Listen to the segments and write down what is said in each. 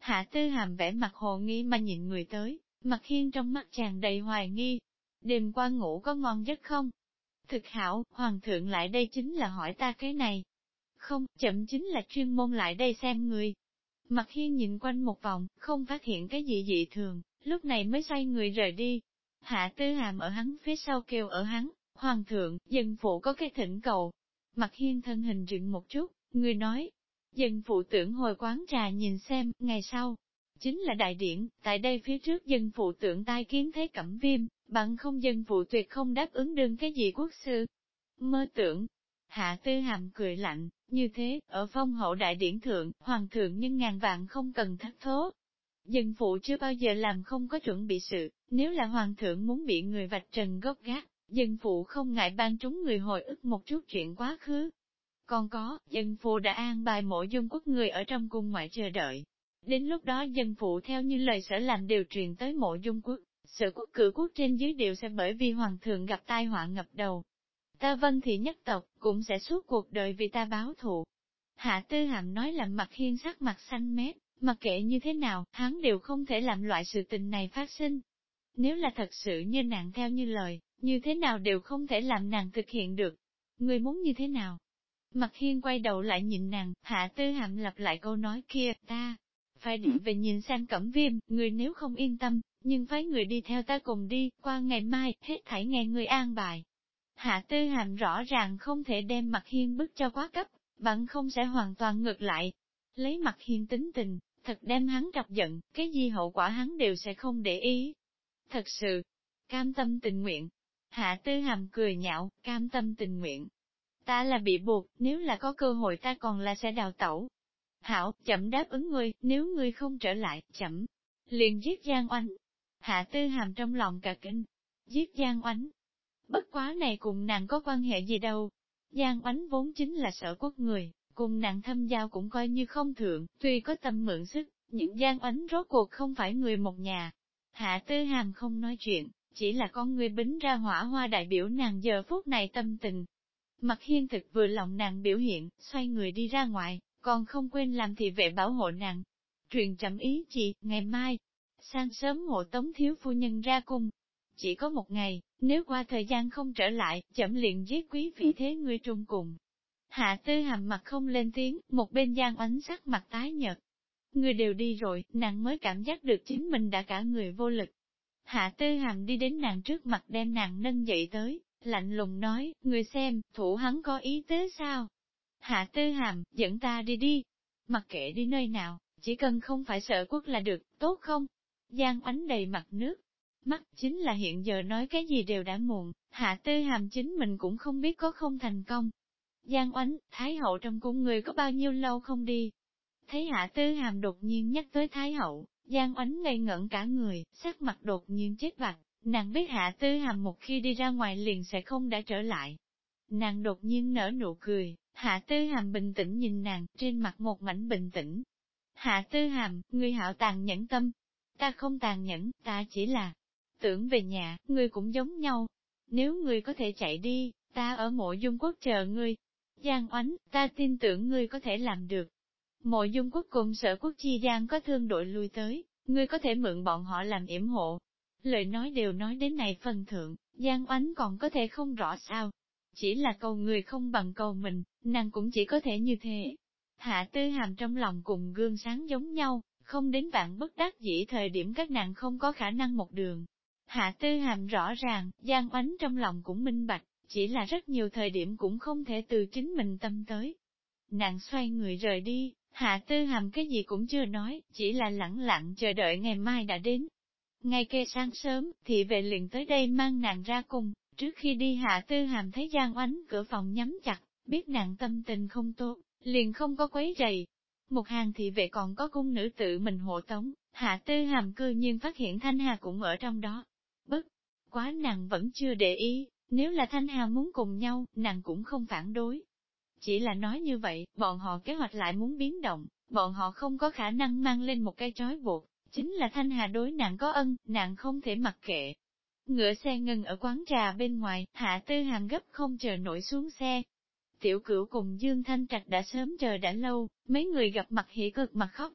Hạ Tư Hàm vẻ mặt hồ nghi mà nhìn người tới, Mặc Hiên trong mắt tràn đầy hoài nghi. Đêm qua ngủ có ngon giấc không? Thực hảo, hoàng thượng lại đây chính là hỏi ta cái này. Không, chậm chính là chuyên môn lại đây xem người. Mặc Hiên nhìn quanh một vòng, không phát hiện cái gì dị thường, lúc này mới xoay người rời đi. Hạ Tư Hàm ở hắn phía sau kêu ở hắn, hoàng thượng, dân phụ có cái thỉnh cầu. Mặc Hiên thân hình dựng một chút, người nói, dân phụ tưởng hồi quán trà nhìn xem, ngày sau. Chính là đại điển, tại đây phía trước dân phụ tưởng tai kiến thế Cẩm Viêm, bằng không dân phụ tuyệt không đáp ứng đương cái gì quốc sư. Mơ tưởng, Hạ Tư Hàm cười lạnh, như thế, ở phong hậu đại điển thượng, hoàng thượng nhưng ngàn vạn không cần thất thố. Dân phụ chưa bao giờ làm không có chuẩn bị sự, nếu là hoàng thượng muốn bị người vạch trần gốc gác, dân phụ không ngại ban chúng người hồi ức một chút chuyện quá khứ. Còn có, dân phụ đã an bài Mộ Dung Quốc người ở trong cung ngoại chờ đợi. Đến lúc đó dân phụ theo như lời sở làm đều truyền tới Mộ Dung Quốc, sở quốc cử quốc trên dưới đều sẽ bởi vì hoàng thượng gặp tai họa ngập đầu. Ta Vân Thị nhất tộc cũng sẽ suốt cuộc đời vì ta báo thù. Hạ Tư Hàm nói làm Mặc Hiên sắc mặt xanh mét, mặc kệ như thế nào, hắn đều không thể làm loại sự tình này phát sinh. Nếu là thật sự như nàng theo như lời, như thế nào đều không thể làm nàng thực hiện được. Người muốn như thế nào? Mặc Hiên quay đầu lại nhìn nàng, Hạ Tư Hàm lặp lại câu nói kia, ta phải đi về nhìn xem Cẩm Viêm, người nếu không yên tâm, nhưng phái người đi theo ta cùng đi, qua ngày mai, hết thảy ngày người an bài. Hạ Tư Hàm rõ ràng không thể đem Mặc Hiên bức cho quá cấp, bằng không sẽ hoàn toàn ngược lại. Lấy Mặc Hiên tính tình, thật đem hắn chọc giận, cái gì hậu quả hắn đều sẽ không để ý. Thật sự, cam tâm tình nguyện. Hạ Tư Hàm cười nhạo, cam tâm tình nguyện. Ta là bị buộc, nếu là có cơ hội ta còn là sẽ đào tẩu. Hảo, chậm đáp ứng ngươi, nếu ngươi không trở lại, chậm. Liền giết Giang Oanh. Hạ Tư Hàm trong lòng cả kinh. Giết Giang Oanh. Bất quá này cùng nàng có quan hệ gì đâu. Giang Oanh vốn chính là Sở Quốc người, cùng nàng thâm giao cũng coi như không thượng, tuy có tâm mượn sức, những Giang Oanh rốt cuộc không phải người một nhà. Hạ Tư Hàm không nói chuyện, chỉ là con người bính ra hỏa hoa đại biểu nàng giờ phút này tâm tình. Mặc Hiên thực vừa lòng nàng biểu hiện, xoay người đi ra ngoài, còn không quên làm thị vệ bảo hộ nàng. Truyền trẫm ý chị, ngày mai, sáng sớm hộ tống thiếu phu nhân ra cung. Chỉ có một ngày, nếu qua thời gian không trở lại, chậm liền giết quý vị thế ngươi trung cùng. Hạ Tư Hàm mặt không lên tiếng, một bên Giang Oánh sắc mặt tái nhợt. Người đều đi rồi, nàng mới cảm giác được chính mình đã cả người vô lực. Hạ Tư Hàm đi đến nàng trước mặt đem nàng nâng dậy tới, lạnh lùng nói, người xem, thủ hắn có ý tứ sao? Hạ Tư Hàm, dẫn ta đi đi. Mặc kệ đi nơi nào, chỉ cần không phải Sở Quốc là được, tốt không? Giang Oánh đầy mặt nước. Mắt chính là hiện giờ nói cái gì đều đã muộn, Hạ Tư Hàm chính mình cũng không biết có không thành công. Giang Oánh, Thái Hậu trong cung người có bao nhiêu lâu không đi? Thấy Hạ Tư Hàm đột nhiên nhắc tới Thái Hậu, Giang Oánh ngây ngẩn cả người, sắc mặt đột nhiên chết vặt, nàng biết Hạ Tư Hàm một khi đi ra ngoài liền sẽ không đã trở lại. Nàng đột nhiên nở nụ cười, Hạ Tư Hàm bình tĩnh nhìn nàng, trên mặt một mảnh bình tĩnh. Hạ Tư Hàm, ngươi hảo tàn nhẫn tâm. Ta không tàn nhẫn, ta chỉ là tưởng về nhà, ngươi cũng giống nhau. Nếu ngươi có thể chạy đi, ta ở Mộ Dung Quốc chờ ngươi. Giang Oánh, ta tin tưởng ngươi có thể làm được. Mộ Dung Quốc cùng Sở Quốc chi gian có thương đội lui tới, ngươi có thể mượn bọn họ làm yểm hộ. Lời nói đều nói đến này phần thượng, Giang Oánh còn có thể không rõ sao. Chỉ là cầu người không bằng cầu mình, nàng cũng chỉ có thể như thế. Hạ Tư Hàm trong lòng cùng gương sáng giống nhau, không đến vạn bất đắc dĩ thời điểm các nàng không có khả năng một đường. Hạ Tư Hàm rõ ràng, Giang Oánh trong lòng cũng minh bạch, chỉ là rất nhiều thời điểm cũng không thể từ chính mình tâm tới. Nàng xoay người rời đi, Hạ Tư Hàm cái gì cũng chưa nói, chỉ là lẳng lặng chờ đợi ngày mai đã đến. Ngày kia sáng sớm, thị vệ liền tới đây mang nàng ra cung, trước khi đi Hạ Tư Hàm thấy Giang Oánh cửa phòng nhắm chặt, biết nàng tâm tình không tốt, liền không có quấy rầy. Một hàng thị vệ còn có cung nữ tự mình hộ tống, Hạ Tư Hàm cư nhiên phát hiện Thanh Hà cũng ở trong đó. Bất quá nàng vẫn chưa để ý, nếu là Thanh Hà muốn cùng nhau, nàng cũng không phản đối. Chỉ là nói như vậy, bọn họ kế hoạch lại muốn biến động, bọn họ không có khả năng mang lên một cây trói buộc, chính là Thanh Hà đối nàng có ân, nàng không thể mặc kệ. Ngựa xe ngừng ở quán trà bên ngoài, Hạ Tư Hàm gấp không chờ nổi xuống xe. Tiểu Cửu cùng Dương Thanh Trạch đã sớm chờ đã lâu, mấy người gặp mặt hỉ cực mặt khóc.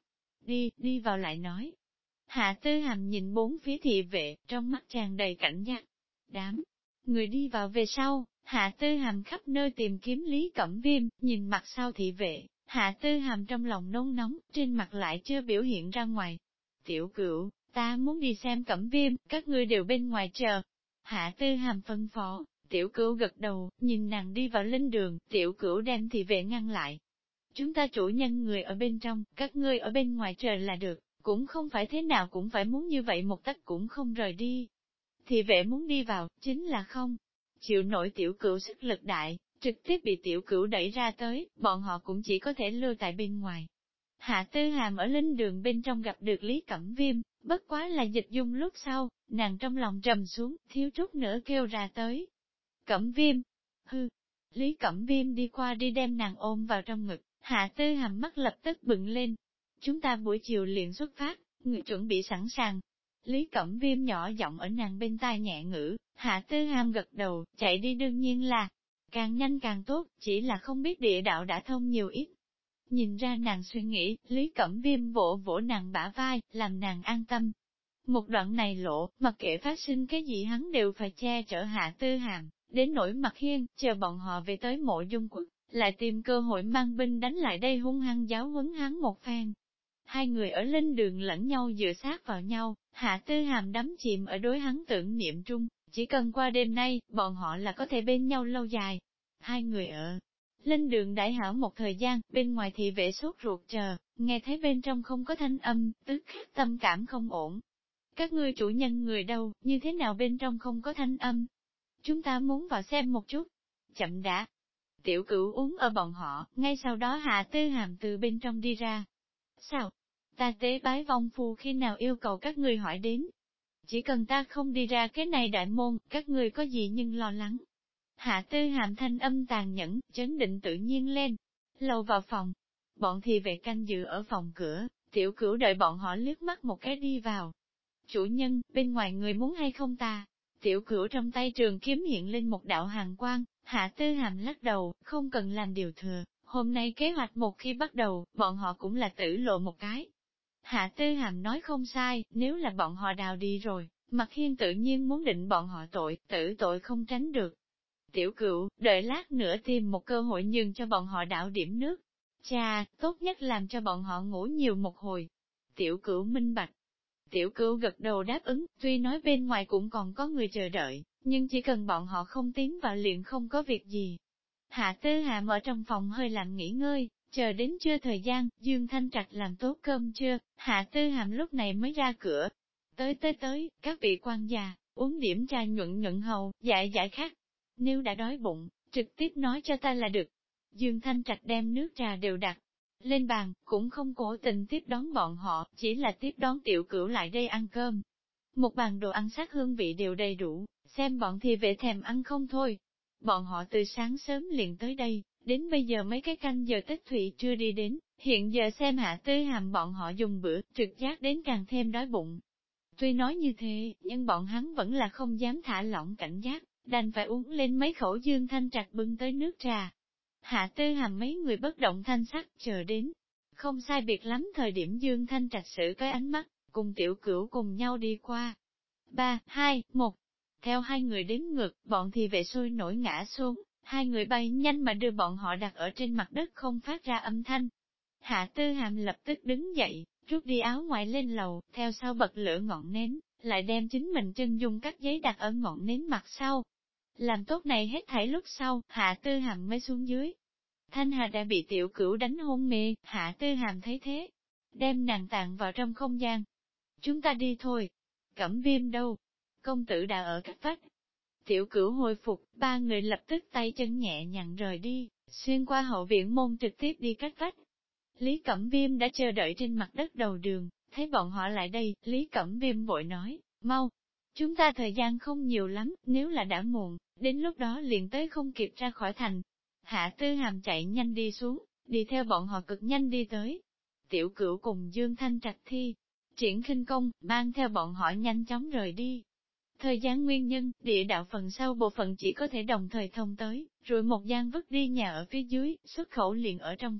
đi vào lại nói. Hạ Tư Hàm nhìn bốn phía thị vệ, trong mắt tràn đầy cảnh giác. Đám người đi vào về sau, Hạ Tư Hàm khắp nơi tìm kiếm Lý Cẩm Viêm, nhìn mặt sau thị vệ, Hạ Tư Hàm trong lòng nôn nóng, trên mặt lại chưa biểu hiện ra ngoài. Tiểu Cửu, ta muốn đi xem Cẩm Viêm, các ngươi đều bên ngoài chờ. Hạ Tư Hàm phân phó, Tiểu Cửu gật đầu, nhìn nàng đi vào linh đường, Tiểu Cửu đem thị vệ ngăn lại. Chúng ta chủ nhân người ở bên trong, các ngươi ở bên ngoài chờ là được, cũng không phải thế nào cũng phải muốn như vậy một tấc cũng không rời đi. Thị vệ muốn đi vào, chính là không chịu nổi Tiểu Cửu sức lực đại, trực tiếp bị Tiểu Cửu đẩy ra tới, bọn họ cũng chỉ có thể lưu tại bên ngoài. Hạ Tư Hàm ở linh đường bên trong gặp được Lý Cẩm Viêm, bất quá là dịch dung lúc sau, nàng trong lòng trầm xuống, thiếu chút nữa kêu ra tới. Cẩm Viêm, hư, Lý Cẩm Viêm đi qua đi đem nàng ôm vào trong ngực, Hạ Tư Hàm mắt lập tức bừng lên. Chúng ta buổi chiều liền xuất phát, người chuẩn bị sẵn sàng. Lý Cẩm Viêm nhỏ giọng ở nàng bên tai nhẹ ngữ, Hạ Tư Hàm gật đầu, chạy đi đương nhiên là càng nhanh càng tốt, chỉ là không biết địa đạo đã thông nhiều ít. Nhìn ra nàng suy nghĩ, Lý Cẩm Viêm vỗ vỗ nàng bả vai, làm nàng an tâm. Một đoạn này lộ, mặc kệ phát sinh cái gì hắn đều phải che chở Hạ Tư Hàm, đến nỗi Mặt Hiên, chờ bọn họ về tới Mộ Dung Quật, lại tìm cơ hội mang binh đánh lại đây hung hăng giáo huấn hắn một phen. Hai người ở lên đường lẫn nhau dựa sát vào nhau, Hạ Tư Hàm đắm chìm ở đối hắn tưởng niệm trung, chỉ cần qua đêm nay, bọn họ là có thể bên nhau lâu dài. Hai người ở lên đường đại hảo một thời gian, bên ngoài thị vệ sốt ruột chờ, nghe thấy bên trong không có thanh âm, tức khắc tâm cảm không ổn. Các ngươi chủ nhân người đâu, như thế nào bên trong không có thanh âm? Chúng ta muốn vào xem một chút. Chậm đã. Tiểu Cửu uống ở bọn họ, ngay sau đó Hạ Tư Hàm từ bên trong đi ra. Sao? Ta tế bái vong phu khi nào yêu cầu các ngươi hỏi đến? Chỉ cần ta không đi ra cái này đại môn, các ngươi có gì nhưng lo lắng. Hạ Tư Hàm thanh âm tàn nhẫn, chấn định tự nhiên lên. Lầu vào phòng, bọn thị vệ canh giữ ở phòng cửa, Tiểu Cửu đợi bọn họ liếc mắt một cái đi vào. Chủ nhân, bên ngoài người muốn hay không ta? Tiểu Cửu trong tay trường kiếm hiện lên một đạo hàn quang, Hạ Tư Hàm lắc đầu, không cần làm điều thừa, hôm nay kế hoạch một khi bắt đầu, bọn họ cũng là tử lộ một cái. Hạ Tư Hàm nói không sai, nếu là bọn họ đào đi rồi, Mặt Hiên tự nhiên muốn định bọn họ tội, tử tội không tránh được. Tiểu Cửu, đợi lát nữa tìm một cơ hội nhường cho bọn họ đảo điểm nước. Cha, tốt nhất làm cho bọn họ ngủ nhiều một hồi. Tiểu Cửu minh bạch. Tiểu Cửu gật đầu đáp ứng, tuy nói bên ngoài cũng còn có người chờ đợi, nhưng chỉ cần bọn họ không tiến vào liền không có việc gì. Hạ Tư Hàm ở trong phòng hơi làm nghỉ ngơi, chờ đến trưa thời gian, Dương Thanh Trạch làm tốt cơm trưa, Hạ Tư Hàm lúc này mới ra cửa. Tới, các vị quan già, uống điểm trà nhuận nhuận hầu, giải giải khát. Nếu đã đói bụng, trực tiếp nói cho ta là được. Dương Thanh Trạch đem nước trà đều đặt lên bàn, cũng không cố tình tiếp đón bọn họ, chỉ là tiếp đón Tiểu Cửu lại đây ăn cơm. Một bàn đồ ăn sắc hương vị đều đầy đủ, xem bọn thì vệ thèm ăn không thôi. Bọn họ từ sáng sớm liền tới đây, đến bây giờ mấy cái canh giờ Tích Thụy chưa đi đến, hiện giờ xem Hạ Tư Hàm bọn họ dùng bữa, trực giác đến càng thêm đói bụng. Tuy nói như thế, nhưng bọn hắn vẫn là không dám thả lỏng cảnh giác, đành phải uống lên mấy khẩu Dương Thanh Trạch bưng tới nước trà. Hạ Tư Hàm mấy người bất động thanh sắc chờ đến. Không sai biệt lắm thời điểm Dương Thanh Trạch xử cái ánh mắt, cùng Tiểu Cửu cùng nhau đi qua. 3, 2, 1. Theo hai người đếm ngược, bọn thì vệ sôi nổi ngã xuống, hai người bay nhanh mà đưa bọn họ đặt ở trên mặt đất không phát ra âm thanh. Hạ Tư Hàm lập tức đứng dậy, rút đi áo ngoài lên lầu, theo sau bật lửa ngọn nến, lại đem chính mình chân dung cắt giấy đặt ở ngọn nến mặt sau. Làm tốt này hết thảy lúc sau, Hạ Tư Hàm mới xuống dưới. Thanh Hà đã bị Tiểu Cửu đánh hôn mê, Hạ Tư Hàm thấy thế, đem nàng tạng vào trong không gian. Chúng ta đi thôi. Cẩm Viêm đâu? Công tử đã ở cách vách. Tiểu Cửu hồi phục, ba người lập tức tay chân nhẹ nhàng rời đi, xuyên qua hậu viện môn trực tiếp đi cách vách. Lý Cẩm Viêm đã chờ đợi trên mặt đất đầu đường, thấy bọn họ lại đây, Lý Cẩm Viêm vội nói, mau. Chúng ta thời gian không nhiều lắm, nếu là đã muộn, đến lúc đó liền tới không kịp ra khỏi thành. Hạ Tư Hàm chạy nhanh đi xuống, đi theo bọn họ cực nhanh đi tới. Tiểu Cửu cùng Dương Thanh Trạch thi triển khinh công, mang theo bọn họ nhanh chóng rời đi. Thời gian nguyên nhân, địa đạo phần sau bộ phận chỉ có thể đồng thời thông tới, rồi một gian vứt đi nhà ở phía dưới, xuất khẩu liền ở trong phòng,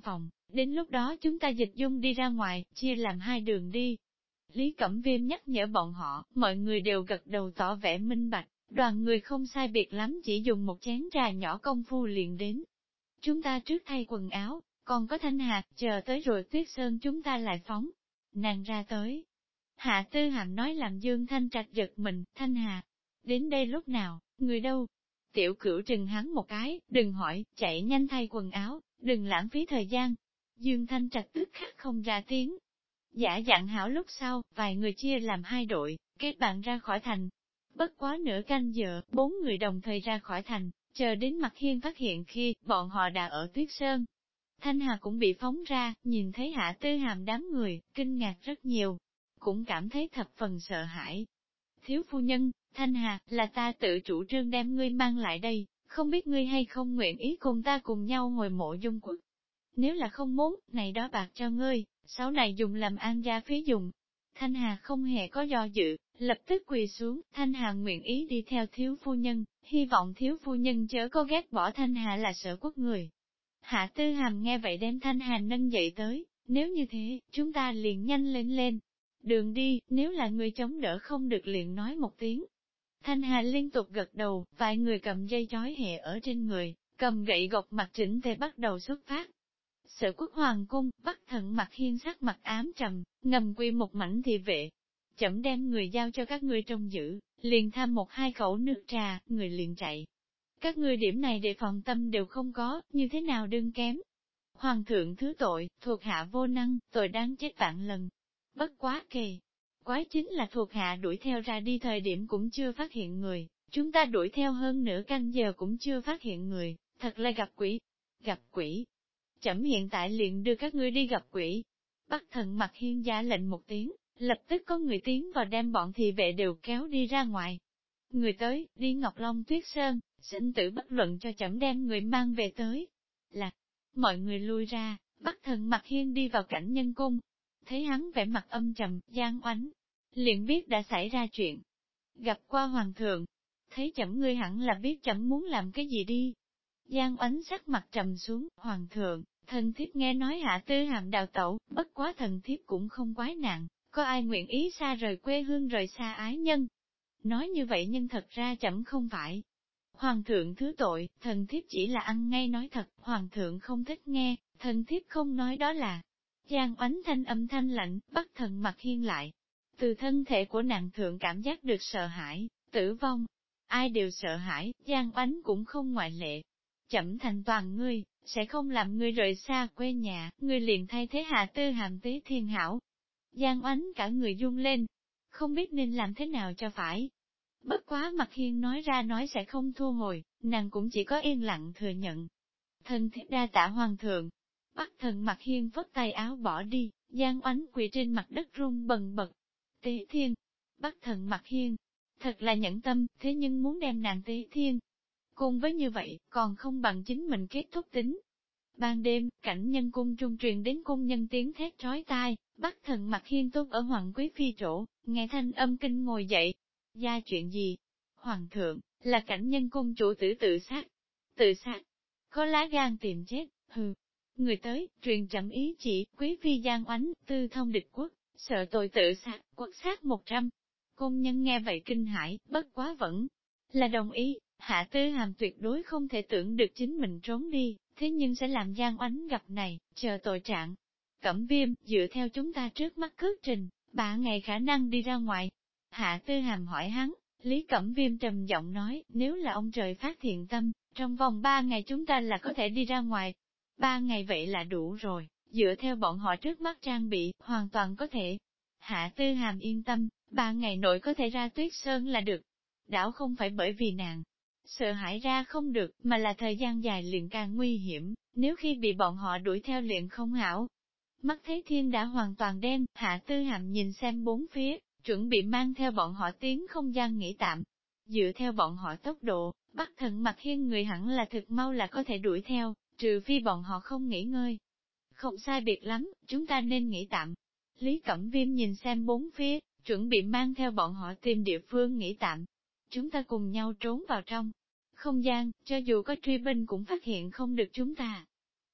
Đến lúc đó chúng ta dịch dung đi ra ngoài, chia làm hai đường đi. Lý Cẩm Viêm nhắc nhở bọn họ, mọi người đều gật đầu tỏ vẻ minh bạch, đoàn người không sai biệt lắm chỉ dùng một chén trà nhỏ công phu liền đến. Chúng ta trước thay quần áo, còn có Thanh Hà, chờ tới rồi Tuyết Sơn chúng ta lại phóng. Nàng ra tới. Hạ Tư Hàm nói làm Dương Thanh Trạch giật mình, Thanh Hà, đến đây lúc nào, người đâu? Tiểu Cửu trừng hắn một cái, đừng hỏi, chạy nhanh thay quần áo, đừng lãng phí thời gian. Dương Thanh Trạch tức khắc không ra tiếng. Giả dặn hảo lúc sau, vài người chia làm hai đội, kết bạn ra khỏi thành. Bất quá nửa canh giờ, 4 người đồng thời ra khỏi thành, chờ đến Mặt Hiên phát hiện khi bọn họ đã ở Tuyết Sơn. Thanh Hà cũng bị phóng ra, nhìn thấy Hạ Tư Hàm đám người, kinh ngạc rất nhiều, cũng cảm thấy thập phần sợ hãi. Thiếu phu nhân, Thanh Hà, là ta tự chủ trương đem ngươi mang lại đây, không biết ngươi hay không nguyện ý cùng ta cùng nhau hồi mộ dung quật. Nếu là không muốn, này đó bạc cho ngươi, sau này dùng làm an gia phí dùng. Thanh Hà không hề có do dự, lập tức quỳ xuống, Thanh Hà nguyện ý đi theo thiếu phu nhân, hy vọng thiếu phu nhân chớ có ghét bỏ Thanh Hà là sở quốc người. Hạ Tư Hàm nghe vậy đem Thanh Hà nâng dậy tới, nếu như thế, chúng ta liền nhanh lên lên. Đường đi, nếu là người chống đỡ không được liền nói một tiếng. Thanh Hà liên tục gật đầu, vài người cầm dây chói hệ ở trên người, cầm gậy gộc mặt chỉnh tề bắt đầu xuất phát. Sở quốc hoàng cung, Bắc Thần Mặt Hiên sắc mặt ám trầm, ngầm quy một mảnh thị vệ. Chậm đem người giao cho các ngươi trông giữ, liền tham một hai khẩu nước trà, người liền chạy. Các ngươi điểm này để phòng tâm đều không có, như thế nào đương kém. Hoàng thượng thứ tội, thuộc hạ vô năng, tội đáng chết vạn lần. Bất quá kỳ. Quái chính là thuộc hạ đuổi theo ra đi thời điểm cũng chưa phát hiện người, chúng ta đuổi theo hơn nửa canh giờ cũng chưa phát hiện người, thật là gặp quỷ. Gặp quỷ. Chậm hiện tại liền đưa các ngươi đi gặp quỷ. Bắc Thần Mặt Hiên giả lệnh một tiếng, lập tức có người tiến vào đem bọn thị vệ đều kéo đi ra ngoài. Người tới, đi Ngọc Long Tuyết Sơn, sinh tử bất luận cho chậm đem người mang về tới. Là, mọi người lui ra, Bắc Thần Mặt Hiên đi vào cảnh nhân cung. Thấy hắn vẻ mặt âm trầm, gian oánh, liền biết đã xảy ra chuyện. Gặp qua hoàng thượng, thấy chậm ngươi hẳn là biết chậm muốn làm cái gì đi. Giang oánh sắc mặt trầm xuống, hoàng thượng, thần thiếp nghe nói Hạ Tư Hàm đào tẩu, bất quá thần thiếp cũng không quái nạn, có ai nguyện ý xa rời quê hương rời xa ái nhân. Nói như vậy nhưng thật ra chậm không phải. Hoàng thượng thứ tội, thần thiếp chỉ là ăn ngay nói thật, hoàng thượng không thích nghe, thần thiếp không nói đó là. Giang oánh thanh âm thanh lạnh, Bắc Thần Mặt Hiên lại. Từ thân thể của nàng thượng cảm giác được sợ hãi, tử vong. Ai đều sợ hãi, Giang oánh cũng không ngoại lệ. Chậm thành toàn ngươi, sẽ không làm ngươi rời xa quê nhà, ngươi liền thay thế Hạ Tư Hàm tế thiên hảo. Giang oánh cả người run lên, không biết nên làm thế nào cho phải. Bất quá Mặt Hiên nói ra nói sẽ không thu hồi, nàng cũng chỉ có yên lặng thừa nhận. Thần thiếp đa tạ hoàng thượng. Bắc Thần Mặt Hiên vất tay áo bỏ đi, Giang oánh quỳ trên mặt đất run bần bật. Tế thiên, Bắc Thần Mặt Hiên, thật là nhẫn tâm, thế nhưng muốn đem nàng tế thiên. Cùng với như vậy, còn không bằng chính mình kết thúc tính. Ban đêm, cảnh nhân cung trung truyền đến cung nhân tiếng thét trói tai, Bắc Thần Mặt Hiên tốt ở Hoàng Quý Phi chỗ, nghe thanh âm kinh ngồi dậy. Gia chuyện gì? Hoàng thượng, là cảnh nhân cung chủ tử tự sát. Tự sát? Có lá gan tìm chết, hừ. Người tới, truyền chậm ý chỉ, Quý Phi Giang oánh, tư thông địch quốc, sợ tội tự sát, quật sát 100. Công nhân nghe vậy kinh hãi, bất quá vẫn là đồng ý. Hạ Tư Hàm tuyệt đối không thể tưởng được chính mình trốn đi, thế nhưng sẽ làm Giang oánh gặp này, chờ tội trạng. Cẩm Viêm, dựa theo chúng ta trước mắt cước trình, 3 ngày khả năng đi ra ngoài. Hạ Tư Hàm hỏi hắn, Lý Cẩm Viêm trầm giọng nói, nếu là ông trời phát thiện tâm, trong vòng 3 ngày chúng ta là có thể đi ra ngoài. 3 ngày vậy là đủ rồi, dựa theo bọn họ trước mắt trang bị, hoàn toàn có thể. Hạ Tư Hàm yên tâm, 3 ngày nội có thể ra Tuyết Sơn là được. Đảo không phải bởi vì nàng sợ hãi ra không được, mà là thời gian dài liền càng nguy hiểm, nếu khi bị bọn họ đuổi theo liền không hảo. Mắt thấy thiên đã hoàn toàn đen, Hạ Tư Hàm nhìn xem bốn phía, chuẩn bị mang theo bọn họ tiến không gian nghỉ tạm. Dựa theo bọn họ tốc độ, Bắc Thần Mặt Hiên người hẳn là thực mau là có thể đuổi theo, trừ phi bọn họ không nghỉ ngơi. Không sai biệt lắm, chúng ta nên nghỉ tạm. Lý Cẩm Viêm nhìn xem bốn phía, chuẩn bị mang theo bọn họ tìm địa phương nghỉ tạm. Chúng ta cùng nhau trốn vào trong không gian, cho dù có truy binh cũng phát hiện không được chúng ta.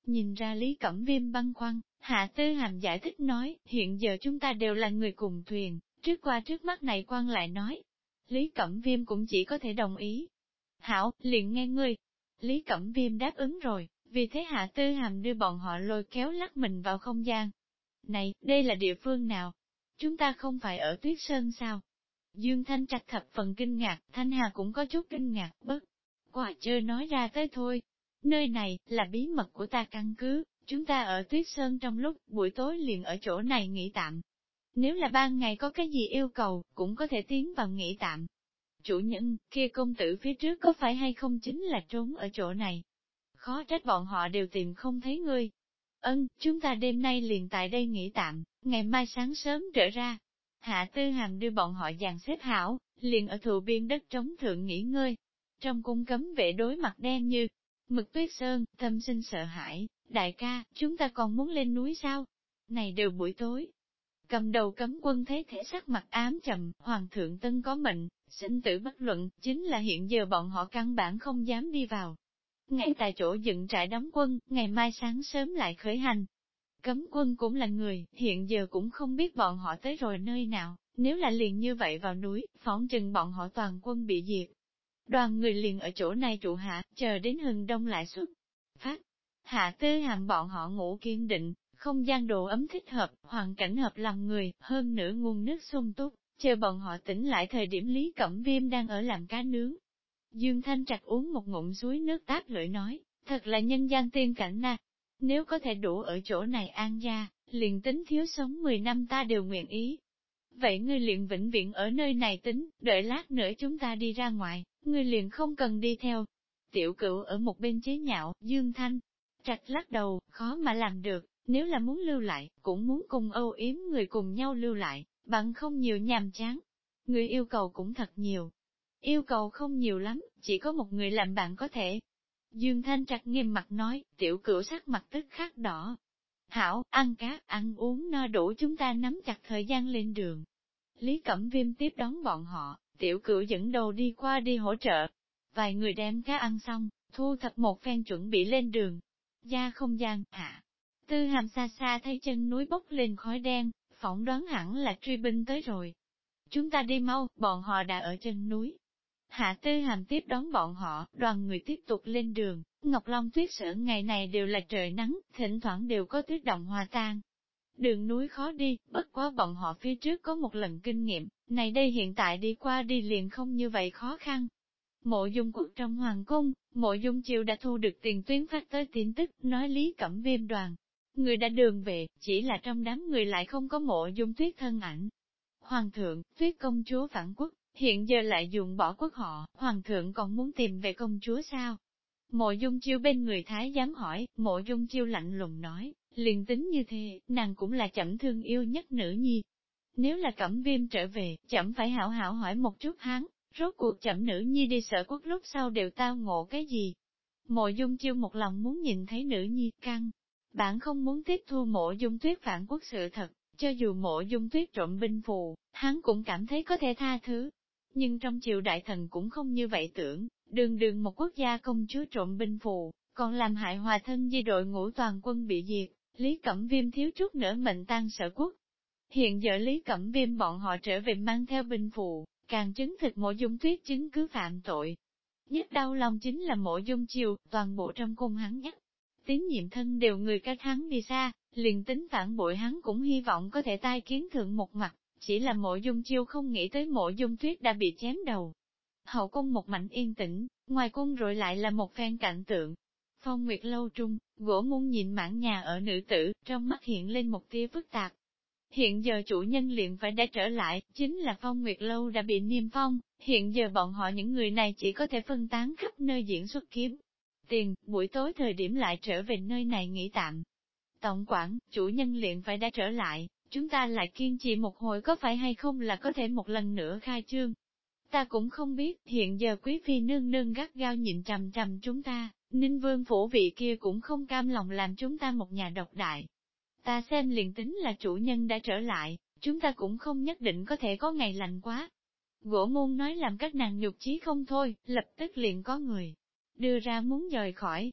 Nhìn ra Lý Cẩm Viêm băn khoăn, Hạ Tư Hàm giải thích nói, hiện giờ chúng ta đều là người cùng thuyền, trước mắt này quan lại nói. Lý Cẩm Viêm cũng chỉ có thể đồng ý. Hảo, liền nghe ngươi. Lý Cẩm Viêm đáp ứng rồi, vì thế Hạ Tư Hàm đưa bọn họ lôi kéo lắc mình vào không gian. Này, đây là địa phương nào? Chúng ta không phải ở Tuyết Sơn sao? Dương Thanh Trạch thập phần kinh ngạc, Thanh Hà cũng có chút kinh ngạc, bất quả chưa nói ra tới thôi. Nơi này, là bí mật của ta căn cứ, chúng ta ở Tuyết Sơn trong lúc buổi tối liền ở chỗ này nghỉ tạm. Nếu là ban ngày có cái gì yêu cầu, cũng có thể tiến vào nghỉ tạm. Chủ nhân, kia công tử phía trước có phải hay không chính là trốn ở chỗ này? Khó trách bọn họ đều tìm không thấy ngươi. Chúng ta đêm nay liền tại đây nghỉ tạm, ngày mai sáng sớm trở ra. Hạ Tư Hàm đưa bọn họ dàn xếp hảo, liền ở thụ biên đất trống thượng nghỉ ngơi. Trong cung cấm vệ đối mặt đen như mực Tuyết Sơn, thâm sinh sợ hãi, đại ca, chúng ta còn muốn lên núi sao? Này đều buổi tối. Cầm đầu cấm quân thấy thể sắc mặt ám trầm, hoàng thượng tân có mệnh, sinh tử bất luận, chính là hiện giờ bọn họ căn bản không dám đi vào. Ngay tại chỗ dựng trại đóng quân, ngày mai sáng sớm lại khởi hành. Cấm quân cũng là người, hiện giờ cũng không biết bọn họ tới rồi nơi nào, nếu là liền như vậy vào núi, phỏng chừng bọn họ toàn quân bị diệt. Đoàn người liền ở chỗ này trụ hạ, chờ đến hừng đông lại xuất phát. Hạ Tư Hàm bọn họ ngủ kiên định, không gian độ ấm thích hợp, hoàn cảnh hợp lòng người, hơn nữa nguồn nước sung túc, chờ bọn họ tỉnh lại thời điểm Lý Cẩm Viêm đang ở làm cá nướng. Dương Thanh Trạch uống một ngụm suối nước táp lưỡi nói, thật là nhân gian tiên cảnh na. Nếu có thể đủ ở chỗ này an gia, liền tính thiếu sống 10 năm ta đều nguyện ý. Vậy ngươi liền vĩnh viễn ở nơi này tính, đợi lát nữa chúng ta đi ra ngoài, ngươi liền không cần đi theo. Tiểu Cửu ở một bên chế nhạo, Dương Thanh Trạch lắc đầu, khó mà làm được, nếu là muốn lưu lại, cũng muốn cùng âu yếm người cùng nhau lưu lại, bằng không nhiều nhàm chán. Người yêu cầu cũng thật nhiều. Yêu cầu không nhiều lắm, chỉ có một người làm bạn có thể. Dương Thanh Trạch nghiêm mặt nói, Tiểu Cửu sắc mặt tức khắc đỏ. Hảo, ăn cá, ăn uống no đủ chúng ta nắm chặt thời gian lên đường. Lý Cẩm Viêm tiếp đón bọn họ, Tiểu Cửu dẫn đầu đi qua đi hỗ trợ. Vài người đem cá ăn xong, thu thập một phen chuẩn bị lên đường. Ra không gian, Hạ Tư Hàm xa xa thấy chân núi bốc lên khói đen, phỏng đoán hẳn là truy binh tới rồi. Chúng ta đi mau, bọn họ đã ở chân núi. Hạ Tư Hàm tiếp đón bọn họ, đoàn người tiếp tục lên đường. Ngọc Long Tuyết Sở ngày này đều là trời nắng, thỉnh thoảng đều có tuyết động hòa tan. Đường núi khó đi, bất quá bọn họ phía trước có một lần kinh nghiệm, này đây hiện tại đi qua đi liền không như vậy khó khăn. Mộ Dung Quốc trong hoàng cung, Mộ Dung Chiêu đã thu được tiền tuyến phát tới tin tức, nói Lý Cẩm Viêm đoàn. Người đã đường về, chỉ là trong đám người lại không có Mộ Dung Tuyết thân ảnh. Hoàng thượng, Tuyết công chúa phản quốc, hiện giờ lại dùng bỏ quốc họ, hoàng thượng còn muốn tìm về công chúa sao? Mộ Dung Chiêu bên người thái giám hỏi, Mộ Dung Chiêu lạnh lùng nói, liền tính như thế, nàng cũng là chậm thương yêu nhất nữ nhi. Nếu là Cẩm Viêm trở về, chậm phải hảo hảo hỏi một chút hắn, rốt cuộc chậm nữ nhi đi Sở Quốc lúc sau đều tao ngộ cái gì? Mộ Dung Chiêu một lòng muốn nhìn thấy nữ nhi căng, bạn không muốn tiếp thu Mộ Dung Tuyết phản quốc sự thật, cho dù Mộ Dung Tuyết trộm binh phù, hắn cũng cảm thấy có thể tha thứ. Nhưng trong triều đại thần cũng không như vậy tưởng, đường một quốc gia công chúa trộm binh phù, còn làm hại hòa thân di đội ngũ toàn quân bị diệt, Lý Cẩm Viêm thiếu chút nữa mệnh tan Sở Quốc. Hiện giờ Lý Cẩm Viêm bọn họ trở về mang theo binh phù, càng chứng thực Mộ Dung Tuyết chứng cứ phạm tội. Nhất đau lòng chính là Mộ Dung Chiêu, toàn bộ trong cung hắn nhất. Tín nhiệm thân đều người cách hắn đi xa, liền tính phản bội hắn cũng hy vọng có thể tai kiến thượng một mặt, chỉ là Mộ Dung Chiêu không nghĩ tới Mộ Dung Tuyết đã bị chém đầu. Hậu cung một mảnh yên tĩnh, ngoài cung rồi lại là một phen cảnh tượng. Phong Nguyệt lâu trung, Gỗ Muôn nhìn mãn nhà ở nữ tử, trong mắt hiện lên một tia phức tạp. Hiện giờ chủ nhân liền phải đã trở lại, chính là Phong Nguyệt lâu đã bị niêm phong, hiện giờ bọn họ những người này chỉ có thể phân tán khắp nơi diễn xuất kiếm tiền, buổi tối thời điểm lại trở về nơi này nghỉ tạm. Tổng quản, chủ nhân liền phải đã trở lại, chúng ta lại kiên trì một hồi có phải hay không là có thể một lần nữa khai trương. Ta cũng không biết, hiện giờ quý phi nương nương gắt gao nhịn trầm trầm chúng ta, Ninh Vương phủ vị kia cũng không cam lòng làm chúng ta một nhà độc đại. Ta xem liền tính là chủ nhân đã trở lại, chúng ta cũng không nhất định có thể có ngày lành quá. Gỗ Môn nói làm các nàng nhục chí không thôi, lập tức liền có người đưa ra muốn rời khỏi.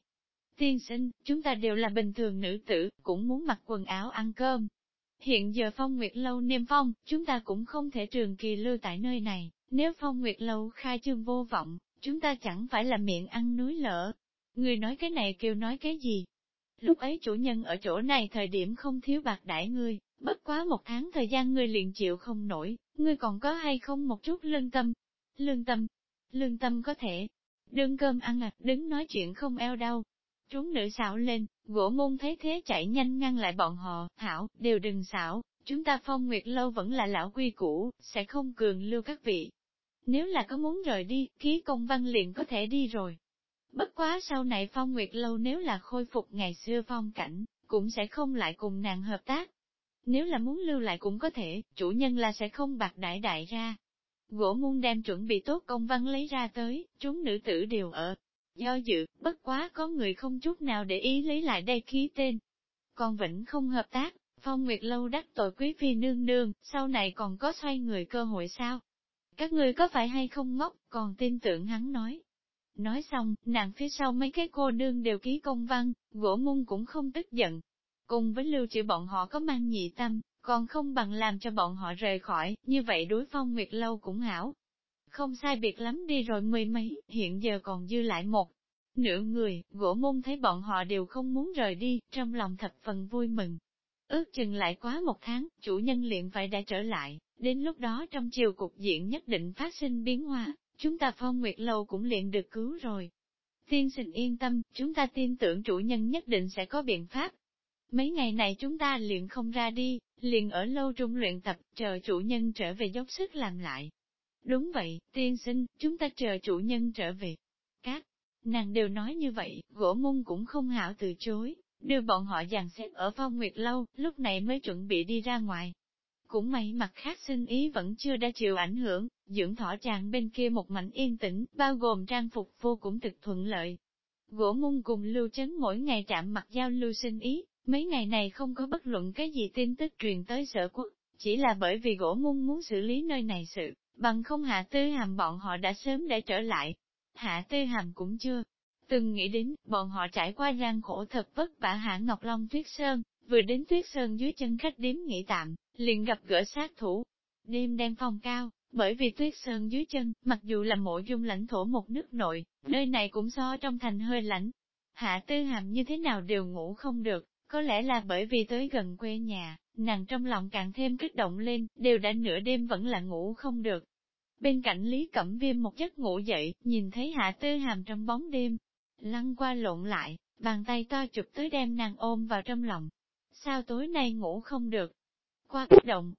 Tiên sinh, chúng ta đều là bình thường nữ tử, cũng muốn mặc quần áo ăn cơm. Hiện giờ Phong Nguyệt Lâu niêm phong, chúng ta cũng không thể trường kỳ lưu tại nơi này, nếu Phong Nguyệt Lâu khai trương vô vọng, chúng ta chẳng phải là miệng ăn núi lở. Người nói cái này kêu nói cái gì? Lúc ấy chủ nhân ở chỗ này thời điểm không thiếu bạc đãi ngươi, bất quá 1 tháng thời gian ngươi liền chịu không nổi, ngươi còn có hay không một chút lương tâm? Lương tâm? Lương tâm có thể đương cơm ăn đứng nói chuyện không eo đau. Chúng nữ xảo lên, Gỗ Môn thấy thế chạy nhanh ngăn lại bọn họ, hảo, đều đừng xảo, chúng ta Phong Nguyệt Lâu vẫn là lão quy cũ, sẽ không cường lưu các vị. Nếu là có muốn rời đi, ký công văn liền có thể đi rồi. Bất quá sau này Phong Nguyệt Lâu nếu là khôi phục ngày xưa phong cảnh, cũng sẽ không lại cùng nàng hợp tác. Nếu là muốn lưu lại cũng có thể, chủ nhân là sẽ không bạc đãi đại ra. Gỗ Môn đem chuẩn bị tốt công văn lấy ra tới, chúng nữ tử đều ở. Do dự, bất quá có người không chút nào để ý lấy lại đây ký tên. Còn Vĩnh không hợp tác, Phong Nguyệt Lâu đắc tội quý phi nương nương, sau này còn có xoay người cơ hội sao? Các ngươi có phải hay không ngốc, còn tin tưởng hắn nói. Nói xong, nàng phía sau mấy cái cô nương đều ký công văn, Gỗ Môn cũng không tức giận. Cùng với lưu trữ bọn họ có mang nhị tâm, còn không bằng làm cho bọn họ rời khỏi, như vậy đối Phong Nguyệt Lâu cũng hảo. Không sai biệt lắm đi rồi 10 mấy, hiện giờ còn dư lại một nửa người, Gỗ Môn thấy bọn họ đều không muốn rời đi, trong lòng thập phần vui mừng. Ước chừng lại quá 1 tháng, chủ nhân liền phải đã trở lại, đến lúc đó trong triều cục diện nhất định phát sinh biến hóa, chúng ta Phong Nguyệt Lâu cũng liền được cứu rồi. Tiên sinh yên tâm, chúng ta tin tưởng chủ nhân nhất định sẽ có biện pháp. Mấy ngày này chúng ta liền không ra đi, liền ở lâu trung luyện tập, chờ chủ nhân trở về dốc sức làm lại. Đúng vậy, tiên sinh, chúng ta chờ chủ nhân trở về. Các nàng đều nói như vậy, Gỗ Môn cũng không hảo từ chối, đưa bọn họ dàn xếp ở Phong Nguyệt Lâu, lúc này mới chuẩn bị đi ra ngoài. Cũng may mặt khác sinh ý vẫn chưa đã chịu ảnh hưởng, dưỡng thỏ tràng bên kia một mảnh yên tĩnh, bao gồm trang phục vô cũng thực thuận lợi. Gỗ Môn cùng Lưu Chấn mỗi ngày chạm mặt giao lưu sinh ý, mấy ngày này không có bất luận cái gì tin tức truyền tới Sở Quốc, chỉ là bởi vì Gỗ Môn muốn xử lý nơi này sự, bằng không Hạ Tư Hàm bọn họ đã sớm để trở lại. Hạ Tư Hàm cũng chưa từng nghĩ đến, bọn họ trải qua gian khổ thật vất vả Hạ Ngọc Long Tuyết Sơn, vừa đến Tuyết Sơn dưới chân khách điếm nghỉ tạm, liền gặp gỡ sát thủ. Đêm đen phong cao, bởi vì Tuyết Sơn dưới chân, mặc dù là Mộ Dung lãnh thổ một nước nội, nơi này cũng so trong thành hơi lạnh. Hạ Tư Hàm như thế nào đều ngủ không được, có lẽ là bởi vì tới gần quê nhà, nàng trong lòng càng thêm kích động lên, đều đã nửa đêm vẫn là ngủ không được. Bên cạnh Lý Cẩm Viêm một giấc ngủ dậy, nhìn thấy Hạ Tư Hàm trong bóng đêm, lăn qua lộn lại, bàn tay to chụp tới đem nàng ôm vào trong lòng. Sao tối nay ngủ không được? Qua kích động.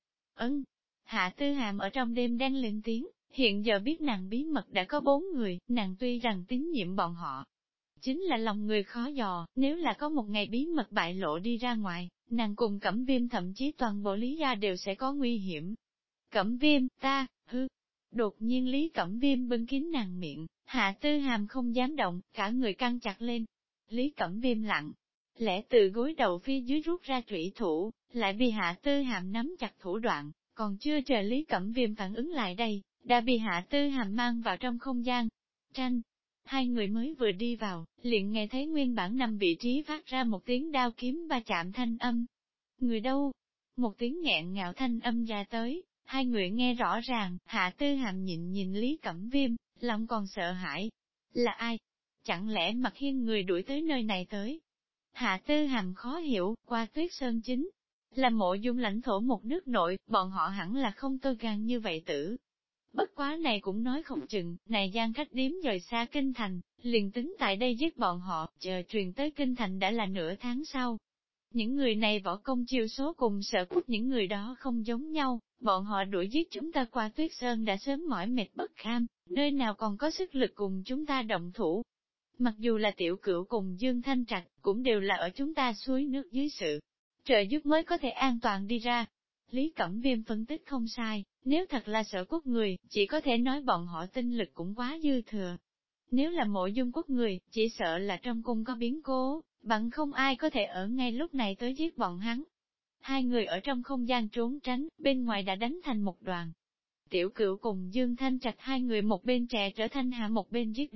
Hạ Tư Hàm ở trong đêm đang lên tiếng, hiện giờ biết nàng bí mật đã có 4 người, nàng tuy rằng tín nhiệm bọn họ. Chính là lòng người khó dò, nếu là có một ngày bí mật bại lộ đi ra ngoài, nàng cùng Cẩm Viêm thậm chí toàn bộ Lý gia đều sẽ có nguy hiểm. Cẩm Viêm, ta, Đột nhiên Lý Cẩm Viêm bưng kín nàng miệng, Hạ Tư Hàm không dám động, cả người căng chặt lên. Lý Cẩm Viêm lặng, lẽ từ gối đầu phía dưới rút ra trụy thủ, lại bị Hạ Tư Hàm nắm chặt thủ đoạn, còn chưa chờ Lý Cẩm Viêm phản ứng lại đây, đã bị Hạ Tư Hàm mang vào trong không gian. Tranh, hai người mới vừa đi vào, liền nghe thấy nguyên bản nằm vị trí phát ra một tiếng đao kiếm va chạm thanh âm. Người đâu? Một tiếng nghẹn ngào thanh âm ra tới. Hai người nghe rõ ràng, Hạ Tư Hàm nhìn Lý Cẩm Viêm, lòng còn sợ hãi. Là ai? Chẳng lẽ Mặc Hiên người đuổi tới nơi này tới? Hạ Tư Hàm khó hiểu, qua Tuyết Sơn chính là Mộ Dung lãnh thổ một nước nội, bọn họ hẳn là không tơ gan như vậy tử. Bất quá này cũng nói không chừng, này gian khách điếm rời xa kinh thành, liền tính tại đây giết bọn họ, chờ truyền tới kinh thành đã là nửa tháng sau. Những người này võ công chiêu số cùng Sở Quốc những người đó không giống nhau, bọn họ đuổi giết chúng ta qua Tuyết Sơn đã sớm mỏi mệt bất kham, nơi nào còn có sức lực cùng chúng ta động thủ. Mặc dù là Tiểu Cửu cùng Dương Thanh Trạch, cũng đều là ở chúng ta suối nước dưới sự trợ giúp mới có thể an toàn đi ra. Lý Cẩm Viêm phân tích không sai, nếu thật là Sở Quốc người, chỉ có thể nói bọn họ tinh lực cũng quá dư thừa. Nếu là Mộ Dung Quốc người, chỉ sợ là trong cung có biến cố, bằng không ai có thể ở ngay lúc này tới giết bọn hắn. Hai người ở trong không gian trốn tránh, bên ngoài đã đánh thành một đoàn. Tiểu Cửu cùng Dương Thanh Trạch hai người một bên trẻ trở thành hạ một bên giết địch,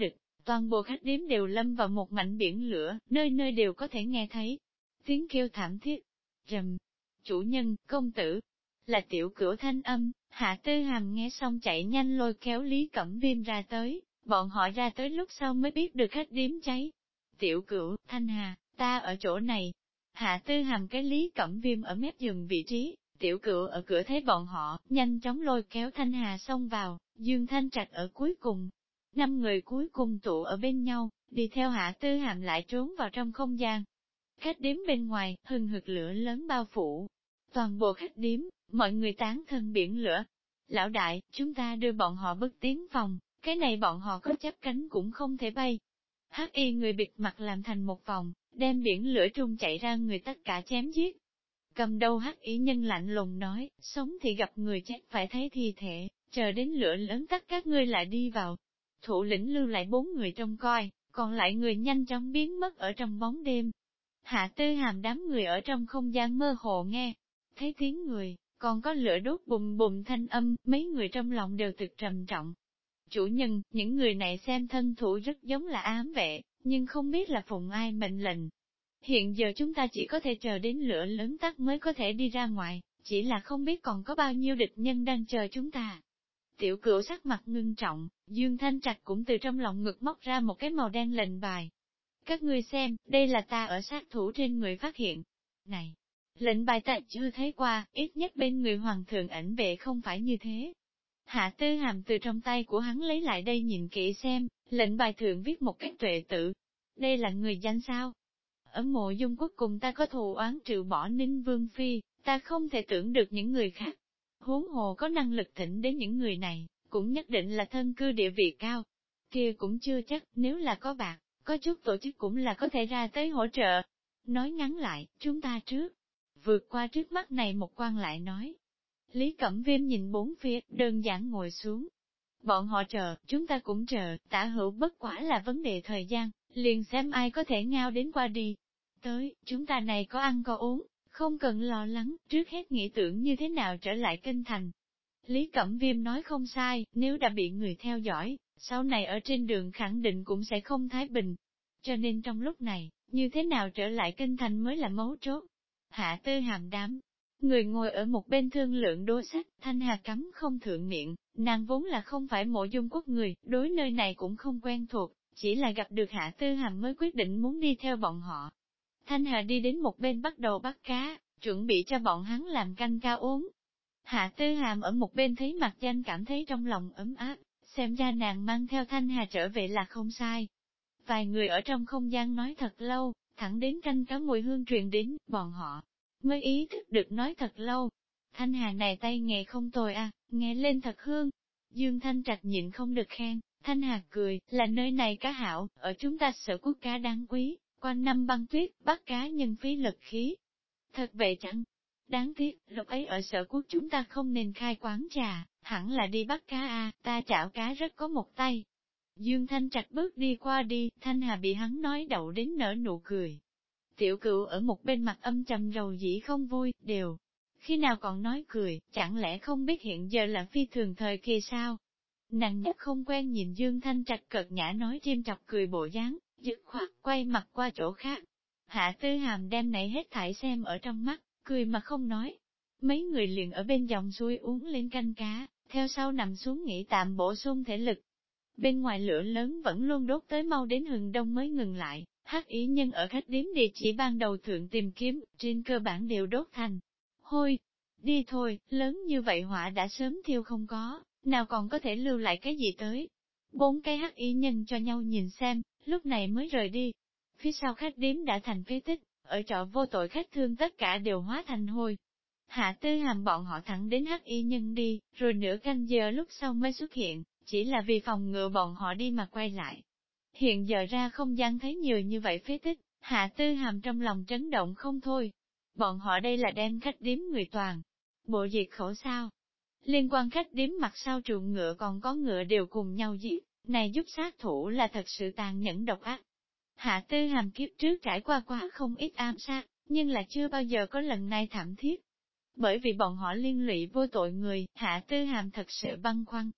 Toàn bộ khách điếm đều lâm vào một mảnh biển lửa, nơi nơi đều có thể nghe thấy tiếng kêu thảm thiết. Rầm, chủ nhân, công tử, là tiểu cửu thanh âm. Hạ Tư Hàm nghe xong chạy nhanh lôi kéo Lý Cẩm Viêm ra tới, bọn họ ra tới lúc sau mới biết được khách điếm cháy. Tiểu cửu, Thanh Hà, ta ở chỗ này. Hạ Tư Hàm cái Lý Cẩm Viêm ở mép giường vị trí, tiểu cửu ở cửa thấy bọn họ, nhanh chóng lôi kéo Thanh Hà xông vào, Dương Thanh Trạch ở cuối cùng. 5 người cuối cùng tụ ở bên nhau, đi theo Hạ Tư Hàm lại trốn vào trong không gian. Khách điếm bên ngoài, hừng hực lửa lớn bao phủ. Toàn bộ khách điếm, mọi người tán thân biển lửa. Lão đại, chúng ta đưa bọn họ bước tiến phòng, cái này bọn họ có chắp cánh cũng không thể bay. Hắc y người bịt mặt làm thành một vòng, đem biển lửa trung chạy ra người tất cả chém giết. Cầm đầu hắc y nhân lạnh lùng nói, sống thì gặp người chết phải thấy thi thể, chờ đến lửa lớn tắt các ngươi lại đi vào. Thủ lĩnh lưu lại 4 người trông coi, còn lại người nhanh chóng biến mất ở trong bóng đêm. Hạ Tư Hàm đám người ở trong không gian mơ hồ nghe, thấy tiếng người, còn có lửa đốt bùm bùm thanh âm, mấy người trong lòng đều thực trầm trọng. Chủ nhân, những người này xem thân thủ rất giống là ám vệ, nhưng không biết là phụng ai mệnh lệnh. Hiện giờ chúng ta chỉ có thể chờ đến lửa lớn tắt mới có thể đi ra ngoài, chỉ là không biết còn có bao nhiêu địch nhân đang chờ chúng ta. Tiểu cửu sắc mặt ngưng trọng, Dương Thanh Trạch cũng từ trong lòng ngực móc ra một cái màu đen lệnh bài. Các ngươi xem, đây là ta ở sát thủ trên người phát hiện. Này, lệnh bài ta chưa thấy qua, ít nhất bên người hoàng thượng ảnh vệ không phải như thế. Hạ Tư Hàm từ trong tay của hắn lấy lại đây nhìn kỹ xem, lệnh bài thượng viết một cách tuệ tự. Đây là người danh sao? Ở Mộ Dung Quốc cùng ta có thù oán trừ bỏ Ninh Vương Phi, ta không thể tưởng được những người khác. Huống hồ có năng lực thỉnh đến những người này, cũng nhất định là thân cư địa vị cao. Kia cũng chưa chắc, nếu là có bạc, có chút tổ chức cũng là có thể ra tới hỗ trợ. Nói ngắn lại, chúng ta trước, vượt qua trước mắt này một quan lại nói. Lý Cẩm Viêm nhìn bốn phía, đơn giản ngồi xuống. Bọn họ chờ, chúng ta cũng chờ, tả hữu bất quả là vấn đề thời gian, liền xem ai có thể ngao đến qua đi. Tới, chúng ta này có ăn có uống, không cần lo lắng, trước hết nghĩ tưởng như thế nào trở lại kinh thành. Lý Cẩm Viêm nói không sai, nếu đã bị người theo dõi, sau này ở trên đường khẳng định cũng sẽ không thái bình. Cho nên trong lúc này, như thế nào trở lại kinh thành mới là mấu chốt. Hạ Tư Hàm đám người ngồi ở một bên thương lượng đối sách, Thanh Hà cắm không thượng miệng, nàng vốn là không phải Mộ Dung Quốc người, đối nơi này cũng không quen thuộc, chỉ là gặp được Hạ Tư Hàm mới quyết định muốn đi theo bọn họ. Thanh Hà đi đến một bên bắt đầu bắt cá, chuẩn bị cho bọn hắn làm canh cao uống. Hạ Tư Hàm ở một bên thấy mặt danh cảm thấy trong lòng ấm áp, xem ra nàng mang theo Thanh Hà trở về là không sai. Vài người ở trong không gian nói thật lâu, thẳng đến canh cá mùi hương truyền đến, bọn họ mới ý thức được nói thật lâu. Thanh Hà này tay nghề không tồi à, nghe lên thật hương. Dương Thanh Trạch nhịn không được khen, Thanh Hà cười, là nơi này cá hảo, ở chúng ta Sở Quốc cá đáng quý, quanh năm băng tuyết, bắt cá nhân phí lực khí. Thật vậy chẳng? Đáng tiếc, lúc ấy ở Sở Quốc chúng ta không nên khai quán trà, hẳn là đi bắt cá ta chảo cá rất có một tay. Dương Thanh Trạch bước đi qua đi, Thanh Hà bị hắn nói đậu đến nở nụ cười. Tiểu Cửu ở một bên mặt âm trầm rầu dĩ không vui, đều. Khi nào còn nói cười, chẳng lẽ không biết hiện giờ là phi thường thời kỳ sao? Nàng nhất không quen nhìn Dương Thanh Trạch cợt nhã nói chim chọc cười bộ dáng, dứt khoát quay mặt qua chỗ khác. Hạ Tư Hàm đem này hết thảy xem ở trong mắt, cười mà không nói. Mấy người liền ở bên dòng xuôi uống lên canh cá, theo sau nằm xuống nghỉ tạm bổ sung thể lực. Bên ngoài lửa lớn vẫn luôn đốt tới mau đến hừng đông mới ngừng lại, hắc ý nhân ở khách điếm địa chỉ ban đầu thượng tìm kiếm, trên cơ bản đều đốt thành. Hôi, đi thôi, lớn như vậy họa đã sớm thiêu không có, nào còn có thể lưu lại cái gì tới. 4 cái hắc y nhân cho nhau nhìn xem, lúc này mới rời đi. Phía sau khách điếm đã thành phế tích, ở trọ vô tội khách thương tất cả đều hóa thành hôi. Hạ Tư Hàm bọn họ thẳng đến hắc y nhân đi, rồi nửa canh giờ lúc sau mới xuất hiện, chỉ là vì phòng ngừa bọn họ đi mà quay lại. Hiện giờ ra không gian thấy nhiều như vậy phế tích, Hạ Tư Hàm trong lòng chấn động không thôi. Bọn họ đây là đem khách điếm người toàn. Bộ diệt khẩu sao? Liên quan khách điếm mặt sau trượng ngựa còn có ngựa đều cùng nhau giết, này giúp sát thủ là thật sự tàn nhẫn độc ác. Hạ Tư Hàm kiếp trước trải qua quá không ít ám sát, nhưng là chưa bao giờ có lần này thảm thiết. Bởi vì bọn họ liên lụy vô tội người, Hạ Tư Hàm thật sự băn khoăn.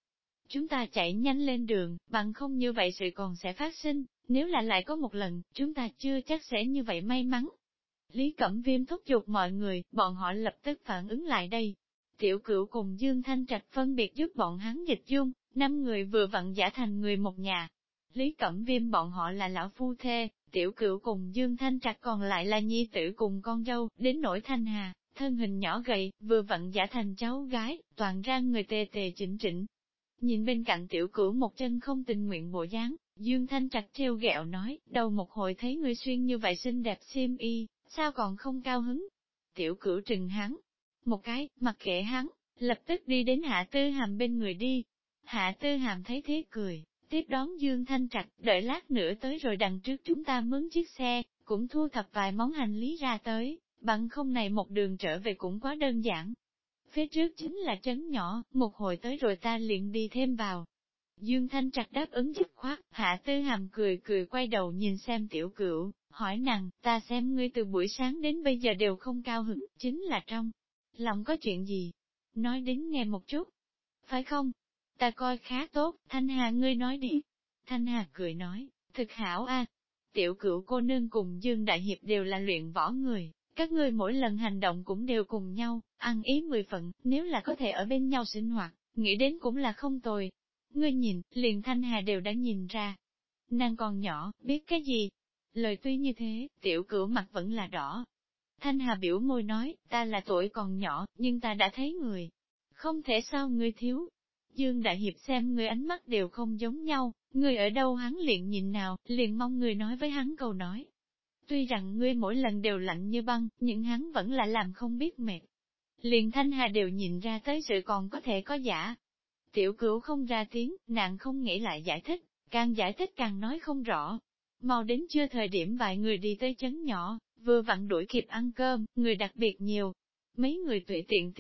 Chúng ta chạy nhanh lên đường, bằng không như vậy sự còn sẽ phát sinh, nếu là lại có một lần, chúng ta chưa chắc sẽ như vậy may mắn. Lý Cẩm Viêm thúc giục mọi người, bọn họ lập tức phản ứng lại đây. Tiểu Cửu cùng Dương Thanh Trạch phân biệt giúp bọn hắn dịch dung, 5 người vừa vặn giả thành người một nhà. Lý Cẩm Viêm bọn họ là lão phu thê, Tiểu Cửu cùng Dương Thanh Trạch còn lại là nhi tử cùng con dâu, đến nỗi Thanh Hà, thân hình nhỏ gầy, vừa vặn giả thành cháu gái, toàn ra người tề tề chỉnh chỉnh. Nhìn bên cạnh Tiểu Cửu một chân không tình nguyện bộ dáng, Dương Thanh Trạch trêu ghẹo nói, đầu một hồi thấy ngươi xuyên như vậy xinh đẹp xiêm y, sao còn không cao hứng? Tiểu Cửu trừng hắn một cái, mặc kệ hắn, lập tức đi đến Hạ Tư Hàm bên người đi. Hạ Tư Hàm thấy thế cười, tiếp đón Dương Thanh Trạch, đợi lát nữa tới rồi đằng trước chúng ta mướn chiếc xe, cũng thu thập vài món hành lý ra tới, bằng không này một đường trở về cũng quá đơn giản. Phía trước chính là trấn nhỏ, một hồi tới rồi ta liền đi thêm vào. Dương Thanh Trạch đáp ứng dứt khoát, Hạ Tư Hàm cười cười quay đầu nhìn xem Tiểu Cửu, hỏi nàng, ta xem ngươi từ buổi sáng đến bây giờ đều không cao hứng, chính là trong lòng có chuyện gì? Nói đến nghe một chút. Phải không? Ta coi khá tốt, Thanh Hà ngươi nói đi. Thanh Hà cười nói, thực hảo a. Tiểu Cửu cô nương cùng Dương Đại Hiệp đều là luyện võ người, các ngươi mỗi lần hành động cũng đều cùng nhau, ăn ý 10 phần, nếu là có thể ở bên nhau sinh hoạt, nghĩ đến cũng là không tồi. Ngươi nhìn, liền Thanh Hà đều đã nhìn ra. Nàng còn nhỏ, biết cái gì? Lời tuy như thế, Tiểu Cửu mặt vẫn là đỏ. Thanh Hà biểu môi nói, ta là tuổi còn nhỏ, nhưng ta đã thấy người. Không thể sao ngươi thiếu. Dương Đại Hiệp xem ngươi ánh mắt đều không giống nhau, ngươi ở đâu hắn liền nhìn nào, liền mong ngươi nói với hắn câu nói. Tuy rằng ngươi mỗi lần đều lạnh như băng, nhưng hắn vẫn là làm không biết mệt. Liền Thanh Hà đều nhìn ra tới sự còn có thể có giả. Tiểu Cửu không ra tiếng, nàng không nghĩ lại giải thích, càng giải thích càng nói không rõ. Mau đến trưa thời điểm vài người đi tới chấn nhỏ, vừa vặn đuổi kịp ăn cơm, người đặc biệt nhiều. Mấy người tùy tiện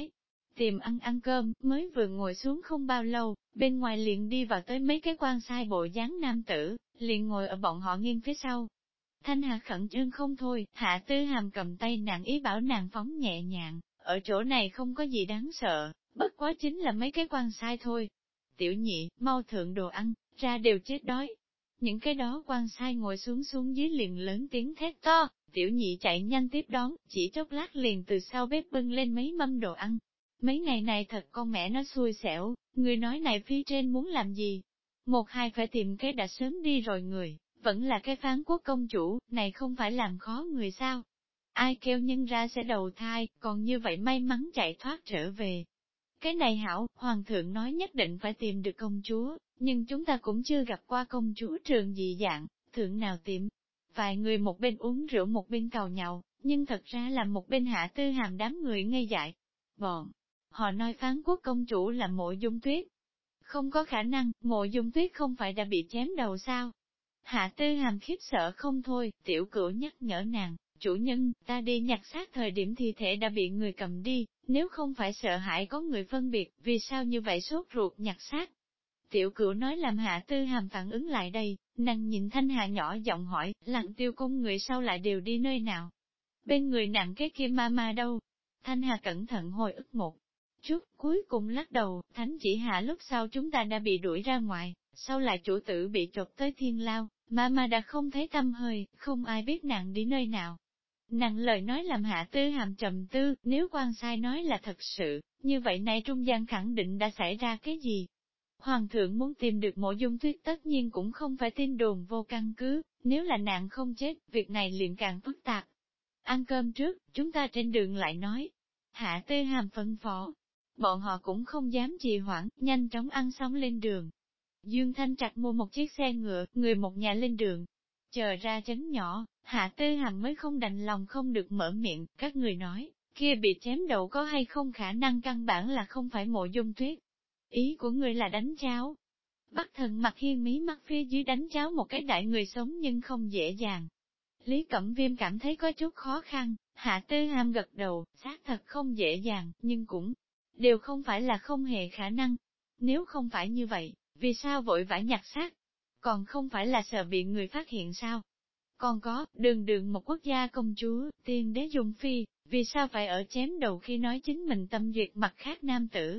tìm ăn cơm, mới vừa ngồi xuống không bao lâu, bên ngoài liền đi vào tới mấy cái quan sai bộ dáng nam tử, liền ngồi ở bọn họ nghiêng phía sau. Thanh Hà khẩn trương không thôi, Hạ Tư Hàm cầm tay nàng ý bảo nàng phóng nhẹ nhàng, ở chỗ này không có gì đáng sợ, bất quá chính là mấy cái quan sai thôi. Tiểu Nhị, mau thượng đồ ăn, ra đều chết đói. Những cái đó quan sai ngồi xuống dưới liền lớn tiếng thét to, Tiểu Nhị chạy nhanh tiếp đón, chỉ chốc lát liền từ sau bếp bưng lên mấy mâm đồ ăn. Mấy ngày này thật con mẹ nó xui xẻo, người nói này phía trên muốn làm gì? Một hai phải tìm cái đã sớm đi rồi người, vẫn là cái phán quốc công chủ, này không phải làm khó người sao? Ai kêu nhân ra sẽ đầu thai, còn như vậy may mắn chạy thoát trở về. Cái này hảo, hoàng thượng nói nhất định phải tìm được công chúa, nhưng chúng ta cũng chưa gặp qua công chúa trường dị dạng, thượng nào tìm. Vài người một bên uống rượu một bên cào nhậu, nhưng thật ra là một bên Hạ Tư Hàm đám người ngây dại. Bọn họ nói phán quốc công chủ là Mộ Dung Tuyết. Không có khả năng, Mộ Dung Tuyết không phải đã bị chém đầu sao? Hạ Tư Hàm khiếp sợ không thôi, Tiểu Cửu nhắc nhở nàng, chủ nhân, ta đi nhặt xác thời điểm thi thể đã bị người cầm đi, nếu không phải sợ hãi có người phân biệt, vì sao như vậy sốt ruột nhặt xác? Tiểu Cửu nói làm Hạ Tư Hàm phản ứng lại đây, nàng nhìn Thanh Hà nhỏ giọng hỏi, Lặng Tiêu Cung người sau lại đều đi nơi nào? Bên người nặng cái kia ma đâu? Thanh Hà cẩn thận hồi ức một chút, cuối cùng lắc đầu, Thánh chỉ hạ lúc sau chúng ta đã bị đuổi ra ngoài, sau lại chủ tử bị trục tới thiên lao, ma đã không thấy tâm hơi, không ai biết nàng đi nơi nào. Nàng lời nói làm Hạ Tư Hàm trầm tư, nếu quan sai nói là thật sự, như vậy này trung gian khẳng định đã xảy ra cái gì? Hoàng thượng muốn tìm được Mộ Dung Tuyết tất nhiên cũng không phải tin đồn vô căn cứ, nếu là nàng không chết, việc này liền càng phức tạp. Ăn cơm trước, chúng ta trên đường lại nói. Hạ Tư Hàm phân phó. Bọn họ cũng không dám trì hoãn, nhanh chóng ăn xong lên đường. Dương Thanh Trạch mua một chiếc xe ngựa, người một nhà lên đường. Chờ ra trấn nhỏ, Hạ Tư Hàm mới không đành lòng không được mở miệng, các người nói, kia bị chém đầu có hay không khả năng căn bản là không phải Mộ Dung Tuyết. Ý của người là đánh cháo. Bắc Thần mặt hiên mí mắt phía dưới đánh cháo một cái đại người sống nhưng không dễ dàng. Lý Cẩm Viêm cảm thấy có chút khó khăn, Hạ Tư Hàm gật đầu, xác thật không dễ dàng, nhưng cũng đều không phải là không hề khả năng. Nếu không phải như vậy, vì sao vội vã nhặt xác? Còn không phải là sợ bị người phát hiện sao? Còn có, đường một quốc gia công chúa, tiên đế Dung Phi, vì sao phải ở chém đầu khi nói chính mình tâm duyệt mặt khác nam tử?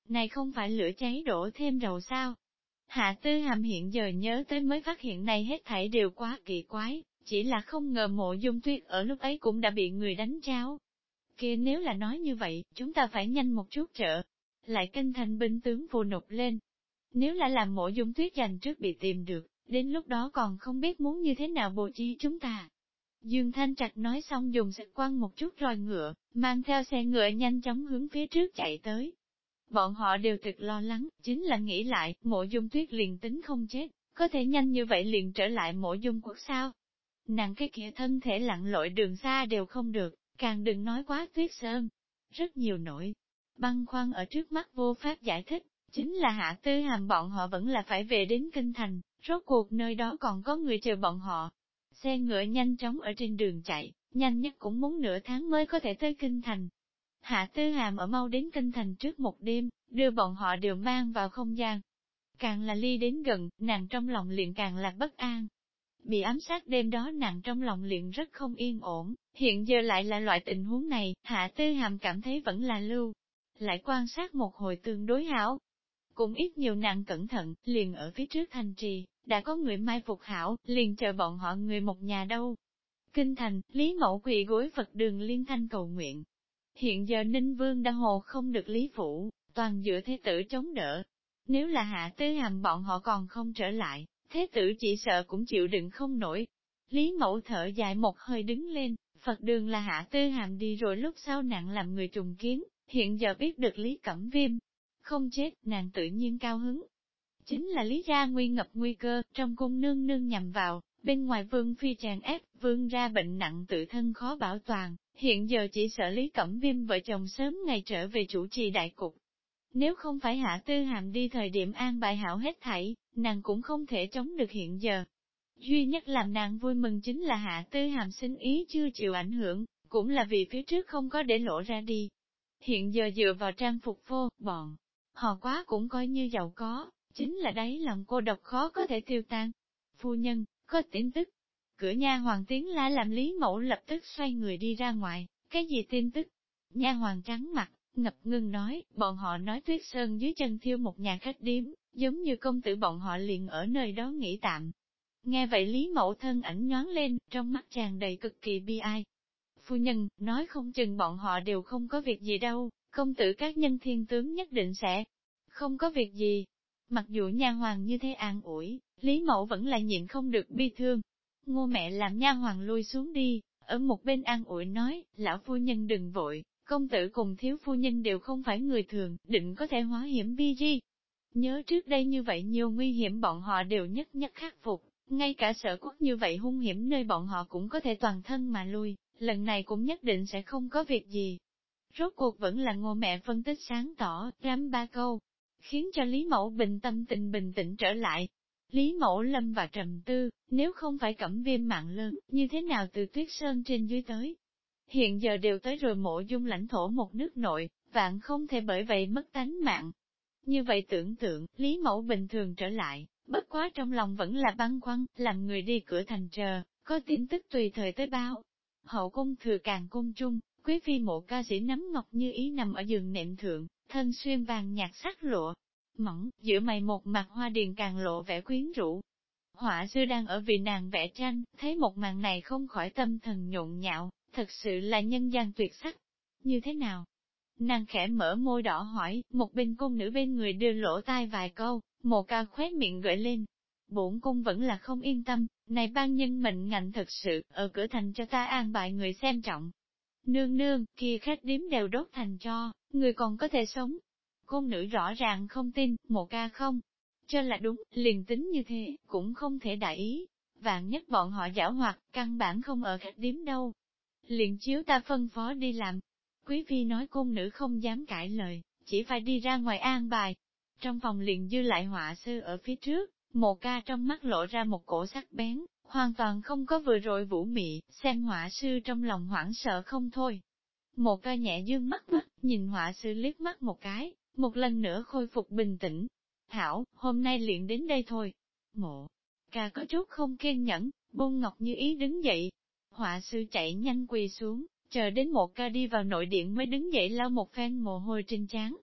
Này không phải lửa cháy đổ thêm dầu sao? Hạ Tư Hàm hiện giờ nhớ tới mới phát hiện này hết thảy đều quá kỳ quái, chỉ là không ngờ Mộ Dung Tuyết ở lúc ấy cũng đã bị người đánh tráo. Kia nếu là nói như vậy, chúng ta phải nhanh một chút trở. Lại kinh thành binh tướng phù nộp lên. Nếu là làm Mộ Dung Tuyết giành trước bị tìm được, đến lúc đó còn không biết muốn như thế nào bố trí chúng ta. Dương Thanh Trạch nói xong dùng sạch quăng một chút roi ngựa, mang theo xe ngựa nhanh chóng hướng phía trước chạy tới. Bọn họ đều thực lo lắng, chính là nghĩ lại, Mộ Dung Tuyết liền tính không chết, có thể nhanh như vậy liền trở lại Mộ Dung quốc sao? Nàng cái kia thân thể lặn lội đường xa đều không được, càng đừng nói quá Tuyết Sơn. Rất nhiều nỗi băn khoăn ở trước mắt vô pháp giải thích, chính là Hạ Tư Hàm bọn họ vẫn là phải về đến Kinh Thành, rốt cuộc nơi đó còn có người chờ bọn họ. Xe ngựa nhanh chóng ở trên đường chạy, nhanh nhất cũng muốn nửa tháng mới có thể tới Kinh Thành. Hạ Tư Hàm ở mau đến Kinh Thành trước một đêm, đưa bọn họ đều mang vào không gian. Càng là ly đến gần, nàng trong lòng liền càng là bất an. Bị ám sát đêm đó nàng trong lòng liền rất không yên ổn, hiện giờ lại là loại tình huống này, Hạ Tư Hàm cảm thấy vẫn là lưu. Lại quan sát một hồi tương đối hảo. Cũng ít nhiều nàng cẩn thận, liền ở phía trước thành trì, đã có người mai phục hảo, liền chờ bọn họ người một nhà đâu. Kinh thành, Lý Mẫu quỳ gối Phật đường liên thanh cầu nguyện. Hiện giờ Ninh Vương đã hồ không được Lý Phủ, toàn dựa thế tử chống đỡ. Nếu là Hạ Tư Hàm bọn họ còn không trở lại, thế tử chỉ sợ cũng chịu đựng không nổi. Lý Mẫu thở dài một hơi đứng lên, Phật đường là Hạ Tư Hàm đi rồi lúc sau nàng làm người trùng kiến, hiện giờ biết được Lý Cẩm Viêm. Không chết, nàng tự nhiên cao hứng. Chính là Lý gia nguy ngập nguy cơ, trong cung nương nương nhằm vào, bên ngoài vương phi tràn ép, vương ra bệnh nặng tự thân khó bảo toàn, hiện giờ chỉ sợ Lý Cẩm Viêm vợ chồng sớm ngày trở về chủ trì đại cục. Nếu không phải Hạ Tư Hàm đi thời điểm an bài hảo hết thảy, nàng cũng không thể chống được hiện giờ. Duy nhất làm nàng vui mừng chính là Hạ Tư Hàm sinh ý chưa chịu ảnh hưởng, cũng là vì phía trước không có để lộ ra đi. Hiện giờ dựa vào trang phục vô, bọn họ quá cũng coi như giàu có, chính là đáy lòng cô độc khó có thể tiêu tan. Phu nhân, có tin tức. Cửa nha hoàng tiến la làm Lý Mẫu lập tức xoay người đi ra ngoài, cái gì tin tức? Nha hoàng trắng mặt, ngập ngừng nói, bọn họ nói Tuyết Sơn dưới chân thiêu một nhà khách điếm, giống như công tử bọn họ liền ở nơi đó nghỉ tạm. Nghe vậy Lý Mẫu thân ảnh nhoáng lên, trong mắt tràn đầy cực kỳ bi ai. Phu nhân, nói không chừng bọn họ đều không có việc gì đâu, công tử các nhân thiên tướng nhất định sẽ không có việc gì. Mặc dù nha hoàng như thế an ủi, Lý Mẫu vẫn là nhịn không được bi thương. Ngô mẹ làm nha hoàng lui xuống đi, ở một bên an ủi nói, lão phu nhân đừng vội, công tử cùng thiếu phu nhân đều không phải người thường, định có thể hóa hiểm bi di. Nhớ trước đây như vậy nhiều nguy hiểm bọn họ đều nhất nhất khắc phục, ngay cả sở quốc như vậy hung hiểm nơi bọn họ cũng có thể toàn thân mà lui, lần này cũng nhất định sẽ không có việc gì. Rốt cuộc vẫn là Ngô mẹ phân tích sáng tỏ, rám ba câu, khiến cho Lý Mẫu bình tâm tình bình tĩnh trở lại. Lý Mẫu lâm và trầm tư, nếu không phải Cẩm Viêm mạng lớn, như thế nào từ Tuyết Sơn trên dưới tới. Hiện giờ đều tới rồi Mộ Dung lãnh thổ một nước nội, vạn không thể bởi vậy mất tánh mạng. Như vậy tưởng tượng, Lý Mẫu bình thường trở lại, bất quá trong lòng vẫn là băn khoăn, làm người đi cửa thành chờ, có tin tức tùy thời tới báo. Hậu cung thừa càng cung trung, quý phi Mộ ca sĩ nắm ngọc như ý nằm ở giường nệm thượng, thân xuyên vàng nhạt sắc lụa. Mỏng, giữa mày một mặt hoa điền càng lộ vẻ quyến rũ. Họa sư đang ở vì nàng vẽ tranh, thấy một màn này không khỏi tâm thần nhộn nhạo, thật sự là nhân gian tuyệt sắc. Như thế nào? Nàng khẽ mở môi đỏ hỏi, một bên cung nữ bên người đưa lỗ tai vài câu, Mộ ca khóe miệng gợi lên. Bổn cung vẫn là không yên tâm, này ban nhân mệnh ngạnh thật sự, ở cửa thành cho ta an bài người xem trọng. Nương nương, kia khách điếm đều đốt thành cho, người còn có thể sống. Cung nữ rõ ràng không tin, Mộ ca không cho là đúng, liền tính như thế, cũng không thể đại ý. Vạn nhất bọn họ giảo hoạt, căn bản không ở khách điếm đâu. Liền chiếu ta phân phó đi làm. Quý phi nói cung nữ không dám cãi lời, chỉ phải đi ra ngoài an bài. Trong phòng liền dư lại họa sư ở phía trước, Mộ ca trong mắt lộ ra một cổ sắc bén, hoàn toàn không có vừa rồi vũ mị, xem họa sư trong lòng hoảng sợ không thôi. Mộ ca nhẹ dương mắt, nhìn họa sư liếc mắt một cái, một lần nữa khôi phục bình tĩnh. Hảo, hôm nay luyện đến đây thôi. Mộ ca có chút không kiên nhẫn, buông ngọc như ý đứng dậy. Họa sư chạy nhanh quỳ xuống, chờ đến Mộ ca đi vào nội điện mới đứng dậy lau một phen mồ hôi trên trán.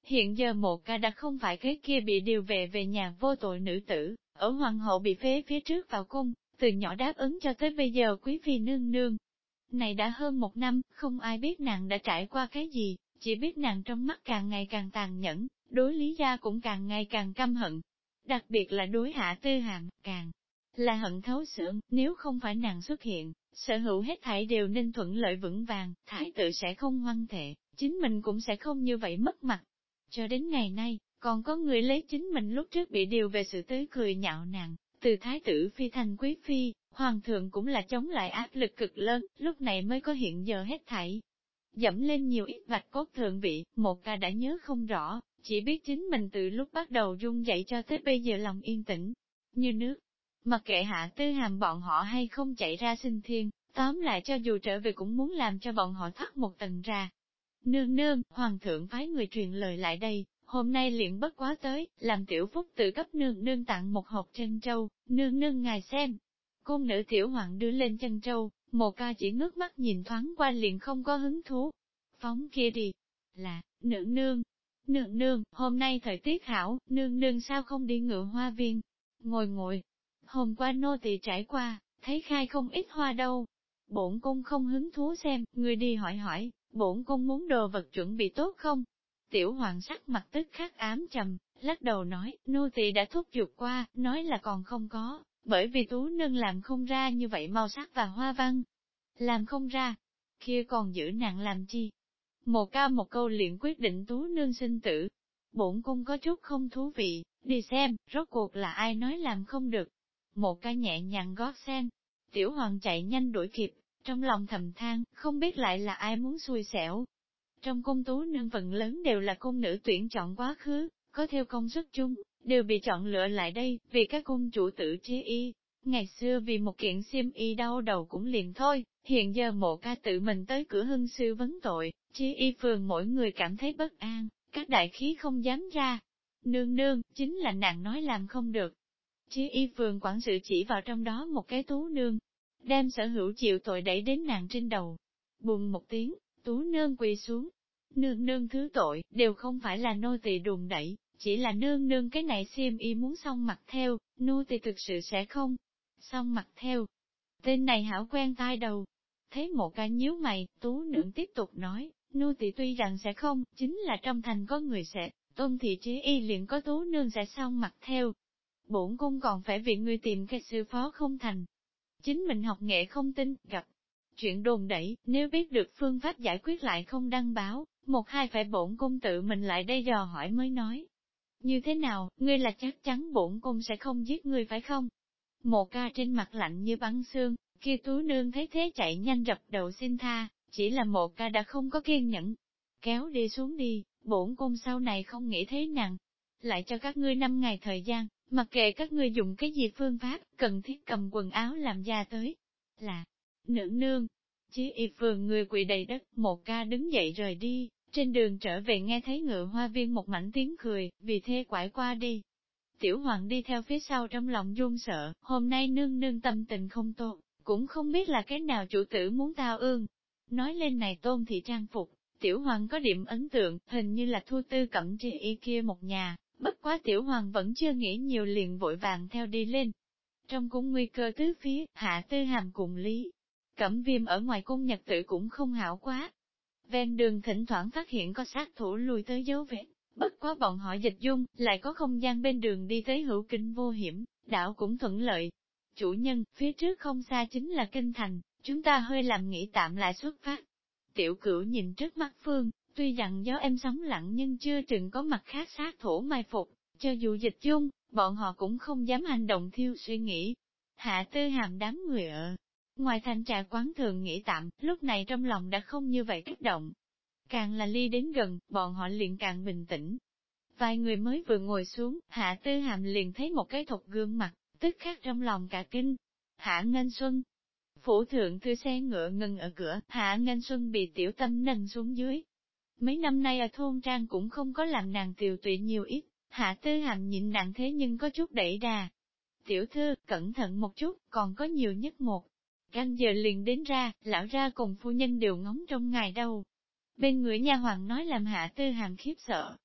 Hiện giờ Một Ca đã không phải cái kia bị điều về nhà vô tội nữ tử, ở hoàng hậu bị phế phía trước vào cung, từ nhỏ đáp ứng cho tới bây giờ quý phi nương nương. Này đã hơn 1 năm, không ai biết nàng đã trải qua cái gì, chỉ biết nàng trong mắt càng ngày càng tàn nhẫn, đối Lý gia cũng càng ngày càng căm hận. Đặc biệt là đối Hạ Tư Hàm, càng là hận thấu xương, nếu không phải nàng xuất hiện, sở hữu hết thảy đều nên thuận lợi vững vàng, thái tử sẽ không hoang thệ, chính mình cũng sẽ không như vậy mất mặt. Cho đến ngày nay, còn có người lấy chính mình lúc trước bị điều về sự tươi cười nhạo nàng, từ thái tử phi thành quý phi, hoàng thượng cũng là chống lại áp lực cực lớn, lúc này mới có hiện giờ hết thảy. Dẫm lên nhiều ít vạch cốt thượng vị, Một Ca đã nhớ không rõ, chỉ biết chính mình từ lúc bắt đầu run dậy cho tới bây giờ lòng yên tĩnh, như nước. Mặc kệ Hạ Tư Hàm bọn họ hay không chạy ra sinh thiên, tóm lại cho dù trở về cũng muốn làm cho bọn họ thoát một tầng ra. Nương nương, hoàng thượng phái người truyền lời lại đây, hôm nay liền bất quá tới, làm tiểu phúc tự cấp nương nương tặng một hộp trân châu, nương nương ngài xem. Cung nữ tiểu hoàng đưa lên trân châu, Một Ca chỉ ngước mắt nhìn thoáng qua liền không có hứng thú. Phóng kia đi, là, nương nương, hôm nay thời tiết hảo, nương nương sao không đi ngựa hoa viên, ngồi. Hôm qua nô tỳ trải qua, thấy khai không ít hoa đâu. Bổn cung không hứng thú xem, người đi hỏi, bổn cung muốn đồ vật chuẩn bị tốt không? Tiểu hoàng sắc mặt tức khắc ám trầm, lắc đầu nói, nô tỳ đã thúc giục qua, nói là còn không có, bởi vì tú nương làm không ra như vậy màu sắc và hoa văn. Làm không ra, kia còn giữ nặng làm chi? Một Ca một câu liền quyết định tú nương sinh tử. Bổn cung có chút không thú vị, đi xem, rốt cuộc là ai nói làm không được. Một Ca nhẹ nhàng gót sen, tiểu hoàng chạy nhanh đuổi kịp, trong lòng thầm than, không biết lại là ai muốn xui xẻo. Trong cung tú nương phần lớn đều là cung nữ tuyển chọn quá khứ, có theo công suất chung, đều bị chọn lựa lại đây, vì các cung chủ tử chế y. Ngày xưa vì một kiện xiêm y đau đầu cũng liền thôi, hiện giờ Mộ Ca tự mình tới cửa hưng sư vấn tội, chế y phường mỗi người cảm thấy bất an, các đại khí không dám ra. Nương nương, chính là nàng nói làm không được. Chế y phường quản sự chỉ vào trong đó một cái tú nương, đem sở hữu chịu tội đẩy đến nàng trên đầu. Bùng một tiếng, tú nương quỳ xuống. Nương nương thứ tội, đều không phải là nô tỳ đùn đẩy, chỉ là nương nương cái này xiêm y muốn xong mặt theo, nô tỳ thực sự sẽ không. Xong mặt theo. Tên này hảo quen tai đầu. Thấy Một Ca nhíu mày, tú nương tiếp tục nói, nô tỳ tuy rằng sẽ không, chính là trong thành có người sẽ, tôn thị chế y liền có tú nương sẽ xong mặt theo. Bổn cung còn phải vì ngươi tìm cái sư phó không thành. Chính mình học nghệ không tin, gặp chuyện đồn đẩy, nếu biết được phương pháp giải quyết lại không đăng báo, một hai phải bổn cung tự mình lại đây dò hỏi mới nói. Như thế nào, ngươi là chắc chắn bổn cung sẽ không giết ngươi phải không? Một Ca trên mặt lạnh như băng xương, kia tú nương thấy thế chạy nhanh rập đầu xin tha, chỉ là Một Ca đã không có kiên nhẫn. Kéo đi xuống đi, bổn cung sau này không nghĩ thế nặng. Lại cho các ngươi 5 ngày thời gian, mặc kệ các ngươi dùng cái gì phương pháp, cần thiết cầm quần áo làm ra tới. Là, nương nương, chứ y phường người quỳ đầy đất, Một Ca đứng dậy rời đi, trên đường trở về nghe thấy ngựa hoa viên một mảnh tiếng cười, vì thế quải qua đi. Tiểu hoàng đi theo phía sau trong lòng run sợ, hôm nay nương nương tâm tình không tốt, cũng không biết là cái nào chủ tử muốn tao ương. Nói lên này tôn thị trang phục, tiểu hoàng có điểm ấn tượng, hình như là Thu Tư Cẩm Tri y kia một nhà, bất quá tiểu hoàng vẫn chưa nghĩ nhiều liền vội vàng theo đi lên. Trong cung nguy cơ tứ phía, Hạ Tư Hàm cùng Lý Cẩm Viêm ở ngoài cung nhật tử cũng không hảo quá. Ven đường thỉnh thoảng phát hiện có sát thủ lùi tới dấu vết, bất quá bọn họ dịch dung, lại có không gian bên đường đi tới hữu kinh vô hiểm, đảo cũng thuận lợi. Chủ nhân, phía trước không xa chính là kinh thành, chúng ta hơi làm nghỉ tạm lại xuất phát. Tiểu Cửu nhìn trước mắt Phương, tuy rằng gió êm sóng lặng nhưng chưa từng có mặt khác sát thủ mai phục, cho dù dịch dung, bọn họ cũng không dám hành động thiêu suy nghĩ. Hạ Tư Hàm đám người ở ngoài thành trà quán thường nghỉ tạm, lúc này trong lòng đã không như vậy kích động. Càng là ly đến gần, bọn họ liền càng bình tĩnh. Vài người mới vừa ngồi xuống, Hạ Tư Hàm liền thấy một cái thục gương mặt, tức khắc trong lòng cả kinh. Hạ Nghênh Xuân. Phủ thượng thư xe ngựa ngừng ở cửa, Hạ Nghênh Xuân bị tiểu tâm nâng xuống dưới. Mấy năm nay ở thôn trang cũng không có làm nàng tiều tụy nhiều ít, Hạ Tư Hàm nhịn nặng thế nhưng có chút đẩy đà. Tiểu thư, cẩn thận một chút, còn có nhiều nhất một. Canh giờ liền đến ra, lão ra cùng phu nhân đều ngóng trong ngài đâu. Bên người nha hoàng nói làm Hạ Tư Hàm khiếp sợ.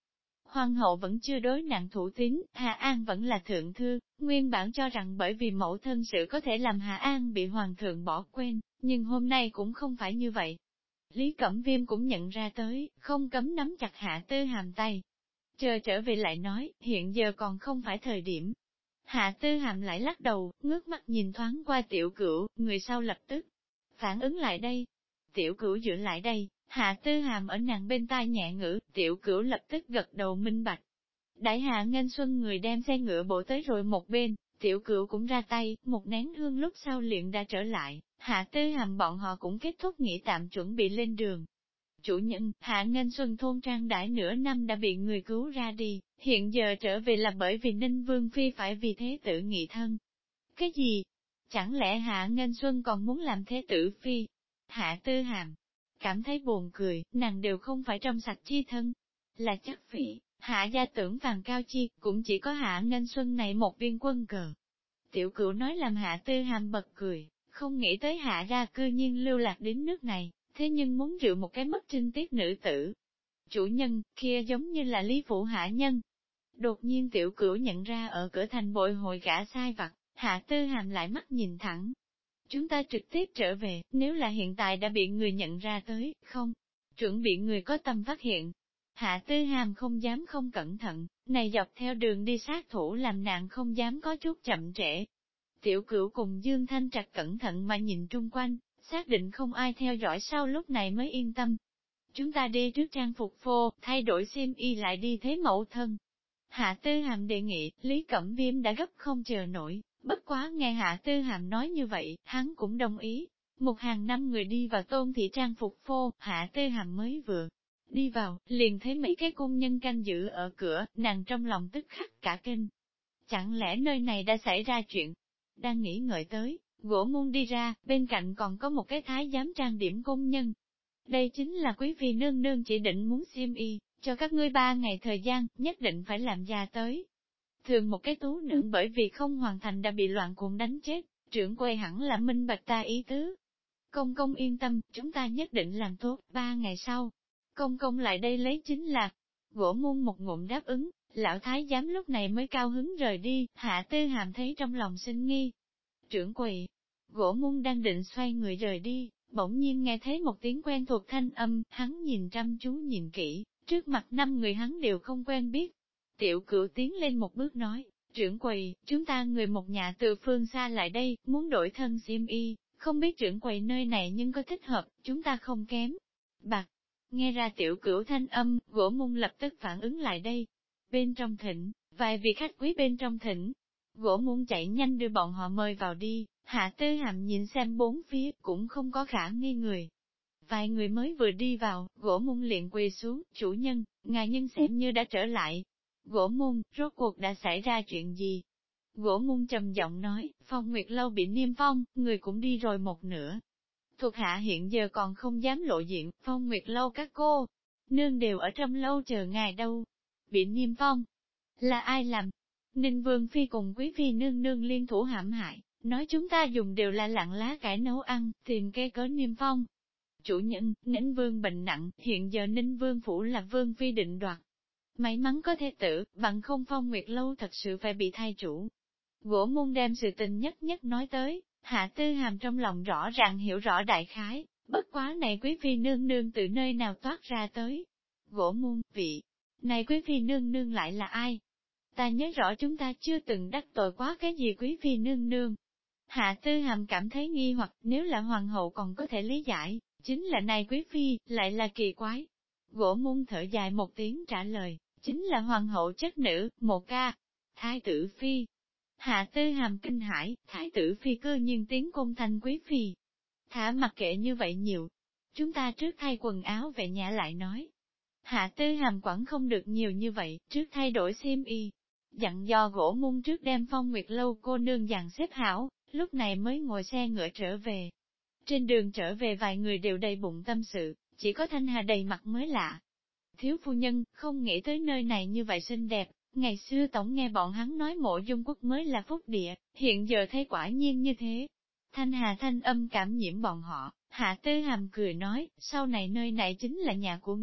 Hoàng hậu vẫn chưa đối nặng thủ tín, Hà An vẫn là thượng thư, nguyên bản cho rằng bởi vì mẫu thân sự có thể làm Hà An bị hoàng thượng bỏ quên, nhưng hôm nay cũng không phải như vậy. Lý Cẩm Viêm cũng nhận ra tới, không cấm nắm chặt Hạ Tư Hàm tay. Chờ trở về lại nói, hiện giờ còn không phải thời điểm. Hạ Tư Hàm lại lắc đầu, ngước mắt nhìn thoáng qua Tiểu Cửu, người sau lập tức phản ứng lại đây. Tiểu Cửu dựa lại đây, Hạ Tư Hàm ở nàng bên tai nhẹ ngữ, Tiểu Cửu lập tức gật đầu minh bạch. Đại Hạ Nghênh Xuân người đem xe ngựa bộ tới rồi một bên, Tiểu Cửu cũng ra tay, một nén hương lúc sau liền đã trở lại, Hạ Tư Hàm bọn họ cũng kết thúc nghỉ tạm chuẩn bị lên đường. Chủ nhân, Hạ Nghênh Xuân thôn trang đãi nửa năm đã bị người cứu ra đi, hiện giờ trở về là bởi vì Ninh Vương Phi phải vì thế tử nghị thân. Cái gì? Chẳng lẽ Hạ Nghênh Xuân còn muốn làm thế tử Phi? Hạ Tư Hàm cảm thấy buồn cười, nàng đều không phải trong sạch chi thân. Là chắc Phi, Hạ gia tưởng vàng cao chi, cũng chỉ có Hạ Nghênh Xuân này một viên quân cờ. Tiểu Cửu nói làm Hạ Tư Hàm bật cười, không nghĩ tới Hạ gia cư nhiên lưu lạc đến nước này, thế nhưng muốn rượu một cái mất trinh tiết nữ tử. Chủ nhân, kia giống như là Lý Phủ Hạ nhân. Đột nhiên Tiểu Cửu nhận ra ở cửa thành bội hội gã sai vặt, Hạ Tư Hàm lại mắt nhìn thẳng. Chúng ta trực tiếp trở về, nếu là hiện tại đã bị người nhận ra tới, không, chuẩn bị người có tâm phát hiện. Hạ Tư Hàm không dám không cẩn thận, này dọc theo đường đi sát thủ làm nạn không dám có chút chậm trễ. Tiểu Cửu cùng Dương Thanh Trạch cẩn thận mà nhìn trung quanh, xác định không ai theo dõi sau lúc này mới yên tâm. Chúng ta đi trước trang phục phô, thay đổi xiêm y lại đi thế mẫu thân. Hạ Tư Hàm đề nghị, Lý Cẩm Viêm đã gấp không chờ nổi, bất quá nghe Hạ Tư Hàm nói như vậy, hắn cũng đồng ý. Một hàng năm người đi vào Tôn thị trang phục phô, Hạ Tư Hàm mới vừa đi vào, liền thấy mấy cái cung nhân canh giữ ở cửa, nàng trong lòng tức khắc cả kinh. Chẳng lẽ nơi này đã xảy ra chuyện? Đang nghĩ ngợi tới, Gỗ Muôn đi ra, bên cạnh còn có một cái thái giám trang điểm công nhân. Đây chính là quý phi nương nương chỉ định muốn xiêm y, cho các ngươi 3 ngày thời gian, nhất định phải làm ra tới. Thường một cái tú nữ bởi vì không hoàn thành đã bị loạn cuồng đánh chết, trưởng quầy hẳn là minh bạch ta ý tứ. Công công yên tâm, chúng ta nhất định làm tốt, 3 ngày sau. Công công lại đây lấy chính là, Gỗ Muôn một ngụm đáp ứng, lão thái giám lúc này mới cao hứng rời đi, Hạ Tư Hàm thấy trong lòng sinh nghi. Trưởng quầy, Gỗ Muôn đang định xoay người rời đi, bỗng nhiên nghe thấy một tiếng quen thuộc thanh âm, hắn nhìn chăm chú nhìn kỹ, trước mặt 5 người hắn đều không quen biết. Tiểu Cửu tiến lên một bước nói, trưởng quầy, chúng ta người một nhà từ phương xa lại đây, muốn đổi thân xiêm y, không biết trưởng quầy nơi này nhưng có thích hợp, chúng ta không kém. Bạc, nghe ra Tiểu Cửu thanh âm, Gỗ Muôn lập tức phản ứng lại đây. Bên trong thỉnh, vài vị khách quý bên trong thỉnh, Gỗ Muôn chạy nhanh đưa bọn họ mời vào đi, Hạ Tư Hàm nhìn xem bốn phía, cũng không có khả nghi người. Vài người mới vừa đi vào, Gỗ Muôn liền quỳ xuống, chủ nhân, ngài nhân xem như đã trở lại. Gỗ Muôn, rốt cuộc đã xảy ra chuyện gì? Gỗ Muôn trầm giọng nói, Phong Nguyệt Lâu bị niêm phong, người cũng đi rồi một nửa. Thuộc hạ hiện giờ còn không dám lộ diện, Phong Nguyệt Lâu các cô, nương đều ở trong lâu chờ ngài đâu. Bị niêm phong, là ai làm? Ninh Vương Phi cùng Quý Phi nương nương liên thủ hãm hại, nói chúng ta dùng đều là lặng lá cải nấu ăn, tìm cây cớ niêm phong. Chủ nhân, Ninh Vương bệnh nặng, hiện giờ Ninh Vương Phủ là Vương Phi định đoạt. May mắn có thể tử, bằng không Phong Nguyệt Lâu thật sự phải bị thay chủ. Gỗ Muôn đem sự tình nhất nhất nói tới, Hạ Tư Hàm trong lòng rõ ràng hiểu rõ đại khái, bất quá này Quý Phi nương nương từ nơi nào toát ra tới. Gỗ Muôn, vị, này Quý Phi nương nương lại là ai? Ta nhớ rõ chúng ta chưa từng đắc tội quá cái gì Quý Phi nương nương. Hạ Tư Hàm cảm thấy nghi hoặc nếu là hoàng hậu còn có thể lý giải, chính là này Quý Phi, lại là kỳ quái. Gỗ Muôn thở dài một tiếng trả lời, chính là hoàng hậu chất nữ, một ca, Thái tử Phi. Hạ Tư Hàm kinh hãi, Thái tử Phi cư nhiên tiến cung thành Quý Phi. Thả mặc kệ như vậy nhiều. Chúng ta trước thay quần áo về nhà lại nói. Hạ Tư Hàm quản không được nhiều như vậy, trước thay đổi xiêm y. Dặn do Gỗ Muôn trước đem Phong Nguyệt Lâu cô nương dàn xếp hảo, lúc này mới ngồi xe ngựa trở về. Trên đường trở về vài người đều đầy bụng tâm sự, chỉ có Thanh Hà đầy mặt mới lạ. Thiếu phu nhân, không nghĩ tới nơi này như vậy xinh đẹp, ngày xưa tổng nghe bọn hắn nói Mộ Dung Quốc mới là phúc địa, hiện giờ thấy quả nhiên như thế. Thanh Hà thanh âm cảm nhiễm bọn họ, Hạ Tư Hàm cười nói, sau này nơi này chính là nhà của người,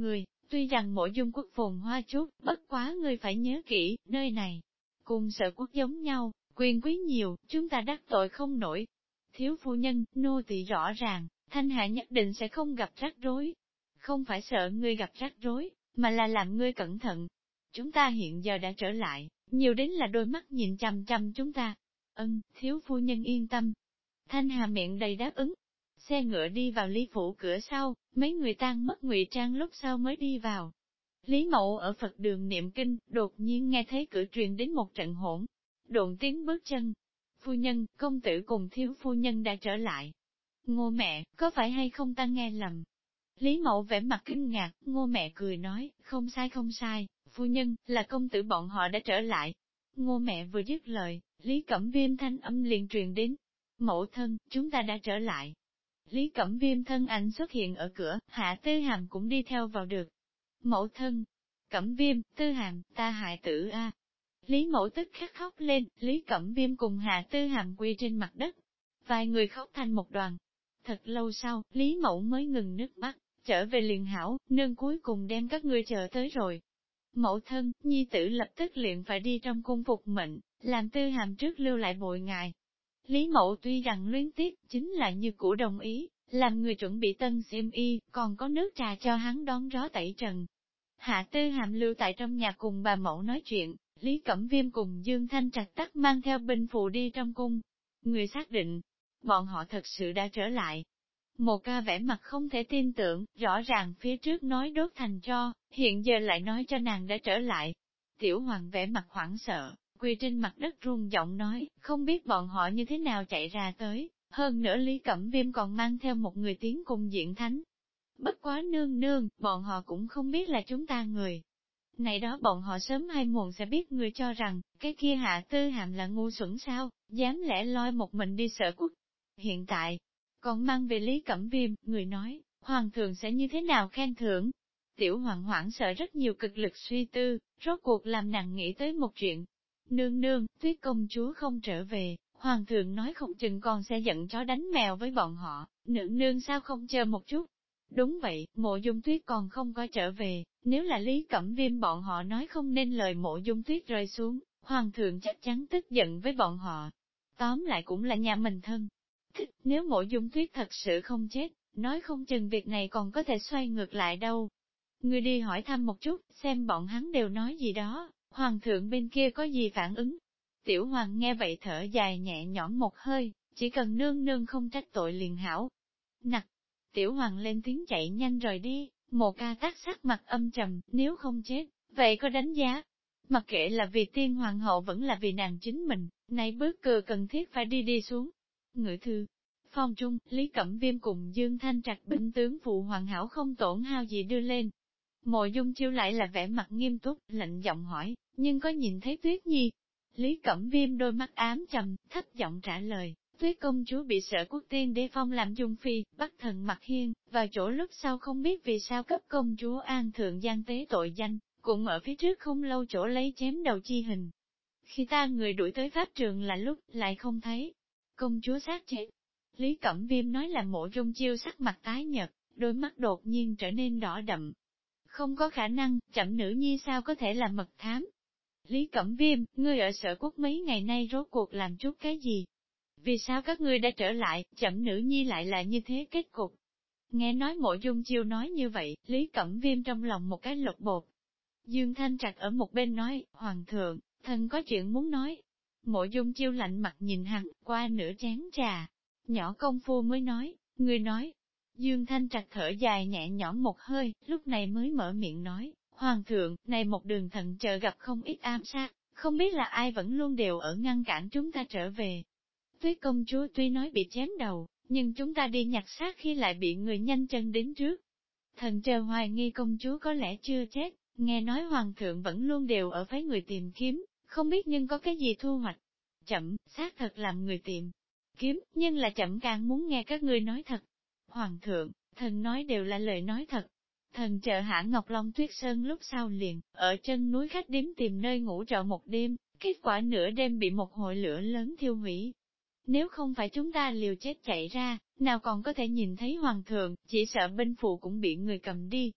Tuy rằng Mộ Dung Quốc phồn hoa chút, bất quá ngươi phải nhớ kỹ, nơi này, cùng Sở Quốc giống nhau, quyền quý nhiều, chúng ta đắc tội không nổi. Thiếu phu nhân, nô tỳ rõ ràng, Thanh Hạ nhất định sẽ không gặp rắc rối. Không phải sợ ngươi gặp rắc rối, mà là làm ngươi cẩn thận. Chúng ta hiện giờ đã trở lại, nhiều đến là đôi mắt nhìn chằm chằm chúng ta. Thiếu phu nhân yên tâm. Thanh Hà miệng đầy đáp ứng. Xe ngựa đi vào Lý phủ cửa sau, mấy người tan mất ngụy trang lúc sau mới đi vào. Lý Mậu ở Phật đường niệm kinh, đột nhiên nghe thấy cửa truyền đến một trận hỗn độn tiếng bước chân. Phu nhân, công tử cùng thiếu phu nhân đã trở lại. Ngô mẹ, có phải hay không ta nghe lầm? Lý Mậu vẻ mặt kinh ngạc, Ngô mẹ cười nói, không sai, phu nhân, là công tử bọn họ đã trở lại. Ngô mẹ vừa dứt lời, Lý Cẩm Viêm thanh âm liền truyền đến. Mẫu thân, chúng ta đã trở lại. Lý Cẩm Viêm thân ảnh xuất hiện ở cửa, Hạ Tư Hàm cũng đi theo vào được. Mẫu thân, Cẩm Viêm, Tư Hàm, ta hại tử a. Lý Mẫu tức khắc khóc lên, Lý Cẩm Viêm cùng Hạ Tư Hàm quy trên mặt đất. Vài người khóc thành một đoàn. Thật lâu sau, Lý Mẫu mới ngừng nước mắt, trở về liền hảo, nương cuối cùng đem các ngươi chờ tới rồi. Mẫu thân, nhi tử lập tức liền phải đi trong cung phục mệnh, làm Tư Hàm trước lưu lại bội ngài. Lý Mẫu tuy rằng luyến tiếc, chính là như cũ đồng ý, làm người chuẩn bị tân xiêm y, còn có nước trà cho hắn đón gió tẩy trần. Hạ Tư Hàm lưu tại trong nhà cùng bà Mẫu nói chuyện, Lý Cẩm Viêm cùng Dương Thanh Trạch tắc mang theo binh phụ đi trong cung. Người xác định, bọn họ thật sự đã trở lại. Một ca vẻ mặt không thể tin tưởng, rõ ràng phía trước nói đốt thành cho, hiện giờ lại nói cho nàng đã trở lại. Tiểu Hoàng vẻ mặt hoảng sợ, quỳ trên mặt đất run giọng nói, không biết bọn họ như thế nào chạy ra tới, hơn nữa Lý Cẩm Viêm còn mang theo một người tiến cùng diện thánh. Bất quá nương nương, bọn họ cũng không biết là chúng ta người. Này đó bọn họ sớm hay muộn sẽ biết người cho rằng, cái kia Hạ Tư Hàm là ngu xuẩn sao, dám lẻ loi một mình đi Sở Quốc. Hiện tại, còn mang về Lý Cẩm Viêm, người nói, Hoàng thượng sẽ như thế nào khen thưởng. Tiểu Hoàng hoảng sợ rất nhiều cực lực suy tư, rốt cuộc làm nàng nghĩ tới một chuyện. Nương nương, Tuyết công chúa không trở về, Hoàng thượng nói không chừng còn sẽ giận chó đánh mèo với bọn họ, nương nương sao không chờ một chút. Đúng vậy, Mộ Dung Tuyết còn không có trở về, nếu là Lý Cẩm Viêm bọn họ nói không nên lời Mộ Dung Tuyết rơi xuống, Hoàng thượng chắc chắn tức giận với bọn họ. Tóm lại cũng là nhà mình thân. Nếu Mộ Dung Tuyết thật sự không chết, nói không chừng việc này còn có thể xoay ngược lại đâu. Người đi hỏi thăm một chút, xem bọn hắn đều nói gì đó, Hoàng thượng bên kia có gì phản ứng. Tiểu Hoàng nghe vậy thở dài nhẹ nhõm một hơi, chỉ cần nương nương không trách tội liền hảo. Nặc, Tiểu Hoàng lên tiếng chạy nhanh rời đi, Một ca tác sắc mặt âm trầm, nếu không chết, vậy có đánh giá. Mặc kệ là vì tiên hoàng hậu vẫn là vì nàng chính mình, này bước cờ cần thiết phải đi xuống. Ngự thư, phong trung, Lý Cẩm Viêm cùng Dương Thanh Trạch binh tướng phụ hoàn hảo không tổn hao gì đưa lên. Mộ Dung Chiêu lại là vẻ mặt nghiêm túc, lạnh giọng hỏi, nhưng có nhìn thấy Tuyết Nhi? Lý Cẩm Viêm đôi mắt ám trầm, thấp giọng trả lời, Tuyết công chúa bị Sở Quốc tiên đế phong làm dung phi, bắt thần Mặc Hiên, vào chỗ lúc sau không biết vì sao cấp công chúa an thượng gian tế tội danh, cũng ở phía trước không lâu chỗ lấy chém đầu chi hình. Khi ta người đuổi tới pháp trường là lúc, lại không thấy công chúa xác chết. Lý Cẩm Viêm nói là Mộ Dung Chiêu sắc mặt tái nhợt, đôi mắt đột nhiên trở nên đỏ đậm. Không có khả năng, chậm nữ nhi sao có thể là mật thám. Lý Cẩm Viêm, ngươi ở Sở Quốc mấy ngày nay rốt cuộc làm chút cái gì? Vì sao các ngươi đã trở lại, chậm nữ nhi lại là như thế kết cục? Nghe nói Mộ Dung Chiêu nói như vậy, Lý Cẩm Viêm trong lòng một cái lột bột. Dương Thanh Trạch ở một bên nói, Hoàng thượng, thần có chuyện muốn nói. Mộ Dung Chiêu lạnh mặt nhìn hắn, qua nửa chén trà. Nhỏ công phu mới nói, người nói. Dương Thanh Trạch thở dài nhẹ nhõm một hơi, lúc này mới mở miệng nói, Hoàng thượng, này một đường thần chờ gặp không ít ám sát, không biết là ai vẫn luôn đều ở ngăn cản chúng ta trở về. Tuyết công chúa tuy nói bị chém đầu, nhưng chúng ta đi nhặt xác khi lại bị người nhanh chân đến trước. Thần chờ hoài nghi công chúa có lẽ chưa chết, nghe nói Hoàng thượng vẫn luôn đều ở phái người tìm kiếm, không biết nhưng có cái gì thu hoạch. Chậm, xác thật làm người tìm kiếm, nhưng là chậm càng muốn nghe các ngươi nói thật. Hoàng thượng, thần nói đều là lời nói thật. Thần chờ hạ Ngọc Long Tuyết Sơn lúc sau liền, ở chân núi khách điếm tìm nơi ngủ trọ một đêm, kết quả nửa đêm bị một hội lửa lớn thiêu hủy. Nếu không phải chúng ta liều chết chạy ra, nào còn có thể nhìn thấy Hoàng thượng, chỉ sợ binh phụ cũng bị người cầm đi.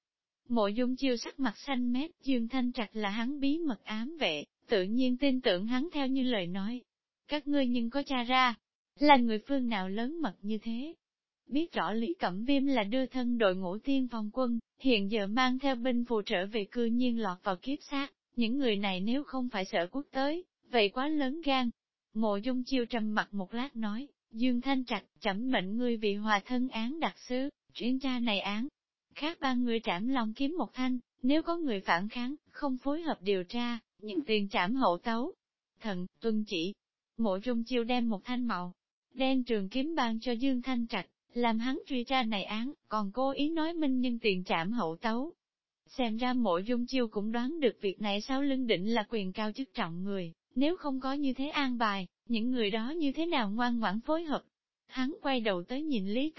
Mộ Dung Chiêu sắc mặt xanh mét, Dương Thanh Trạch là hắn bí mật ám vệ, tự nhiên tin tưởng hắn theo như lời nói. Các ngươi nhưng có tra ra, là người phương nào lớn mật như thế? Biết rõ Lý Cẩm Viêm là đưa thân đội ngũ tiên phong quân, hiện giờ mang theo binh phù trở về cư nhiên lọt vào kiếp sát, những người này nếu không phải sợ quốc tới, vậy quá lớn gan. Mộ Dung Chiêu trầm mặt một lát nói, Dương Thanh Trạch, chẩm mệnh ngươi vì hòa thân án đặc sứ, chuyên tra này án. Khác ba người trảm lòng kiếm một thanh, nếu có người phản kháng, không phối hợp điều tra, những tiền trảm hậu tấu. Thần, tuân chỉ. Mộ Dung Chiêu đem một thanh màu đen trường kiếm ban cho Dương Thanh Trạch, làm hắn truy tra này án, còn cố ý nói minh nhân tiền trảm hậu tấu. Xem ra Mộ Dung Chiêu cũng đoán được việc này sau lưng định là quyền cao chức trọng người, nếu không có như thế an bài, những người đó như thế nào ngoan ngoãn phối hợp. Hắn quay đầu tới nhìn Lý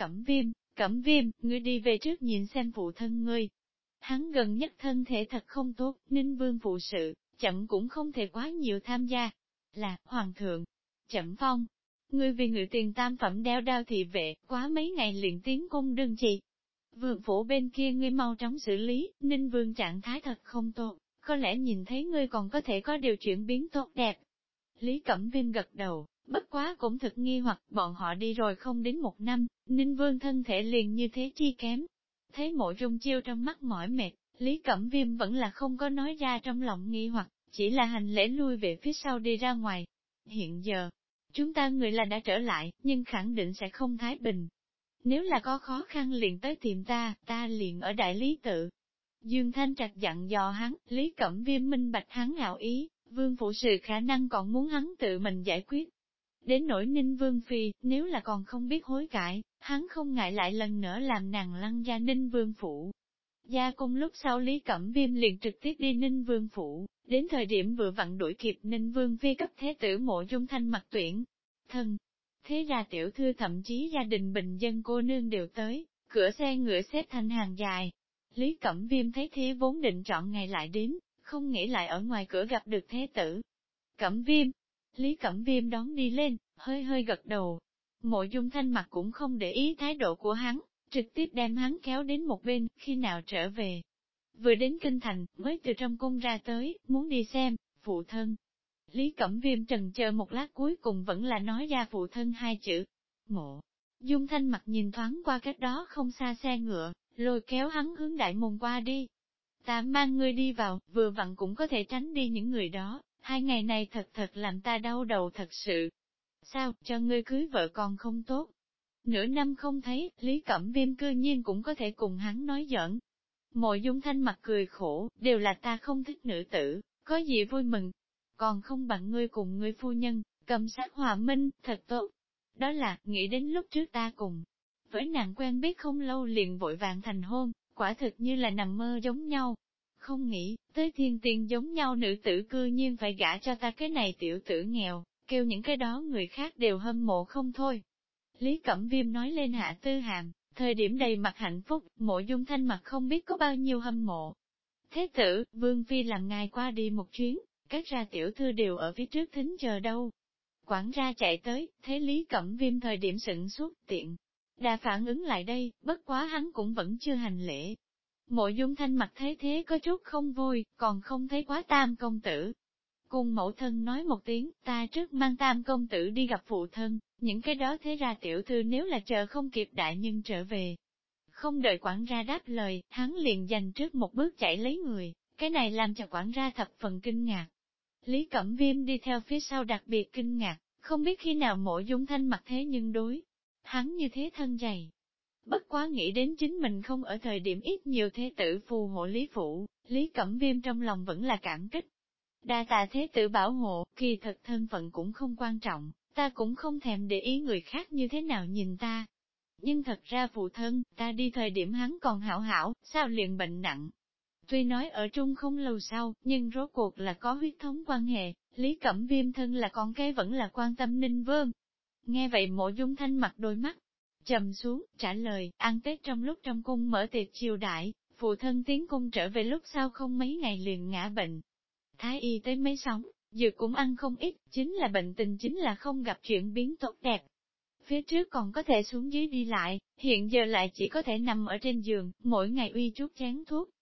Cẩm Viêm, ngươi đi về trước nhìn xem phụ thân ngươi. Hắn gần nhất thân thể thật không tốt, Ninh Vương phụ sự, chậm cũng không thể quá nhiều tham gia. Là, Hoàng thượng, Chậm Phong, ngươi vì ngự tiền tam phẩm đeo đao thị vệ, quá mấy ngày liền tiến cung đương chị. Vương phủ bên kia ngươi mau chóng xử lý, Ninh Vương trạng thái thật không tốt, có lẽ nhìn thấy ngươi còn có thể có điều chuyển biến tốt đẹp. Lý Cẩm Viêm gật đầu, bất quá cũng thực nghi hoặc bọn họ đi rồi không đến một năm, Ninh Vương thân thể liền như thế chi kém. Thấy Mộ Dung Chiêu trong mắt mỏi mệt, Lý Cẩm Viêm vẫn là không có nói ra trong lòng nghi hoặc, chỉ là hành lễ lui về phía sau đi ra ngoài. Hiện giờ, chúng ta người là đã trở lại, nhưng khẳng định sẽ không thái bình. Nếu là có khó khăn liền tới tìm ta liền ở Đại Lý Tự. Dương Thanh Trạch dặn dò hắn, Lý Cẩm Viêm minh bạch hắn ngạo ý, Vương phụ sự khả năng còn muốn hắn tự mình giải quyết. Đến nỗi Ninh Vương Phi, nếu là còn không biết hối cải, hắn không ngại lại lần nữa làm nàng lăn ra Ninh Vương Phủ. Gia cung lúc sau Lý Cẩm Viêm liền trực tiếp đi Ninh Vương Phủ, đến thời điểm vừa vặn đuổi kịp Ninh Vương Phi cấp thế tử Mộ Dung Thanh mặc tuyển. Thân, thế ra tiểu thư thậm chí gia đình bình dân cô nương đều tới, cửa xe ngựa xếp thành hàng dài. Lý Cẩm Viêm thấy thế vốn định chọn ngày lại đến, không nghĩ lại ở ngoài cửa gặp được thế tử. Cẩm Viêm, Lý Cẩm Viêm đón đi lên, hơi hơi gật đầu. Mộ Dung Thanh mặt cũng không để ý thái độ của hắn, trực tiếp đem hắn kéo đến một bên, khi nào trở về. Vừa đến Kinh Thành, mới từ trong cung ra tới, muốn đi xem, phụ thân. Lý Cẩm Viêm trần chờ một lát cuối cùng vẫn là nói ra phụ thân hai chữ. Mộ Dung Thanh mặt nhìn thoáng qua cách đó không xa xe ngựa, lôi kéo hắn hướng đại môn qua đi. Ta mang ngươi đi vào, vừa vặn cũng có thể tránh đi những người đó, 2 ngày này thật làm ta đau đầu thật sự. Sao, cho ngươi cưới vợ còn không tốt? Nửa năm không thấy, Lý Cẩm Viêm cư nhiên cũng có thể cùng hắn nói giỡn. Mộ Dung Thanh mặt cười khổ, đều là ta không thích nữ tử, có gì vui mừng. Còn không bằng ngươi cùng ngươi phu nhân, cầm sát hòa minh, thật tốt. Đó là, nghĩ đến lúc trước ta cùng với nàng quen biết không lâu liền vội vàng thành hôn, quả thực như là nằm mơ giống nhau. Không nghĩ, tới thiên tiên giống nhau nữ tử cư nhiên phải gả cho ta cái này tiểu tử nghèo, kêu những cái đó người khác đều hâm mộ không thôi. Lý Cẩm Viêm nói lên Hạ Tư Hàm, thời điểm đầy mặt hạnh phúc, Mộ Dung Thanh mặt không biết có bao nhiêu hâm mộ. Thế tử, Vương Phi làm ngài qua đi một chuyến, các ra tiểu thư đều ở phía trước thính chờ đâu. Quản gia chạy tới, thế Lý Cẩm Viêm thời điểm sửng suốt tiện. Đã phản ứng lại đây, bất quá hắn cũng vẫn chưa hành lễ. Mộ Dung Thanh mặt thấy thế có chút không vui, còn không thấy quá Tam công tử. Cùng mẫu thân nói một tiếng, ta trước mang Tam công tử đi gặp phụ thân, những cái đó thế ra tiểu thư nếu là chờ không kịp đại nhân trở về. Không đợi quản gia đáp lời, hắn liền dành trước một bước chạy lấy người, cái này làm cho quản gia thập phần kinh ngạc. Lý Cẩm Viêm đi theo phía sau đặc biệt kinh ngạc, không biết khi nào Mộ Dung Thanh mặt thế nhưng đối. Hắn như thế thân dày. Bất quá nghĩ đến chính mình không ở thời điểm ít nhiều thế tử phù hộ Lý Phụ, Lý Cẩm Viêm trong lòng vẫn là cảm kích. Đa tạ thế tử bảo hộ, kỳ thật thân phận cũng không quan trọng, ta cũng không thèm để ý người khác như thế nào nhìn ta. Nhưng thật ra phụ thân, ta đi thời điểm hắn còn hảo hảo, sao liền bệnh nặng. Tuy nói ở chung không lâu sau, nhưng rốt cuộc là có huyết thống quan hệ, Lý Cẩm Viêm thân là con cái vẫn là quan tâm Ninh Vương. Nghe vậy Mộ Dung Thanh mặt đôi mắt trầm xuống, trả lời, ăn Tết trong lúc trong cung mở tiệc chiêu đãi, phụ thân tiến cung trở về lúc sau không mấy ngày liền ngã bệnh. Thái y tới mấy sóng, dược cũng ăn không ít, chính là bệnh tình chính là không gặp chuyển biến tốt đẹp. Phía trước còn có thể xuống dưới đi lại, hiện giờ lại chỉ có thể nằm ở trên giường, mỗi ngày uy chút chén thuốc.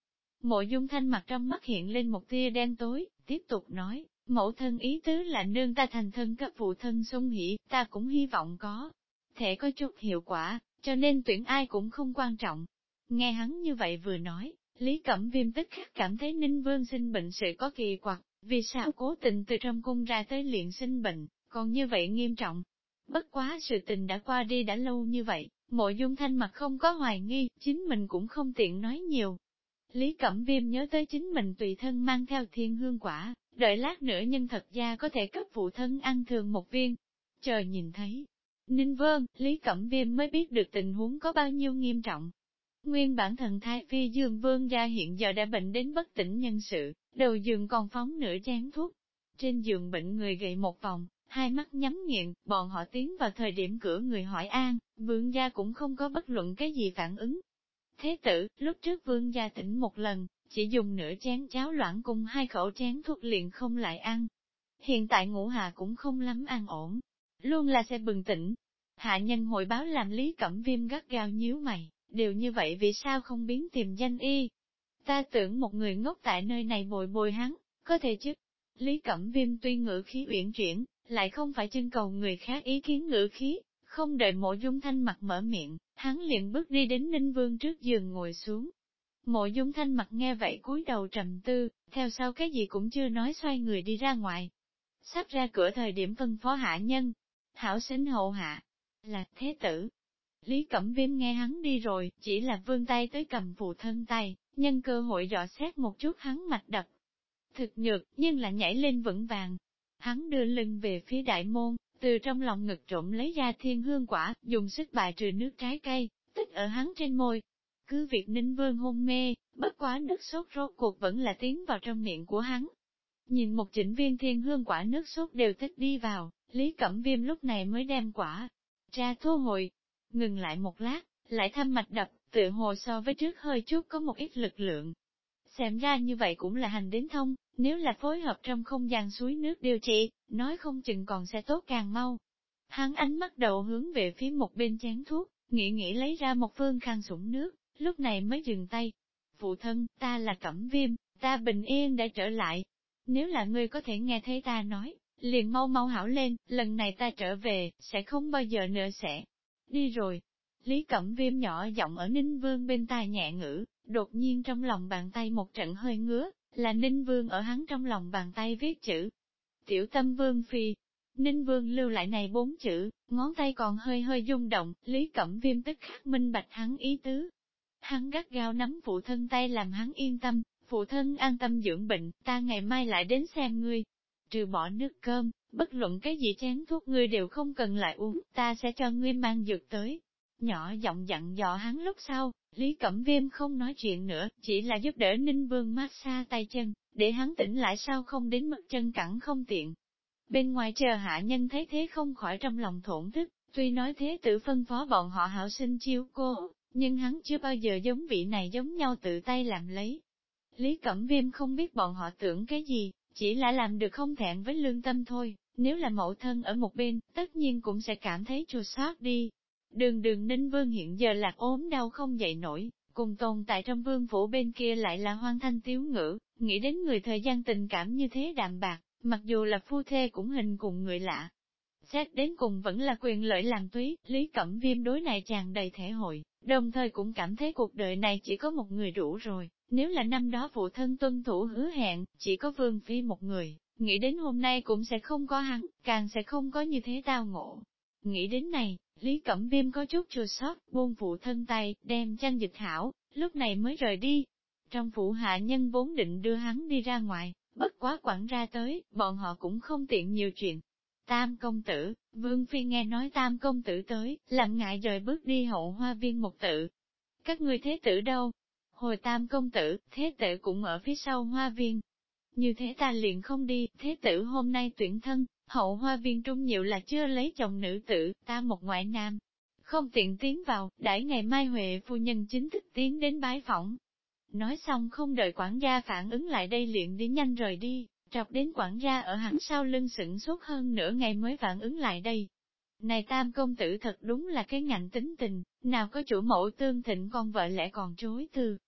Mộ Dung Thanh mặt trong mắt hiện lên một tia đen tối, tiếp tục nói, mẫu thân ý tứ là nương ta thành thân cấp phụ thân sung hỷ, ta cũng hy vọng có thể có chút hiệu quả, cho nên tuyển ai cũng không quan trọng. Nghe hắn như vậy vừa nói, Lý Cẩm Viêm tức khắc cảm thấy Ninh Vương sinh bệnh sự có kỳ quặc, vì sao cố tình từ trong cung ra tới liền sinh bệnh, còn như vậy nghiêm trọng. Bất quá sự tình đã qua đi đã lâu như vậy, Mộ Dung Thanh mặt không có hoài nghi, chính mình cũng không tiện nói nhiều. Lý Cẩm Viêm nhớ tới chính mình tùy thân mang theo thiên hương quả, đợi lát nữa nhân thật ra có thể cấp phụ thân ăn thường một viên. Chờ nhìn thấy Ninh Vương, Lý Cẩm Viêm mới biết được tình huống có bao nhiêu nghiêm trọng. Nguyên bản thần thái phi Dương Vương gia hiện giờ đã bệnh đến bất tỉnh nhân sự, đầu giường còn phóng nửa chén thuốc. Trên giường bệnh người gầy một vòng, hai mắt nhắm nghiền, bọn họ tiến vào thời điểm cửa người hỏi an, Vương gia cũng không có bất luận cái gì phản ứng. Thế tử, lúc trước Vương gia tỉnh một lần, chỉ dùng nửa chén cháo loãng cùng 2 khẩu chén thuốc liền không lại ăn. Hiện tại ngũ hạ cũng không lắm an ổn, luôn là sẽ bừng tỉnh. Hạ nhân hội báo làm Lý Cẩm Viêm gắt gao nhíu mày, đều như vậy vì sao không biến tìm danh y? Ta tưởng một người ngốc tại nơi này bồi bồi hắn, có thể chứ? Lý Cẩm Viêm tuy ngữ khí uyển chuyển, lại không phải trưng cầu người khác ý kiến ngữ khí, không đợi Mộ Dung Thanh mặt mở miệng, hắn liền bước đi đến Ninh Vương trước giường ngồi xuống. Mộ Dung Thanh mặt nghe vậy cúi đầu trầm tư, theo sau cái gì cũng chưa nói xoay người đi ra ngoài. Sắp ra cửa thời điểm phân phó hạ nhân, hảo sinh hậu hạ, là thế tử. Lý Cẩm Viêm nghe hắn đi rồi, chỉ là vươn tay tới cầm phụ thân tay, nhân cơ hội dò xét một chút hắn mạch đập. Thực nhược, nhưng là nhảy lên vững vàng. Hắn đưa lưng về phía đại môn, từ trong lòng ngực trộm lấy ra thiên hương quả, dùng sức bài trừ nước trái cây, tích ở hắn trên môi. Cứ việc Ninh Vương hôn mê, bất quá nước sốt rốt cuộc vẫn là tiến vào trong miệng của hắn. Nhìn một chỉnh viên thiên hương quả nước sốt đều tích đi vào, Lý Cẩm Viêm lúc này mới đem quả ra thu hồi. Ngừng lại một lát, lại thăm mạch đập, tự hồ so với trước hơi chút có một ít lực lượng. Xem ra như vậy cũng là hành đến thông, nếu là phối hợp trong không gian suối nước điều trị, nói không chừng còn sẽ tốt càng mau. Hắn ánh mắt đầu hướng về phía một bên chén thuốc, nghĩ lấy ra một phương khăn sủng nước, lúc này mới dừng tay. Phụ thân, ta là Cẩm Viêm, ta bình yên đã trở lại. Nếu là ngươi có thể nghe thấy ta nói, liền mau mau hảo lên, lần này ta trở về, sẽ không bao giờ nữa sẽ đi rồi. Lý Cẩm Viêm nhỏ giọng ở Ninh Vương bên tai nhẹ ngữ, đột nhiên trong lòng bàn tay một trận hơi ngứa, là Ninh Vương ở hắn trong lòng bàn tay viết chữ. Tiểu Tâm Vương Phi. Ninh Vương lưu lại này 4 chữ, ngón tay còn hơi hơi rung động, Lý Cẩm Viêm tức khắc minh bạch hắn ý tứ. Hắn gắt gao nắm phụ thân tay làm hắn yên tâm, phụ thân an tâm dưỡng bệnh, ta ngày mai lại đến xem ngươi. Trừ bỏ nước cơm, bất luận cái gì chén thuốc ngươi đều không cần lại uống, ta sẽ cho ngươi mang dược tới. Nhỏ giọng dặn dò hắn lúc sau, Lý Cẩm Viêm không nói chuyện nữa, chỉ là giúp đỡ Ninh Vương massage tay chân, để hắn tỉnh lại sao không đến mức chân cẳng không tiện. Bên ngoài chờ hạ nhân thấy thế không khỏi trong lòng thổn thức, tuy nói thế tử phân phó bọn họ hảo sinh chiêu cô, nhưng hắn chưa bao giờ giống vị này giống nhau tự tay làm lấy. Lý Cẩm Viêm không biết bọn họ tưởng cái gì, chỉ là làm được không thẹn với lương tâm thôi, nếu là mẫu thân ở một bên, tất nhiên cũng sẽ cảm thấy chua xót đi. Đường Ninh Vương hiện giờ lạc ốm đau không dậy nổi, cùng tồn tại trong vương phủ bên kia lại là hoang thanh tiếu ngữ, nghĩ đến người thời gian tình cảm như thế đạm bạc, mặc dù là phu thê cũng hình cùng người lạ. Xét đến cùng vẫn là quyền lợi làm túy, Lý Cẩm Viêm đối này tràn đầy thể hội, đồng thời cũng cảm thấy cuộc đời này chỉ có một người đủ rồi, nếu là năm đó phụ thân tuân thủ hứa hẹn, chỉ có Vương Phi một người, nghĩ đến hôm nay cũng sẽ không có hắn, càng sẽ không có như thế tao ngộ. Nghĩ đến này, Lý Cẩm Viêm có chút chua xót, buông phụ thân tay, đem chăn dịch hảo, lúc này mới rời đi. Trong phủ hạ nhân vốn định đưa hắn đi ra ngoài, bất quá quản ra tới, bọn họ cũng không tiện nhiều chuyện. Tam công tử, Vương Phi nghe nói tam công tử tới, làm ngại rời bước đi hậu hoa viên một tự. Các ngươi thế tử đâu? Hồi tam công tử, thế tử cũng ở phía sau hoa viên. Như thế ta liền không đi, thế tử hôm nay tuyển thân, hậu hoa viên trung nhiều là chưa lấy chồng nữ tử, ta một ngoại nam. Không tiện tiến vào, đãi ngày mai Huệ phu nhân chính thức tiến đến bái phỏng. Nói xong không đợi quản gia phản ứng lại đây liền đi nhanh rời đi, trọc đến quản gia ở hắn sau lưng sửng sốt hơn nửa ngày mới phản ứng lại đây. Này tam công tử thật đúng là cái ngạnh tính tình, nào có chủ mẫu tương thịnh con vợ lẽ còn chối từ.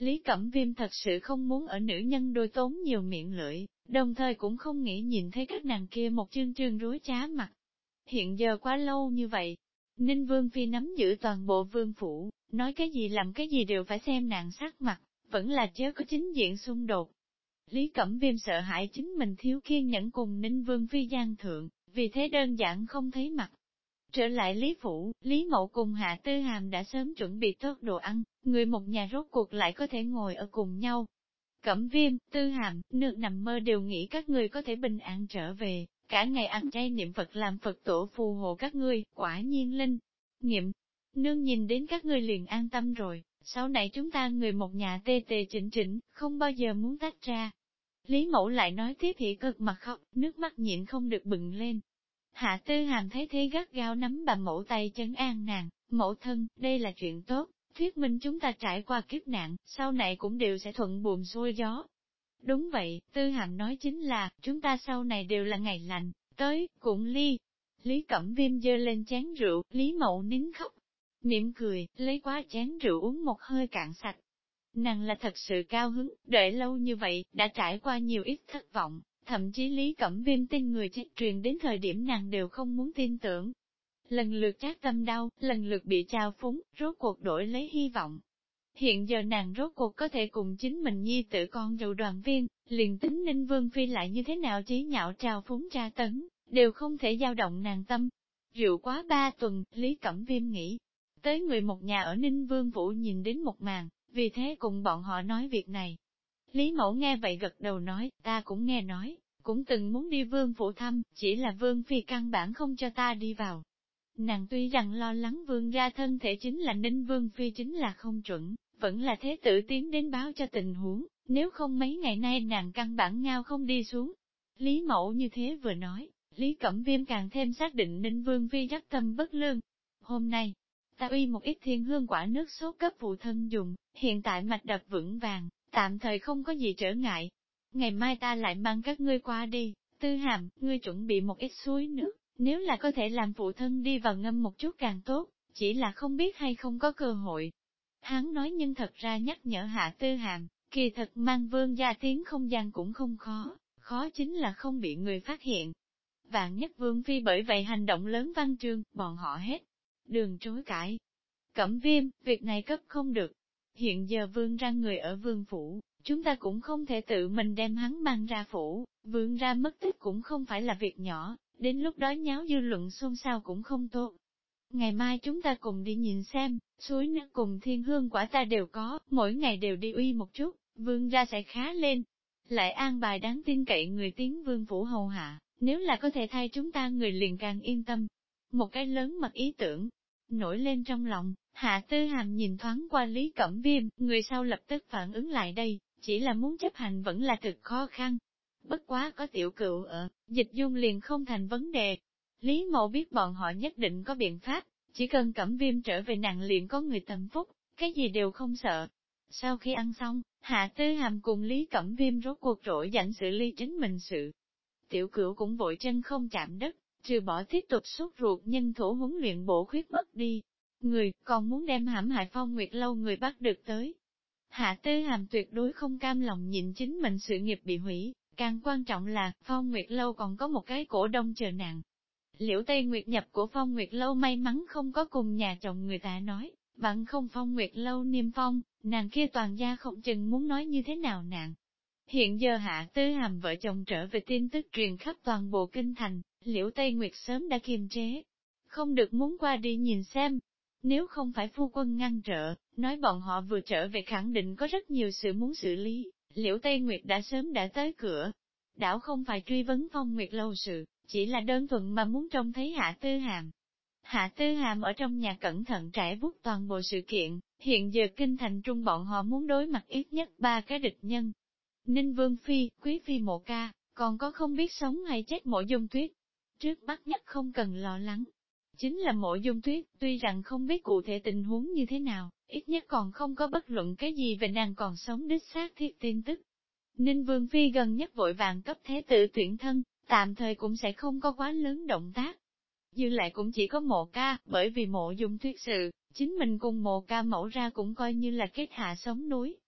Lý Cẩm Viêm thật sự không muốn ở nữ nhân đôi tốn nhiều miệng lưỡi, đồng thời cũng không nghĩ nhìn thấy các nàng kia một chương trương rối trá mặt. Hiện giờ quá lâu như vậy, Ninh Vương Phi nắm giữ toàn bộ vương phủ, nói cái gì làm cái gì đều phải xem nàng sắc mặt, vẫn là chớ có chính diện xung đột. Lý Cẩm Viêm sợ hãi chính mình thiếu kiên nhẫn cùng Ninh Vương Phi gian thượng, vì thế đơn giản không thấy mặt. Trở lại Lý Phủ, Lý Mậu cùng Hạ Tư Hàm đã sớm chuẩn bị tốt đồ ăn, người một nhà rốt cuộc lại có thể ngồi ở cùng nhau. Cẩm Viêm, Tư Hàm, nương nằm mơ đều nghĩ các người có thể bình an trở về, cả ngày ăn chay niệm Phật làm Phật tổ phù hộ các ngươi, quả nhiên linh. Nghiệm, nương nhìn đến các ngươi liền an tâm rồi, sau này chúng ta người một nhà tê tê chỉnh chỉnh, không bao giờ muốn tách ra. Lý Mẫu lại nói tiếp hỉ cực mặt khóc, nước mắt nhịn không được bừng lên. Hạ Tư Hàm thấy thế gắt gao nắm bà mẫu tay trấn an nàng, mẫu thân, đây là chuyện tốt, thuyết minh chúng ta trải qua kiếp nạn, sau này cũng đều sẽ thuận buồm xuôi gió. Đúng vậy, Tư Hàm nói chính là, chúng ta sau này đều là ngày lành, tới, cũng ly. Lý Cẩm Viêm dơ lên chén rượu, Lý Mậu nín khóc, mỉm cười, lấy quá chén rượu uống một hơi cạn sạch. Nàng là thật sự cao hứng, đợi lâu như vậy, đã trải qua nhiều ít thất vọng, thậm chí Lý Cẩm Viêm tin người chết truyền đến thời điểm nàng đều không muốn tin tưởng. Lần lượt trát tâm đau, lần lượt bị trao phúng, rốt cuộc đổi lấy hy vọng. Hiện giờ nàng rốt cuộc có thể cùng chính mình nhi tử con dâu đoàn viên, liền tính Ninh Vương Phi lại như thế nào chí nhạo trao phúng tra tấn, đều không thể dao động nàng tâm. Rượu quá 3 tuần, Lý Cẩm Viêm nghĩ, tới người một nhà ở Ninh Vương Phủ nhìn đến một màn, vì thế cùng bọn họ nói việc này. Lý Mẫu nghe vậy gật đầu nói, ta cũng nghe nói, cũng từng muốn đi Vương Phủ thăm, chỉ là Vương Phi căn bản không cho ta đi vào. Nàng tuy rằng lo lắng Vương ra thân thể chính là Ninh Vương Phi chính là không chuẩn, vẫn là thế tử tiến đến báo cho tình huống, nếu không mấy ngày nay nàng căn bản ngao không đi xuống. Lý Mẫu như thế vừa nói, Lý Cẩm Viêm càng thêm xác định Ninh Vương Phi dắt tâm bất lương. Hôm nay, ta uy một ít thiên hương quả nước sốt cấp phụ thân dùng, hiện tại mạch đập vững vàng, tạm thời không có gì trở ngại. Ngày mai ta lại mang các ngươi qua đi, Tư Hàm, ngươi chuẩn bị một ít suối nước, nếu là có thể làm phụ thân đi vào ngâm một chút càng tốt, chỉ là không biết hay không có cơ hội. Hắn nói nhưng thật ra nhắc nhở Hạ Tư Hàm, kỳ thật mang Vương gia tiến không gian cũng không khó, khó chính là không bị người phát hiện. Vạn nhất Vương Phi bởi vậy hành động lớn văn chương, bọn họ hết đường chối cãi. Cẩm Viêm, việc này cấp không được. Hiện giờ Vương ra người ở Vương Phủ, chúng ta cũng không thể tự mình đem hắn mang ra phủ, Vương ra mất tích cũng không phải là việc nhỏ, đến lúc đó nháo dư luận xôn xao cũng không tốt. Ngày mai chúng ta cùng đi nhìn xem, suối nước cùng thiên hương quả ta đều có, mỗi ngày đều đi uy một chút, Vương ra sẽ khá lên. Lại an bài đáng tin cậy người tiến Vương Phủ hầu hạ, nếu là có thể thay chúng ta người liền càng yên tâm. Một cái lớn mật ý tưởng, nổi lên trong lòng, Hạ Tư Hàm nhìn thoáng qua Lý Cẩm Viêm, người sau lập tức phản ứng lại đây, chỉ là muốn chấp hành vẫn là thực khó khăn. Bất quá có tiểu cựu ở, dịch dung liền không thành vấn đề. Lý Mậu biết bọn họ nhất định có biện pháp, chỉ cần Cẩm Viêm trở về nàng liền có người tâm phúc, cái gì đều không sợ. Sau khi ăn xong, Hạ Tư Hàm cùng Lý Cẩm Viêm rốt cuộc rỗi rảnh xử lý chính mình sự. Tiểu cửu cũng vội chân không chạm đất, trừ bỏ tiếp tục sốt ruột nhân thủ huấn luyện bổ khuyết mất đi. Người, còn muốn đem hãm hại Phong Nguyệt Lâu người bắt được tới. Hạ Tư Hàm tuyệt đối không cam lòng nhìn chính mình sự nghiệp bị hủy, càng quan trọng là, Phong Nguyệt Lâu còn có một cái cổ đông chờ nàng. Liễu Tây Nguyệt nhập của Phong Nguyệt Lâu may mắn không có cùng nhà chồng người ta nói, bằng không Phong Nguyệt Lâu niêm phong, nàng kia toàn gia không chừng muốn nói như thế nào nàng. Hiện giờ Hạ Tư Hàm vợ chồng trở về tin tức truyền khắp toàn bộ kinh thành, Liễu Tây Nguyệt sớm đã kiềm chế, không được muốn qua đi nhìn xem. Nếu không phải phu quân ngăn trở, nói bọn họ vừa trở về khẳng định có rất nhiều sự muốn xử lý, Liễu Tây Nguyệt đã sớm đã tới cửa. Đảo không phải truy vấn Phong Nguyệt Lâu sự, chỉ là đơn thuần mà muốn trông thấy Hạ Tư Hàm. Hạ Tư Hàm ở trong nhà cẩn thận trải vuốt toàn bộ sự kiện, hiện giờ kinh thành trung bọn họ muốn đối mặt ít nhất 3 cái địch nhân. Ninh Vương Phi, Quý Phi Mộ Ca, còn có không biết sống hay chết Mộ Dung Tuyết. Trước mắt nhất không cần lo lắng. Chính là Mộ Dung Tuyết, tuy rằng không biết cụ thể tình huống như thế nào, ít nhất còn không có bất luận cái gì về nàng còn sống đích xác thiết tin tức. Ninh Vương Phi gần nhất vội vàng cấp thế tử tuyển thân, tạm thời cũng sẽ không có quá lớn động tác. Dư lại cũng chỉ có Mộ Ca, bởi vì Mộ Dung Tuyết sự, chính mình cùng Mộ Ca mẫu ra cũng coi như là kết hạ sống núi.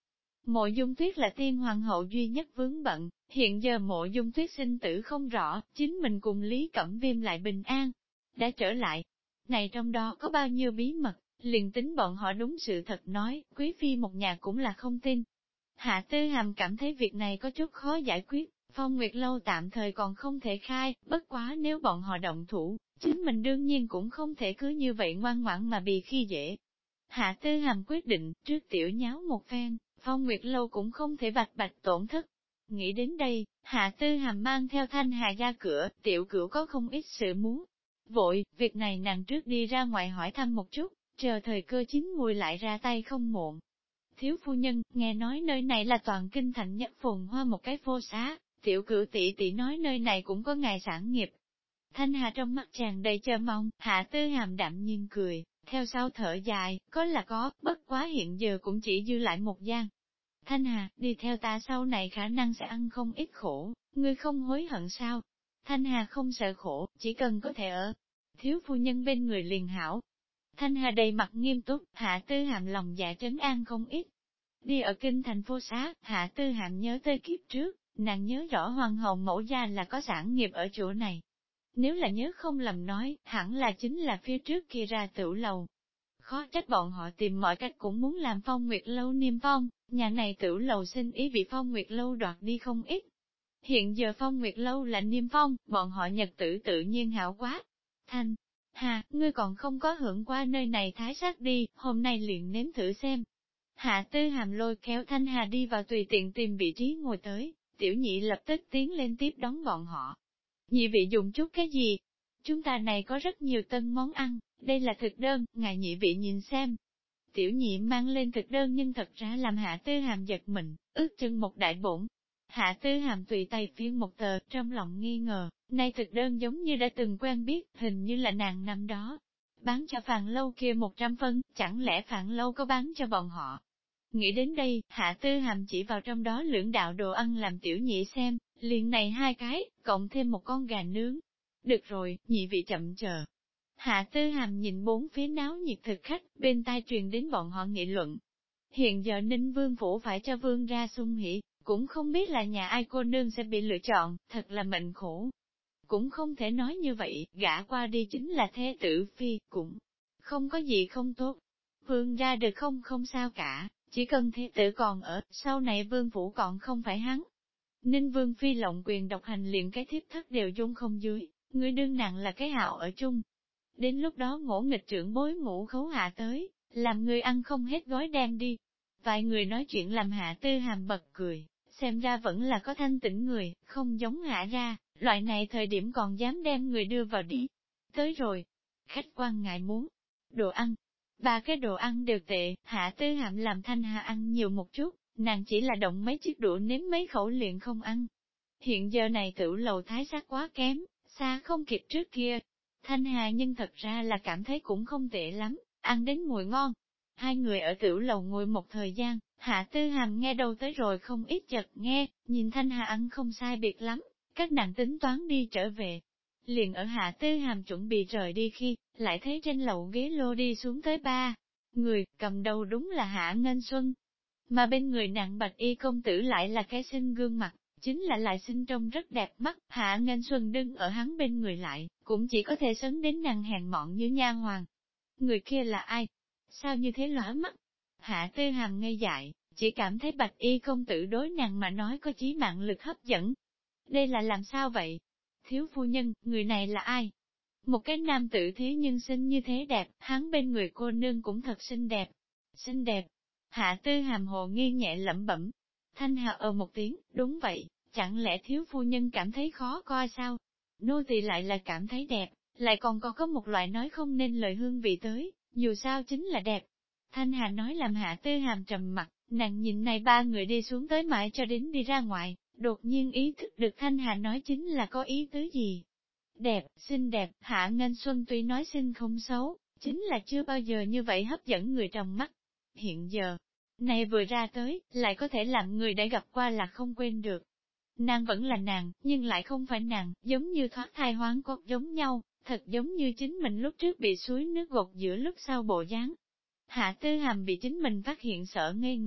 Mộ Dung Tuyết là tiên hoàng hậu duy nhất vướng bận, hiện giờ Mộ Dung Tuyết sinh tử không rõ, chính mình cùng Lý Cẩm Viêm lại bình an, đã trở lại. Này trong đó có bao nhiêu bí mật, liền tính bọn họ đúng sự thật nói, quý phi một nhà cũng là không tin. Hạ Tư Hàm cảm thấy việc này có chút khó giải quyết, Phong Nguyệt Lâu tạm thời còn không thể khai, bất quá nếu bọn họ động thủ, chính mình đương nhiên cũng không thể cứ như vậy ngoan ngoãn mà bị khi dễ. Hạ Tư Hàm quyết định, trước tiểu nháo một phen, Phong Nguyệt Lâu cũng không thể bạch bạch tổn thất. Nghĩ đến đây, Hạ Tư Hàm mang theo Thanh Hà ra cửa, tiểu cửu có không ít sự muốn. Vội, việc này nàng trước đi ra ngoài hỏi thăm một chút, chờ thời cơ chín mùi lại ra tay không muộn. Thiếu phu nhân, nghe nói nơi này là toàn kinh thành nhất phồn hoa một cái phô xá, tiểu cửu tỷ tỷ nói nơi này cũng có ngài sản nghiệp. Thanh Hà trong mắt tràn đầy chờ mong, Hạ Tư Hàm đạm nhiên cười, theo sau thở dài, có là có, bất quá hiện giờ cũng chỉ dư lại một gian. Thanh Hà, đi theo ta sau này khả năng sẽ ăn không ít khổ, ngươi không hối hận sao? Thanh Hà không sợ khổ, chỉ cần có thể ở thiếu phu nhân bên người liền hảo. Thanh Hà đầy mặt nghiêm túc, Hạ Tư Hàm lòng dạ trấn an không ít. Đi ở kinh thành phố xá, Hạ Tư Hàm nhớ tới kiếp trước, nàng nhớ rõ hoàng hậu mẫu gia là có sản nghiệp ở chỗ này. Nếu là nhớ không lầm nói, hẳn là chính là phía trước kia ra tửu lầu. Khó trách bọn họ tìm mọi cách cũng muốn làm Phong Nguyệt Lâu niêm phong, nhà này tửu lầu xin ý bị Phong Nguyệt Lâu đoạt đi không ít. Hiện giờ Phong Nguyệt Lâu là niêm phong, bọn họ nhật tử tự nhiên hảo quá. Thanh Hà, ngươi còn không có hưởng qua nơi này thái sắc đi, hôm nay liền nếm thử xem. Hạ Tư Hàm lôi kéo Thanh Hà đi vào tùy tiện tìm vị trí ngồi tới, tiểu nhị lập tức tiến lên tiếp đón bọn họ. Nhị vị dùng chút cái gì? Chúng ta này có rất nhiều tân món ăn, đây là thực đơn, ngài nhị vị nhìn xem. Tiểu nhị mang lên thực đơn nhưng thật ra làm Hạ Tư Hàm giật mình, ước chừng một đại bổn. Hạ Tư Hàm tùy tay phiên một tờ, trong lòng nghi ngờ, nay thực đơn giống như đã từng quen biết, hình như là nàng năm đó. Bán cho Phàn Lâu kia 100 phân, chẳng lẽ Phàn Lâu có bán cho bọn họ? Nghĩ đến đây, Hạ Tư Hàm chỉ vào trong đó lưỡng đạo đồ ăn làm tiểu nhị xem, liền này hai cái, cộng thêm một con gà nướng. Được rồi, nhị vị chậm chờ. Hạ Tư Hàm nhìn bốn phía náo nhiệt thực khách, bên tai truyền đến bọn họ nghị luận. Hiện giờ Ninh Vương Phủ phải cho Vương ra sung hỉ, cũng không biết là nhà ai cô nương sẽ bị lựa chọn, thật là mệnh khổ. Cũng không thể nói như vậy, gả qua đi chính là thế tử phi, cũng không có gì không tốt. Vương ra được không không sao cả, chỉ cần thế tử còn ở, sau này Vương Phủ còn không phải hắn. Ninh Vương Phi lộng quyền độc hành liền cái thiếp thất đều dung không dưới, người đương nặng là cái hạo ở chung. Đến lúc đó ngỗ nghịch trưởng bối ngũ khấu hạ tới, làm người ăn không hết gói đem đi. Vài người nói chuyện làm Hạ Tư Hàm bật cười, xem ra vẫn là có thanh tĩnh người, không giống Hạ ra, loại này thời điểm còn dám đem người đưa vào đi. Tới rồi, khách quan ngại muốn đồ ăn. Ba cái đồ ăn đều tệ, Hạ Tư Hàm làm Thanh Hà ăn nhiều một chút, nàng chỉ là động mấy chiếc đũa nếm mấy khẩu liền không ăn. Hiện giờ này tửu lầu thái sắc quá kém, xa không kịp trước kia. Thanh Hà nhưng thật ra là cảm thấy cũng không tệ lắm, ăn đến mùi ngon. Hai người ở tửu lầu ngồi một thời gian, Hạ Tư Hàm nghe đâu tới rồi không ít chợt nghe, nhìn Thanh Hà ăn không sai biệt lắm, các nàng tính toán đi trở về. Liền ở Hạ Tư Hàm chuẩn bị rời đi khi, lại thấy trên lầu ghế lô đi xuống tới ba người, cầm đầu đúng là Hạ Nghênh Xuân. Mà bên người nàng bạch y công tử lại là cái xinh gương mặt, chính là lại xinh trông rất đẹp mắt, Hạ Nghênh Xuân đứng ở hắn bên người lại, cũng chỉ có thể sấn đến nàng hèn mọn như nha hoàng. Người kia là ai? Sao như thế lóa mắt? Hạ Tư Hàm ngây dại, chỉ cảm thấy bạch y công tử đối nàng mà nói có chí mạng lực hấp dẫn. Đây là làm sao vậy? Thiếu phu nhân, người này là ai? Một cái nam tử thế nhưng xinh như thế đẹp, hắn bên người cô nương cũng thật xinh đẹp. Xinh đẹp. Hạ Tư Hàm hồ nghi nhẹ lẩm bẩm. Thanh Hà một tiếng, đúng vậy, chẳng lẽ thiếu phu nhân cảm thấy khó coi sao? Nô tỳ lại là cảm thấy đẹp, lại còn có một loại nói không nên lời hương vị tới, dù sao chính là đẹp. Thanh Hà nói làm Hạ Tư Hàm trầm mặt, nàng nhìn này ba người đi xuống tới mãi cho đến đi ra ngoài, đột nhiên ý thức được Thanh Hà nói chính là có ý tứ gì. Đẹp, xinh đẹp, Hạ Nghênh Xuân tuy nói xinh không xấu, chính là chưa bao giờ như vậy hấp dẫn người trong mắt. Hiện giờ, này vừa ra tới, lại có thể làm người đã gặp qua là không quên được. Nàng vẫn là nàng, nhưng lại không phải nàng, giống như thoát thai hoán cốt giống nhau, thật giống như chính mình lúc trước bị suối nước gột giữa lúc sau bộ dáng. Hạ Tư Hàm bị chính mình phát hiện sợ ngây người,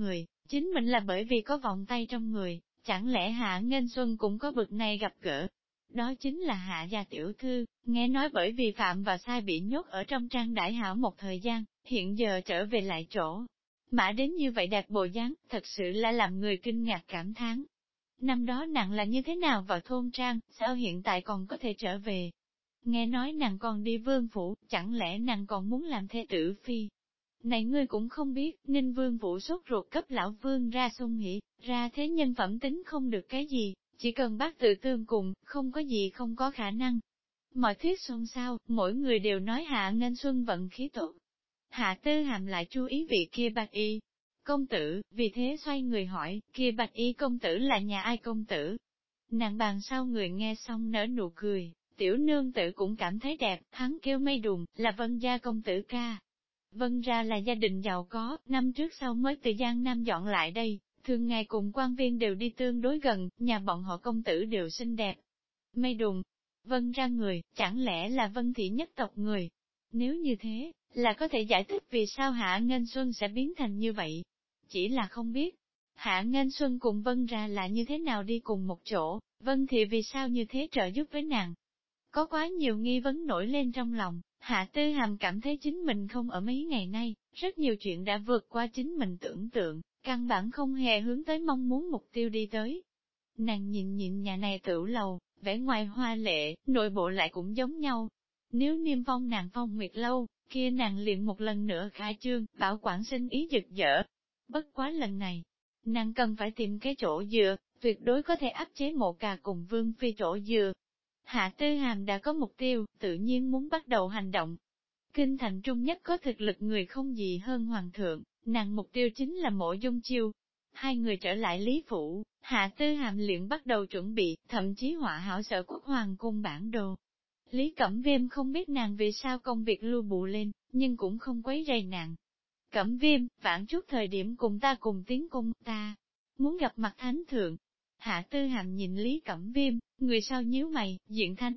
Chính mình là bởi vì có vòng tay trong người, chẳng lẽ Hạ Nghênh Xuân cũng có bực này gặp gỡ. Đó chính là Hạ gia tiểu thư, nghe nói bởi vì phạm và sai bị nhốt ở trong trang đại hảo một thời gian, hiện giờ trở về lại chỗ. Mã đến như vậy đạt bộ dáng, thật sự là làm người kinh ngạc cảm thán. Năm đó nàng là như thế nào vào thôn trang, sao hiện tại còn có thể trở về? Nghe nói nàng còn đi vương phủ, chẳng lẽ nàng còn muốn làm thê tử phi? Này ngươi cũng không biết, Ninh Vương Vũ sốt ruột cấp lão vương ra xung hỉ, ra thế nhân phẩm tính không được cái gì, chỉ cần bác tự tương cùng, không có gì không có khả năng. Mọi thuyết xôn xao, mỗi người đều nói Hạ Nghênh Xuân vận khí tốt. Hạ Tư Hàm lại chú ý vị kia bạch y công tử, vì thế xoay người hỏi, kia bạch y công tử là nhà ai công tử? Nàng bàn sau người nghe xong nở nụ cười, tiểu nương tử cũng cảm thấy đẹp, hắn kêu Mây Đùng, là Vân gia công tử ca. Vân ra là gia đình giàu có, năm trước sau mới từ Giang Nam dọn lại đây, thường ngày cùng quan viên đều đi tương đối gần, nhà bọn họ công tử đều xinh đẹp. Mây Đùng, Vân ra người, chẳng lẽ là Vân thị nhất tộc người? Nếu như thế, là có thể giải thích vì sao Hạ Nghênh Xuân sẽ biến thành như vậy. Chỉ là không biết, Hạ Nghênh Xuân cùng Vân ra là như thế nào đi cùng một chỗ, Vân thị vì sao như thế trợ giúp với nàng. Có quá nhiều nghi vấn nổi lên trong lòng, Hạ Tư Hàm cảm thấy chính mình không ở mấy ngày nay, rất nhiều chuyện đã vượt qua chính mình tưởng tượng, căn bản không hề hướng tới mong muốn mục tiêu đi tới. Nàng nhìn nhìn nhà này tửu lầu, vẻ ngoài hoa lệ, nội bộ lại cũng giống nhau. Nếu niêm phong nàng Phong Nguyệt lâu, kia nàng liền một lần nữa khai trương, bảo quản sinh ý rực rỡ. Bất quá lần này, nàng cần phải tìm cái chỗ dựa, tuyệt đối có thể áp chế Mộ Cà cùng Vương Phi chỗ dựa. Hạ Tư Hàm đã có mục tiêu, tự nhiên muốn bắt đầu hành động. Kinh thành trung nhất có thực lực người không gì hơn hoàng thượng, nàng mục tiêu chính là Mộ Dung Chiêu. Hai người trở lại Lý Phủ, Hạ Tư Hàm liền bắt đầu chuẩn bị, thậm chí họa hảo Sở Quốc hoàng cung bản đồ. Lý Cẩm Viêm không biết nàng vì sao công việc lưu bụ lên, nhưng cũng không quấy rầy nàng. Cẩm Viêm, vãn chút thời điểm cùng ta cùng tiến cung, ta muốn gặp mặt thánh thượng. Hạ Tư Hàm nhìn Lý Cẩm Viêm, người sau nhíu mày, diện thanh.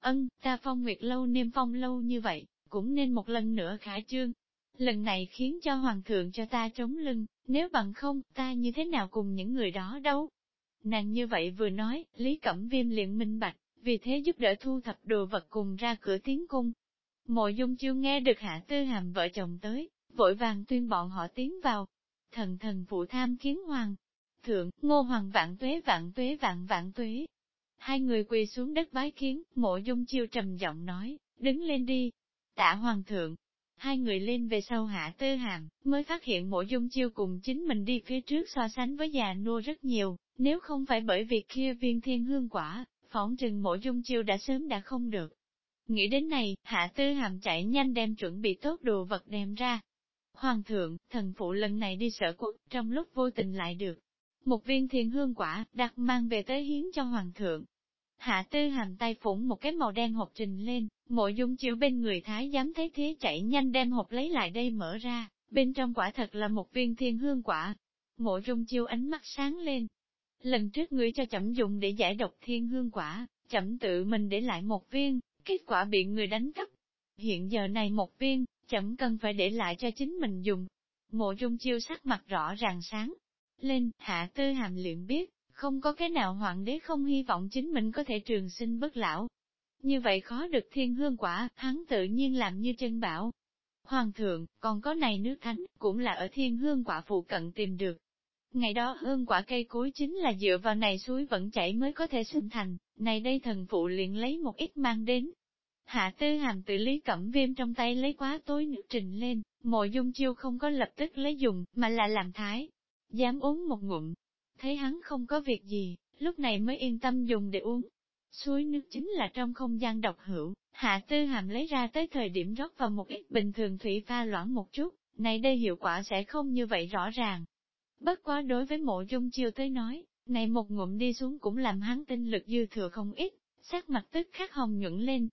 Ta Phong Nguyệt lâu niêm phong lâu như vậy, cũng nên một lần nữa khả trương. Lần này khiến cho hoàng thượng cho ta trống lưng, nếu bằng không, ta như thế nào cùng những người đó đâu. Nàng như vậy vừa nói, Lý Cẩm Viêm liền minh bạch, vì thế giúp đỡ thu thập đồ vật cùng ra cửa tiến cung. Mộ Dung Chiêu nghe được Hạ Tư Hàm vợ chồng tới, vội vàng tuyên bọn họ tiến vào. Thần thần phụ tham kiến hoàng thượng, Ngô hoàng vạn tuế vạn tuế vạn vạn tuế. Hai người quỳ xuống đất bái kiến, Mộ Dung Chiêu trầm giọng nói, đứng lên đi. Tạ hoàng thượng. Hai người lên về sau Hạ Tư Hàm, mới phát hiện Mộ Dung Chiêu cùng chính mình đi phía trước so sánh với già nua rất nhiều, nếu không phải bởi vì kia viên thiên hương quả, phỏng chừng Mộ Dung Chiêu đã sớm đã không được. Nghĩ đến này, Hạ Tư Hàm chạy nhanh đem chuẩn bị tốt đồ vật đem ra. Hoàng thượng, thần phụ lần này đi Sở Quốc, trong lúc vô tình lại được một viên thiên hương quả, đặt mang về tới hiến cho hoàng thượng. Hạ Tư Hàm tay phủng một cái màu đen hộp trình lên, Mộ Dung Chiêu bên người thái giám thấy thế chạy nhanh đem hộp lấy lại đây mở ra, bên trong quả thật là một viên thiên hương quả. Mộ Dung Chiêu ánh mắt sáng lên. Lần trước ngươi cho chậm dùng để giải độc thiên hương quả, chậm tự mình để lại một viên, kết quả bị người đánh cắp. Hiện giờ này một viên, chậm cần phải để lại cho chính mình dùng. Mộ Dung Chiêu sắc mặt rõ ràng sáng lên, Hạ Tư Hàm liền biết, không có cái nào hoàng đế không hy vọng chính mình có thể trường sinh bất lão. Như vậy khó được thiên hương quả, hắn tự nhiên làm như chân bảo. Hoàng thượng, còn có này nước thánh, cũng là ở thiên hương quả phụ cận tìm được. Ngày đó hương quả cây cối chính là dựa vào này suối vẫn chảy mới có thể sinh thành, này đây thần phụ liền lấy một ít mang đến. Hạ Tư Hàm tự Lý Cẩm Viêm trong tay lấy quá tối nước trình lên, Mộ Dung Chiêu không có lập tức lấy dùng, mà là làm thái. Dám uống một ngụm, thấy hắn không có việc gì, lúc này mới yên tâm dùng để uống. Suối nước chính là trong không gian độc hữu, Hạ Tư Hàm lấy ra tới thời điểm rót vào một ít bình thường thủy pha loãng một chút, này đây hiệu quả sẽ không như vậy rõ ràng. Bất quá đối với Mộ Dung Chiêu tới nói, này một ngụm đi xuống cũng làm hắn tinh lực dư thừa không ít, sắc mặt tức khắc hồng nhuận lên.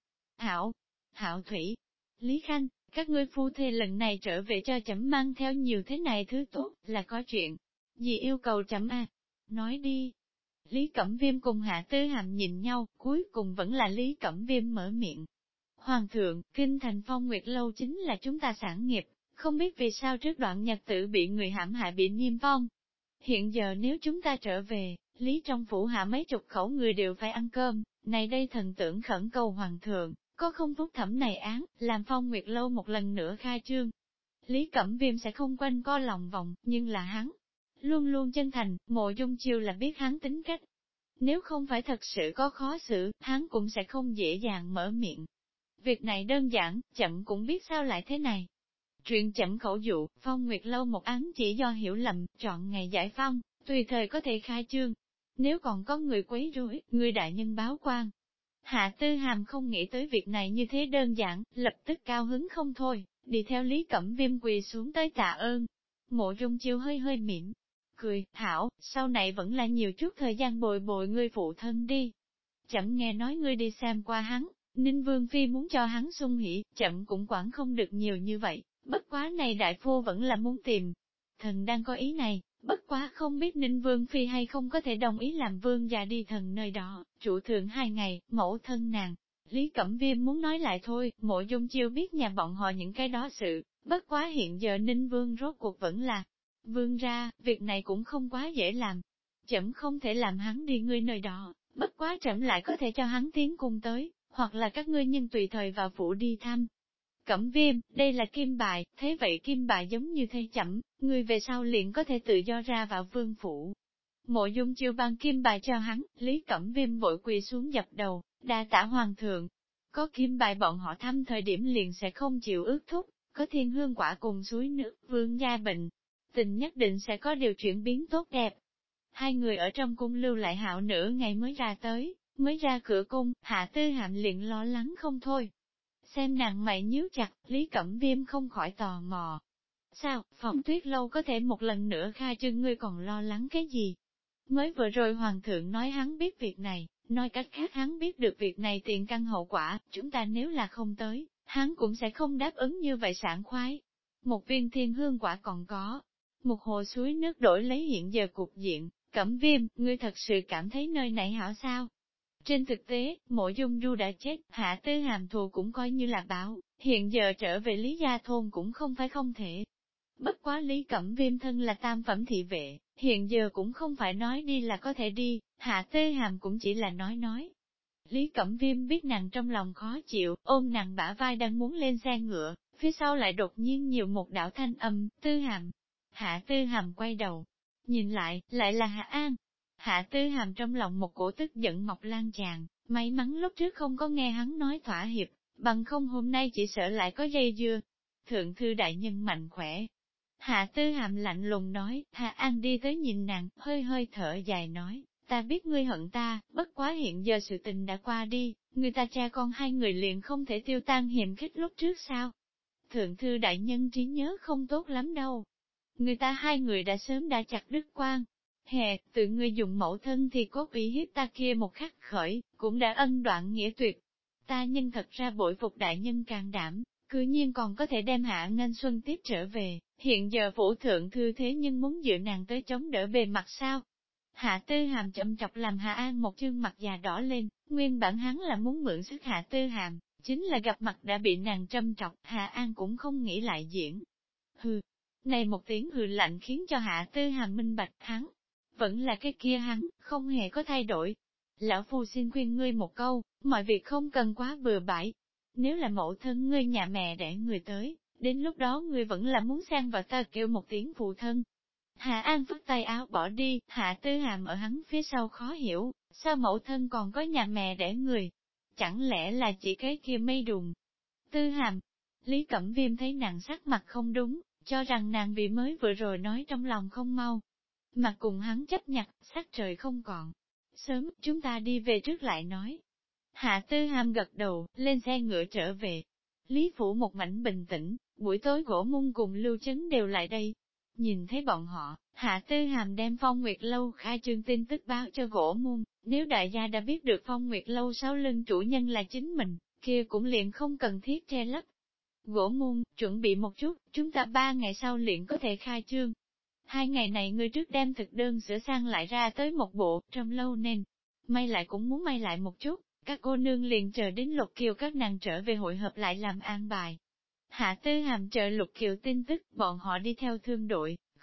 Hảo Thủy, Lý Khanh, các ngươi phu thê lần này trở về cho chấm mang theo nhiều thế này thứ tốt, là có chuyện gì yêu cầu chấm à? Nói đi. Lý Cẩm Viêm cùng Hạ Tư Hàm nhìn nhau, cuối cùng vẫn là Lý Cẩm Viêm mở miệng. Hoàng thượng, kinh thành Phong Nguyệt lâu chính là chúng ta sản nghiệp, không biết vì sao trước đoạn nhật tử bị người hãm hại bị niêm phong. Hiện giờ nếu chúng ta trở về, Lý trong phủ hạ mấy chục khẩu người đều phải ăn cơm, này đây thần tưởng khẩn cầu hoàng thượng, có không phúc thẩm này án, làm Phong Nguyệt Lâu một lần nữa khai trương. Lý Cẩm Viêm sẽ không quanh co lòng vòng, nhưng là hắn luôn luôn chân thành, Mộ Dung Chiêu là biết hắn tính cách. Nếu không phải thật sự có khó xử, hắn cũng sẽ không dễ dàng mở miệng. Việc này đơn giản, chậm cũng biết sao lại thế này. Chuyện chậm khẩu dụ, Phong Nguyệt Lâu một án chỉ do hiểu lầm, chọn ngày giải phong, tùy thời có thể khai trương. Nếu còn có người quấy rối, người đại nhân báo quan. Hạ Tư Hàm không nghĩ tới việc này như thế đơn giản, lập tức cao hứng không thôi, đi theo Lý Cẩm Viêm quỳ xuống tới tạ ơn. Mộ Dung Chiêu hơi hơi mỉm, cười, hảo, sau này vẫn là nhiều chút thời gian bồi bồi ngươi phụ thân đi. Chậm nghe nói ngươi đi xem qua hắn, Ninh Vương Phi muốn cho hắn sung hỉ, chậm cũng quản không được nhiều như vậy, bất quá này đại phu vẫn là muốn tìm. Thần đang có ý này, bất quá không biết Ninh Vương Phi hay không có thể đồng ý làm vương già đi thần nơi đó, trụ thượng 2 ngày, mẫu thân nàng. Lý Cẩm Viêm muốn nói lại thôi, Mộ Dung Chiêu biết nhà bọn họ những cái đó sự, bất quá hiện giờ Ninh Vương rốt cuộc vẫn là vương ra, việc này cũng không quá dễ làm. Chậm không thể làm hắn đi ngươi nơi đó, bất quá trẫm lại có thể cho hắn tiến cung tới, hoặc là các ngươi nhân tùy thời vào phủ đi thăm. Cẩm Viêm, đây là kim bài, thế vậy kim bài giống như thế chậm, người về sau liền có thể tự do ra vào vương phủ. Mộ Dung Chiêu ban kim bài cho hắn, Lý Cẩm Viêm vội quỳ xuống dập đầu, đa tả hoàng thượng. Có kim bài bọn họ thăm thời điểm liền sẽ không chịu ước thúc, có thiên hương quả cùng suối nước, vương gia bệnh. Tình nhất định sẽ có điều chuyển biến tốt đẹp. Hai người ở trong cung lưu lại hảo nửa ngày mới ra tới, mới ra cửa cung, Hạ Tư Hàm liền lo lắng không thôi. Xem nàng mày nhíu chặt, Lý Cẩm Viêm không khỏi tò mò. Sao, Phong Tuyết Lâu có thể một lần nữa khai trương, ngươi còn lo lắng cái gì? Mới vừa rồi hoàng thượng nói hắn biết việc này, nói cách khác hắn biết được việc này tiền căn hậu quả, chúng ta nếu là không tới, hắn cũng sẽ không đáp ứng như vậy sảng khoái. Một viên thiên hương quả còn có, một hồ suối nước đổi lấy hiện giờ cục diện, Cẩm Viêm, ngươi thật sự cảm thấy nơi này hảo sao? Trên thực tế, Mộ Dung Du đã chết, Hạ Tư Hàm thù cũng coi như là báo, hiện giờ trở về Lý Gia Thôn cũng không phải không thể. Bất quá Lý Cẩm Viêm thân là tam phẩm thị vệ, hiện giờ cũng không phải nói đi là có thể đi, Hạ Tư Hàm cũng chỉ là nói. Lý Cẩm Viêm biết nàng trong lòng khó chịu, ôm nàng bả vai đang muốn lên xe ngựa, phía sau lại đột nhiên nhiều một đạo thanh âm, Tư Hàm. Hạ Tư Hàm quay đầu, nhìn lại là Hạ An. Hạ Tư Hàm trong lòng một cổ tức giận mọc lan tràn, may mắn lúc trước không có nghe hắn nói thỏa hiệp, bằng không hôm nay chỉ sợ lại có dây dưa. Thượng thư đại nhân mạnh khỏe. Hạ Tư Hàm lạnh lùng nói, Hạ An đi tới nhìn nàng, hơi hơi thở dài nói, ta biết ngươi hận ta, bất quá hiện giờ sự tình đã qua đi, người ta cha con hai người liền không thể tiêu tan hiềm khích lúc trước sao. Thượng thư đại nhân trí nhớ không tốt lắm đâu. Người ta hai người đã sớm đã chặt đứt quan. Hè, tự ngươi dùng mẫu thân thì cốt ủy hiếp ta kia một khắc khởi, cũng đã ân đoạn nghĩa tuyệt. Ta nhân thật ra bội phục đại nhân can đảm, cư nhiên còn có thể đem Hạ Nghênh Xuân tiếp trở về, hiện giờ phủ thượng thư thế nhưng muốn dựa nàng tới chống đỡ bề mặt sao. Hạ Tư Hàm chậm chọc làm Hạ An một chương mặt già đỏ lên, nguyên bản hắn là muốn mượn sức Hạ Tư Hàm, chính là gặp mặt đã bị nàng trâm trọc, Hạ An cũng không nghĩ lại diễn. Hừ, này một tiếng hừ lạnh khiến cho Hạ Tư Hàm minh bạch hắn. Vẫn là cái kia hắn, không hề có thay đổi. Lão phu xin khuyên ngươi một câu, mọi việc không cần quá bừa bãi. Nếu là mẫu thân ngươi nhà mẹ đẻ người tới, đến lúc đó ngươi vẫn là muốn xen vào ta kêu một tiếng phụ thân. Hạ An phất tay áo bỏ đi, Hạ Tư Hàm ở hắn phía sau khó hiểu, sao mẫu thân còn có nhà mẹ đẻ người? Chẳng lẽ là chỉ cái kia mây đùng? Tư Hàm, Lý Cẩm Viêm thấy nàng sắc mặt không đúng, cho rằng nàng vì mới vừa rồi nói trong lòng không mau. Mà cùng hắn chấp nhặt, sắc trời không còn. Sớm, chúng ta đi về trước lại nói. Hạ Tư Hàm gật đầu, lên xe ngựa trở về. Lý Phủ một mảnh bình tĩnh, buổi tối Gỗ Mung cùng Lưu Chấn đều lại đây. Nhìn thấy bọn họ, Hạ Tư Hàm đem Phong Nguyệt Lâu khai trương tin tức báo cho Gỗ Mung, nếu đại gia đã biết được Phong Nguyệt Lâu sau lưng chủ nhân là chính mình, kia cũng liền không cần thiết che lấp. Gỗ Mung, chuẩn bị một chút, chúng ta 3 ngày sau liền có thể khai trương. 2 ngày này người trước đem thực đơn sửa sang lại ra tới một bộ, trong lâu nên, may lại cũng muốn may lại một chút, các cô nương liền chờ đến Lục Kiều các nàng trở về hội hợp lại làm an bài. Hạ Tư Hàm chờ Lục Kiều tin tức, bọn họ đi theo thương đội,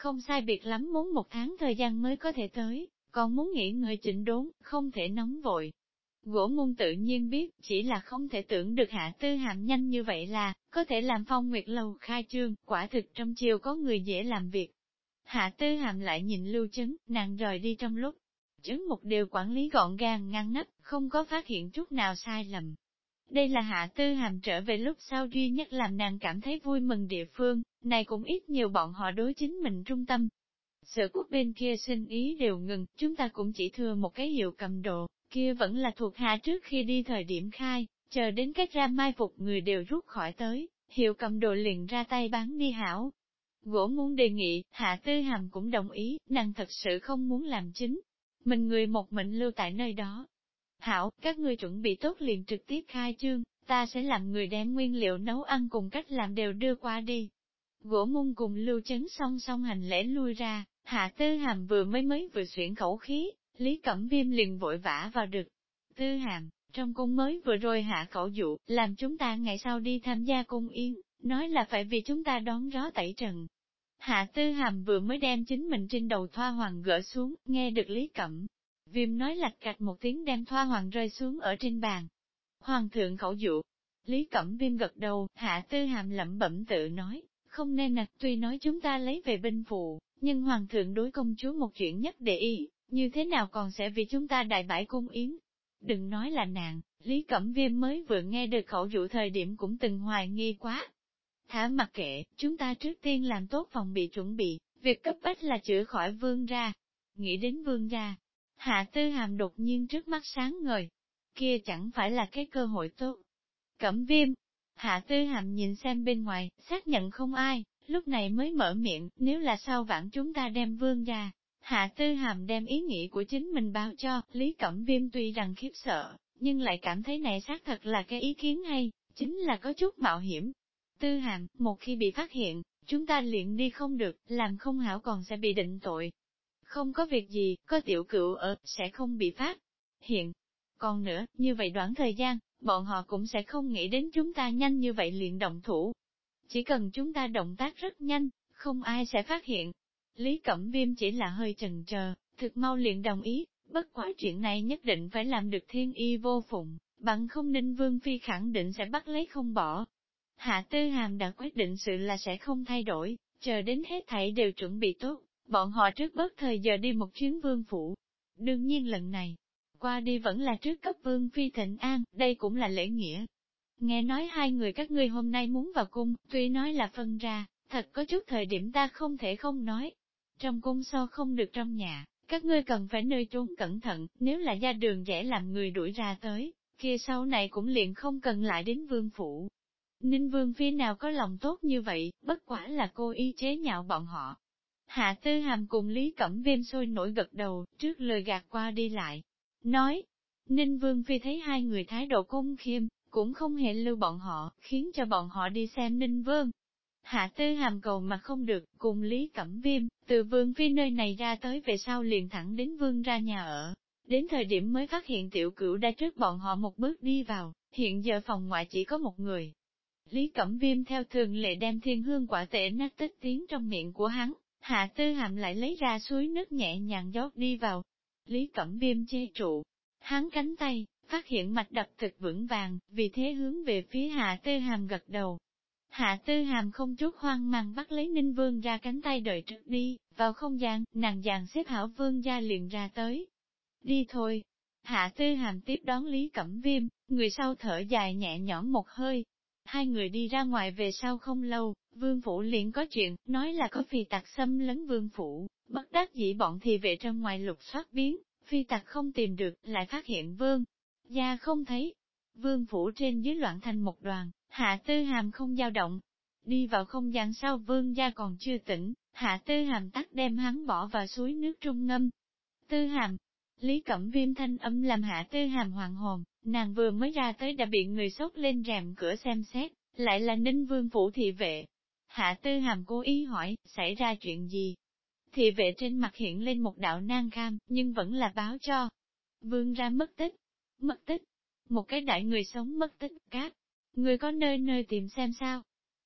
không sai biệt lắm muốn 1 tháng thời gian mới có thể tới, còn muốn nghỉ ngơi chỉnh đốn, không thể nóng vội. Gỗ Môn tự nhiên biết, chỉ là không thể tưởng được Hạ Tư Hàm nhanh như vậy là, có thể làm Phong Nguyệt Lâu khai trương, quả thực trong chiều có người dễ làm việc. Hạ Tư Hàm lại nhìn Lưu Chấn, nàng rời đi trong lúc. Chấn một điều quản lý gọn gàng ngăn nắp, không có phát hiện chút nào sai lầm. Đây là Hạ Tư Hàm trở về lúc sau duy nhất làm nàng cảm thấy vui mừng địa phương, này cũng ít nhiều bọn họ đối chính mình trung tâm. Sở Quốc bên kia sinh ý đều ngừng, chúng ta cũng chỉ thừa một cái hiệu cầm đồ, kia vẫn là thuộc hạ trước khi đi thời điểm khai, chờ đến cách ra mai phục người đều rút khỏi tới, hiệu cầm đồ liền ra tay bán đi hảo. Gỗ muốn đề nghị, Hạ Tư Hàm cũng đồng ý, nàng thật sự không muốn làm chính. Mình người một mình lưu tại nơi đó. Hảo, các ngươi chuẩn bị tốt liền trực tiếp khai trương, ta sẽ làm người đem nguyên liệu nấu ăn cùng cách làm đều đưa qua đi. Gỗ Môn cùng Lưu Chấn song song hành lễ lui ra, Hạ Tư Hàm vừa xuyển khẩu khí, Lý Cẩm Viêm liền vội vã vào được. Tư Hàm, trong cung mới vừa rồi hạ khẩu dụ, làm chúng ta ngày sau đi tham gia cung yến, nói là phải vì chúng ta đón gió tẩy trần. Hạ Tư Hàm vừa mới đem chính mình trên đầu thoa hoàng gỡ xuống, nghe được Lý Cẩm Viêm nói lạch cạch một tiếng đem thoa hoàng rơi xuống ở trên bàn. Hoàng thượng khẩu dụ. Lý Cẩm Viêm gật đầu, Hạ Tư Hàm lẩm bẩm tự nói, không nên tuy nói chúng ta lấy về binh phụ, nhưng Hoàng thượng đối công chúa một chuyện nhất để ý, như thế nào còn sẽ vì chúng ta đại bãi cung yến. Đừng nói là nàng, Lý Cẩm Viêm mới vừa nghe được khẩu dụ thời điểm cũng từng hoài nghi quá. Thả mặc kệ, chúng ta trước tiên làm tốt phòng bị chuẩn bị, việc cấp bách là chữa khỏi vương ra. Nghĩ đến vương ra, Hạ Tư Hàm đột nhiên trước mắt sáng ngời. Kia chẳng phải là cái cơ hội tốt. Cẩm Viêm, Hạ Tư Hàm nhìn xem bên ngoài, xác nhận không ai, lúc này mới mở miệng, nếu là sau vãn chúng ta đem vương ra. Hạ Tư Hàm đem ý nghĩ của chính mình báo cho, Lý Cẩm Viêm tuy rằng khiếp sợ, nhưng lại cảm thấy này xác thật là cái ý kiến hay, chính là có chút mạo hiểm. Tư Hàm, một khi bị phát hiện, chúng ta liền đi không được, làm không hảo còn sẽ bị định tội. Không có việc gì, có tiểu cựu ở, sẽ không bị phát hiện. Còn nữa, như vậy đoạn thời gian, bọn họ cũng sẽ không nghĩ đến chúng ta nhanh như vậy liền động thủ. Chỉ cần chúng ta động tác rất nhanh, không ai sẽ phát hiện. Lý Cẩm Viêm chỉ là hơi chần chờ, thực mau liền đồng ý, bất quá chuyện này nhất định phải làm được thiên y vô phụng, bằng không Ninh Vương Phi khẳng định sẽ bắt lấy không bỏ. Hạ Tư Hàm đã quyết định sự là sẽ không thay đổi, chờ đến hết thảy đều chuẩn bị tốt, bọn họ trước bớt thời giờ đi một chuyến vương phủ. Đương nhiên lần này, qua đi vẫn là trước cấp Vương Phi thịnh an, đây cũng là lễ nghĩa. Nghe nói hai người các ngươi hôm nay muốn vào cung, tuy nói là phân ra, thật có chút thời điểm ta không thể không nói. Trong cung so không được trong nhà, các ngươi cần phải nơi trốn cẩn thận, nếu là ra đường dễ làm người đuổi ra tới, kia sau này cũng liền không cần lại đến vương phủ. Ninh Vương Phi nào có lòng tốt như vậy, bất quả là cô y chế nhạo bọn họ. Hạ Tư Hàm cùng Lý Cẩm Viêm sôi nổi gật đầu, trước lời gạt qua đi lại. Nói, Ninh Vương Phi thấy hai người thái độ cung khiêm, cũng không hề lưu bọn họ, khiến cho bọn họ đi xem Ninh Vương. Hạ Tư Hàm cầu mà không được, cùng Lý Cẩm Viêm, từ Vương Phi nơi này ra tới về sau liền thẳng đến Vương ra nhà ở. Đến thời điểm mới phát hiện tiểu cửu đã trước bọn họ một bước đi vào, hiện giờ phòng ngoại chỉ có một người. Lý Cẩm Viêm theo thường lệ đem thiên hương quả tệ nát tích tiếng trong miệng của hắn, Hạ Tư Hàm lại lấy ra suối nước nhẹ nhàng rót đi vào. Lý Cẩm Viêm chê trụ, hắn cánh tay, phát hiện mạch đập thực vững vàng, vì thế hướng về phía Hạ Tư Hàm gật đầu. Hạ Tư Hàm không chút hoang mang bắt lấy Ninh Vương ra cánh tay đợi trước đi, vào không gian, nàng dàn xếp hảo Vương gia liền ra tới. Đi thôi. Hạ Tư Hàm tiếp đón Lý Cẩm Viêm, người sau thở dài nhẹ nhõm một hơi. Hai người đi ra ngoài về sau không lâu, Vương Phủ liền có chuyện, nói là có phi tặc xâm lấn Vương Phủ, bất đắc dĩ bọn thì vệ trong ngoài lục soát biến, phi tặc không tìm được, lại phát hiện Vương gia không thấy. Vương Phủ trên dưới loạn thành một đoàn, Hạ Tư Hàm không dao động. Đi vào không gian sau Vương gia còn chưa tỉnh, Hạ Tư Hàm tắt đem hắn bỏ vào suối nước trung ngâm. Tư Hàm, Lý Cẩm Viêm thanh âm làm Hạ Tư Hàm hoàng hồn, nàng vừa mới ra tới đã bị người sốt lên rèm cửa xem xét, lại là Ninh Vương Phủ thị vệ. Hạ Tư Hàm cố ý hỏi, xảy ra chuyện gì? Thị vệ trên mặt hiện lên một đạo nan kham, nhưng vẫn là báo cho. Vương ra mất tích. Mất tích. Một cái đại người sống mất tích, cát. Người có nơi nơi tìm xem sao.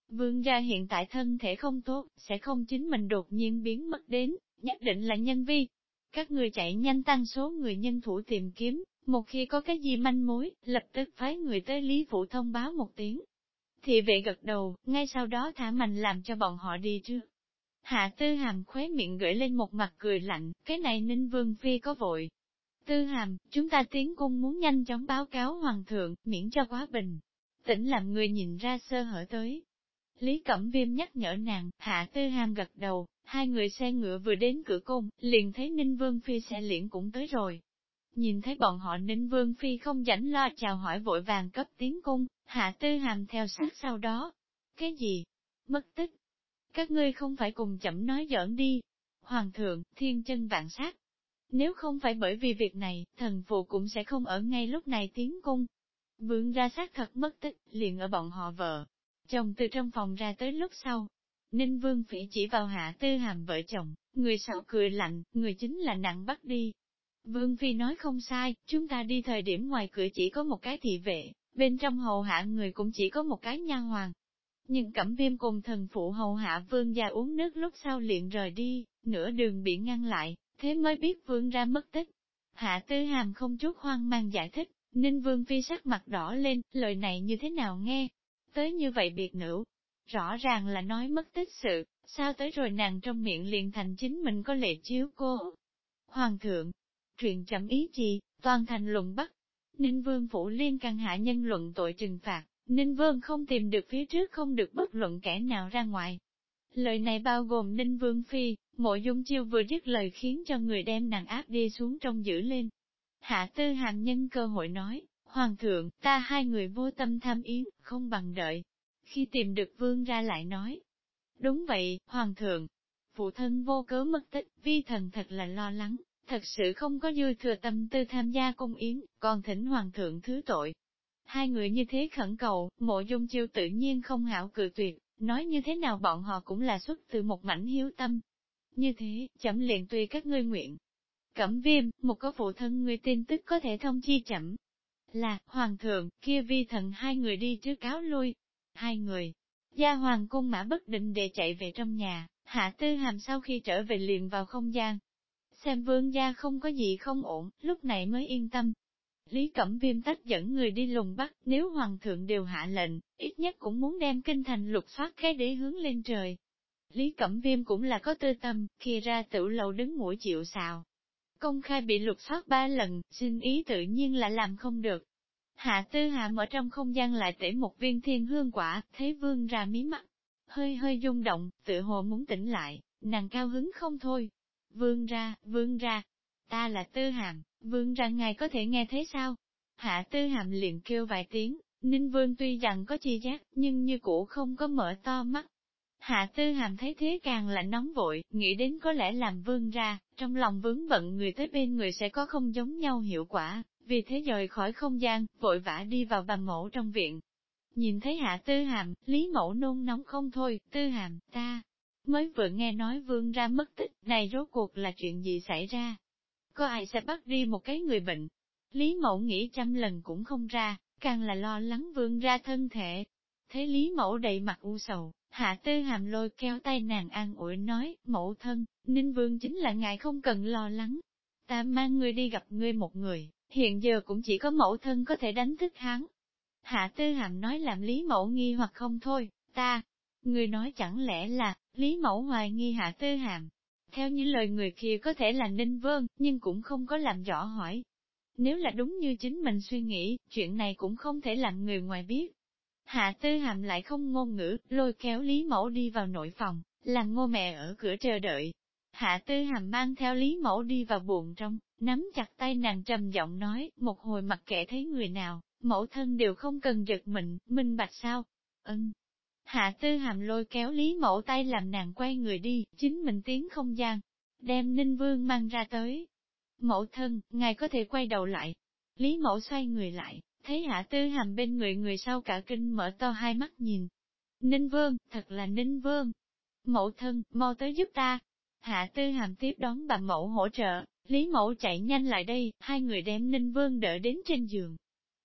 Vương gia hiện tại thân thể không tốt, sẽ không chính mình đột nhiên biến mất đến, nhất định là nhân vi. Các người chạy nhanh tăng số người nhân thủ tìm kiếm, một khi có cái gì manh mối, lập tức phái người tới Lý Phủ thông báo một tiếng. Thị vệ gật đầu, ngay sau đó thả mạnh làm cho bọn họ đi trước. Hạ Tư Hàm khóe miệng gửi lên một mặt cười lạnh, cái này Ninh Vương Phi có vội. Tư Hàm, chúng ta tiến cung muốn nhanh chóng báo cáo Hoàng thượng, miễn cho quá bình. Tĩnh làm người nhìn ra sơ hở tới. Lý Cẩm Viêm nhắc nhở nàng, Hạ Tư Hàm gật đầu, hai người xe ngựa vừa đến cửa cung, liền thấy Ninh Vương Phi xe liễn cũng tới rồi. Nhìn thấy bọn họ Ninh Vương Phi không rảnh lo chào hỏi vội vàng cấp tiến cung, Hạ Tư Hàm theo sát sau đó. Cái gì? Mất tích? Các ngươi không phải cùng chậm nói giỡn đi. Hoàng thượng, thiên chân vạn sát. Nếu không phải bởi vì việc này, thần phụ cũng sẽ không ở ngay lúc này tiến cung. Vương ra xác thật mất tích, liền ở bọn họ vợ. Chồng từ trong phòng ra tới lúc sau. Ninh Vương Phỉ chỉ vào Hạ Tư Hàm vợ chồng, người sau cười lạnh, người chính là nặng bắt đi. Vương Phi nói không sai, chúng ta đi thời điểm ngoài cửa chỉ có một cái thị vệ, bên trong hầu hạ người cũng chỉ có một cái nha hoàng. Nhưng Cẩm Viêm cùng thần phụ hầu hạ vương gia uống nước lúc sau liền rời đi, nửa đường bị ngăn lại, thế mới biết vương ra mất tích. Hạ Tư Hàm không chút hoang mang giải thích, Ninh Vương Phi sắc mặt đỏ lên, lời này như thế nào nghe? Tới như vậy biệt nữ, rõ ràng là nói mất tích sự, sao tới rồi nàng trong miệng liền thành chính mình có lệ chiếu cô. Hoàng thượng, truyền chậm ý gì, toàn thành luận bắt. Ninh Vương Phủ liên căn hạ nhân luận tội trừng phạt, Ninh Vương không tìm được phía trước không được bất luận kẻ nào ra ngoài. Lời này bao gồm Ninh Vương Phi, Mộ Dung Chiêu vừa dứt lời khiến cho người đem nàng áp đi xuống trong giữ lên. Hạ Tư Hàm nhân cơ hội nói, Hoàng thượng, ta hai người vô tâm tham yến, không bằng đợi. Khi tìm được vương ra lại nói, đúng vậy, Hoàng thượng, phụ thân vô cớ mất tích, vi thần thật là lo lắng, thật sự không có dư thừa tâm tư tham gia cung yến, còn thỉnh Hoàng thượng thứ tội. Hai người như thế khẩn cầu, Mộ Dung Chiêu tự nhiên không hảo cự tuyệt, nói như thế nào bọn họ cũng là xuất từ một mảnh hiếu tâm. Như thế, chậm liền tùy các ngươi nguyện. Cẩm Viêm, một có phụ thân người tin tức có thể thông chi chậm. Là, Hoàng thượng, kia vi thần hai người đi trước cáo lui. Hai người, gia hoàng cung mã bất định để chạy về trong nhà, Hạ Tư Hàm sau khi trở về liền vào không gian. Xem vương gia không có gì không ổn, lúc này mới yên tâm. Lý Cẩm Viêm tách dẫn người đi lùng bắt, nếu hoàng thượng đều hạ lệnh, ít nhất cũng muốn đem kinh thành lục soát cái đế hướng lên trời. Lý Cẩm Viêm cũng là có tư tâm, khi ra tiểu lầu đứng mũi chịu sào. Công khai bị lục soát 3 lần, xin ý tự nhiên là làm không được. Hạ Tư Hàm ở trong không gian lại tể một viên thiên hương quả, thấy vương ra mí mắt. Hơi hơi rung động, tự hồ muốn tỉnh lại, nàng cao hứng không thôi. Vương ra, ta là Tư Hàm, vương ra ngài có thể nghe thấy sao? Hạ Tư Hàm liền kêu vài tiếng, Ninh Vương tuy rằng có chi giác, nhưng như cũ không có mở to mắt. Hạ Tư Hàm thấy thế càng là nóng vội, nghĩ đến có lẽ làm vương ra, trong lòng vướng bận người tới bên người sẽ có không giống nhau hiệu quả, vì thế rời khỏi không gian, vội vã đi vào bà mẫu trong viện. Nhìn thấy Hạ Tư Hàm, Lý Mẫu nôn nóng không thôi, Tư Hàm, ta mới vừa nghe nói vương ra mất tích, này rốt cuộc là chuyện gì xảy ra? Có ai sẽ bắt đi một cái người bệnh? Lý Mẫu nghĩ trăm lần cũng không ra, càng là lo lắng vương ra thân thể. Thấy Lý Mẫu đầy mặt u sầu, Hạ Tư Hàm lôi kéo tay nàng an ủi nói, mẫu thân, Ninh Vương chính là ngài không cần lo lắng. Ta mang ngươi đi gặp ngươi một người, hiện giờ cũng chỉ có mẫu thân có thể đánh thức hắn. Hạ Tư Hàm nói làm Lý Mẫu nghi hoặc không thôi, ngươi nói chẳng lẽ là, Lý Mẫu hoài nghi Hạ Tư Hàm. Theo những lời người kia có thể là Ninh Vương, nhưng cũng không có làm rõ hỏi. Nếu là đúng như chính mình suy nghĩ, chuyện này cũng không thể làm người ngoài biết. Hạ Tư Hàm lại không ngôn ngữ, lôi kéo Lý Mẫu đi vào nội phòng, làm Ngô mẹ ở cửa chờ đợi. Hạ Tư Hàm mang theo Lý Mẫu đi vào buồng trong, nắm chặt tay nàng trầm giọng nói, một hồi mặc kệ thấy người nào, mẫu thân đều không cần giật mình, minh bạch sao? Hạ Tư Hàm lôi kéo Lý Mẫu tay làm nàng quay người đi, chính mình tiến không gian, đem Ninh Vương mang ra tới. Mẫu thân, ngài có thể quay đầu lại. Lý Mẫu xoay người lại, thấy Hạ Tư Hàm bên người sau cả kinh mở to hai mắt nhìn. Ninh Vương, thật là Ninh Vương. Mẫu thân, mau tới giúp ta. Hạ Tư Hàm tiếp đón bà mẫu hỗ trợ, Lý Mẫu chạy nhanh lại đây, hai người đem Ninh Vương đỡ đến trên giường.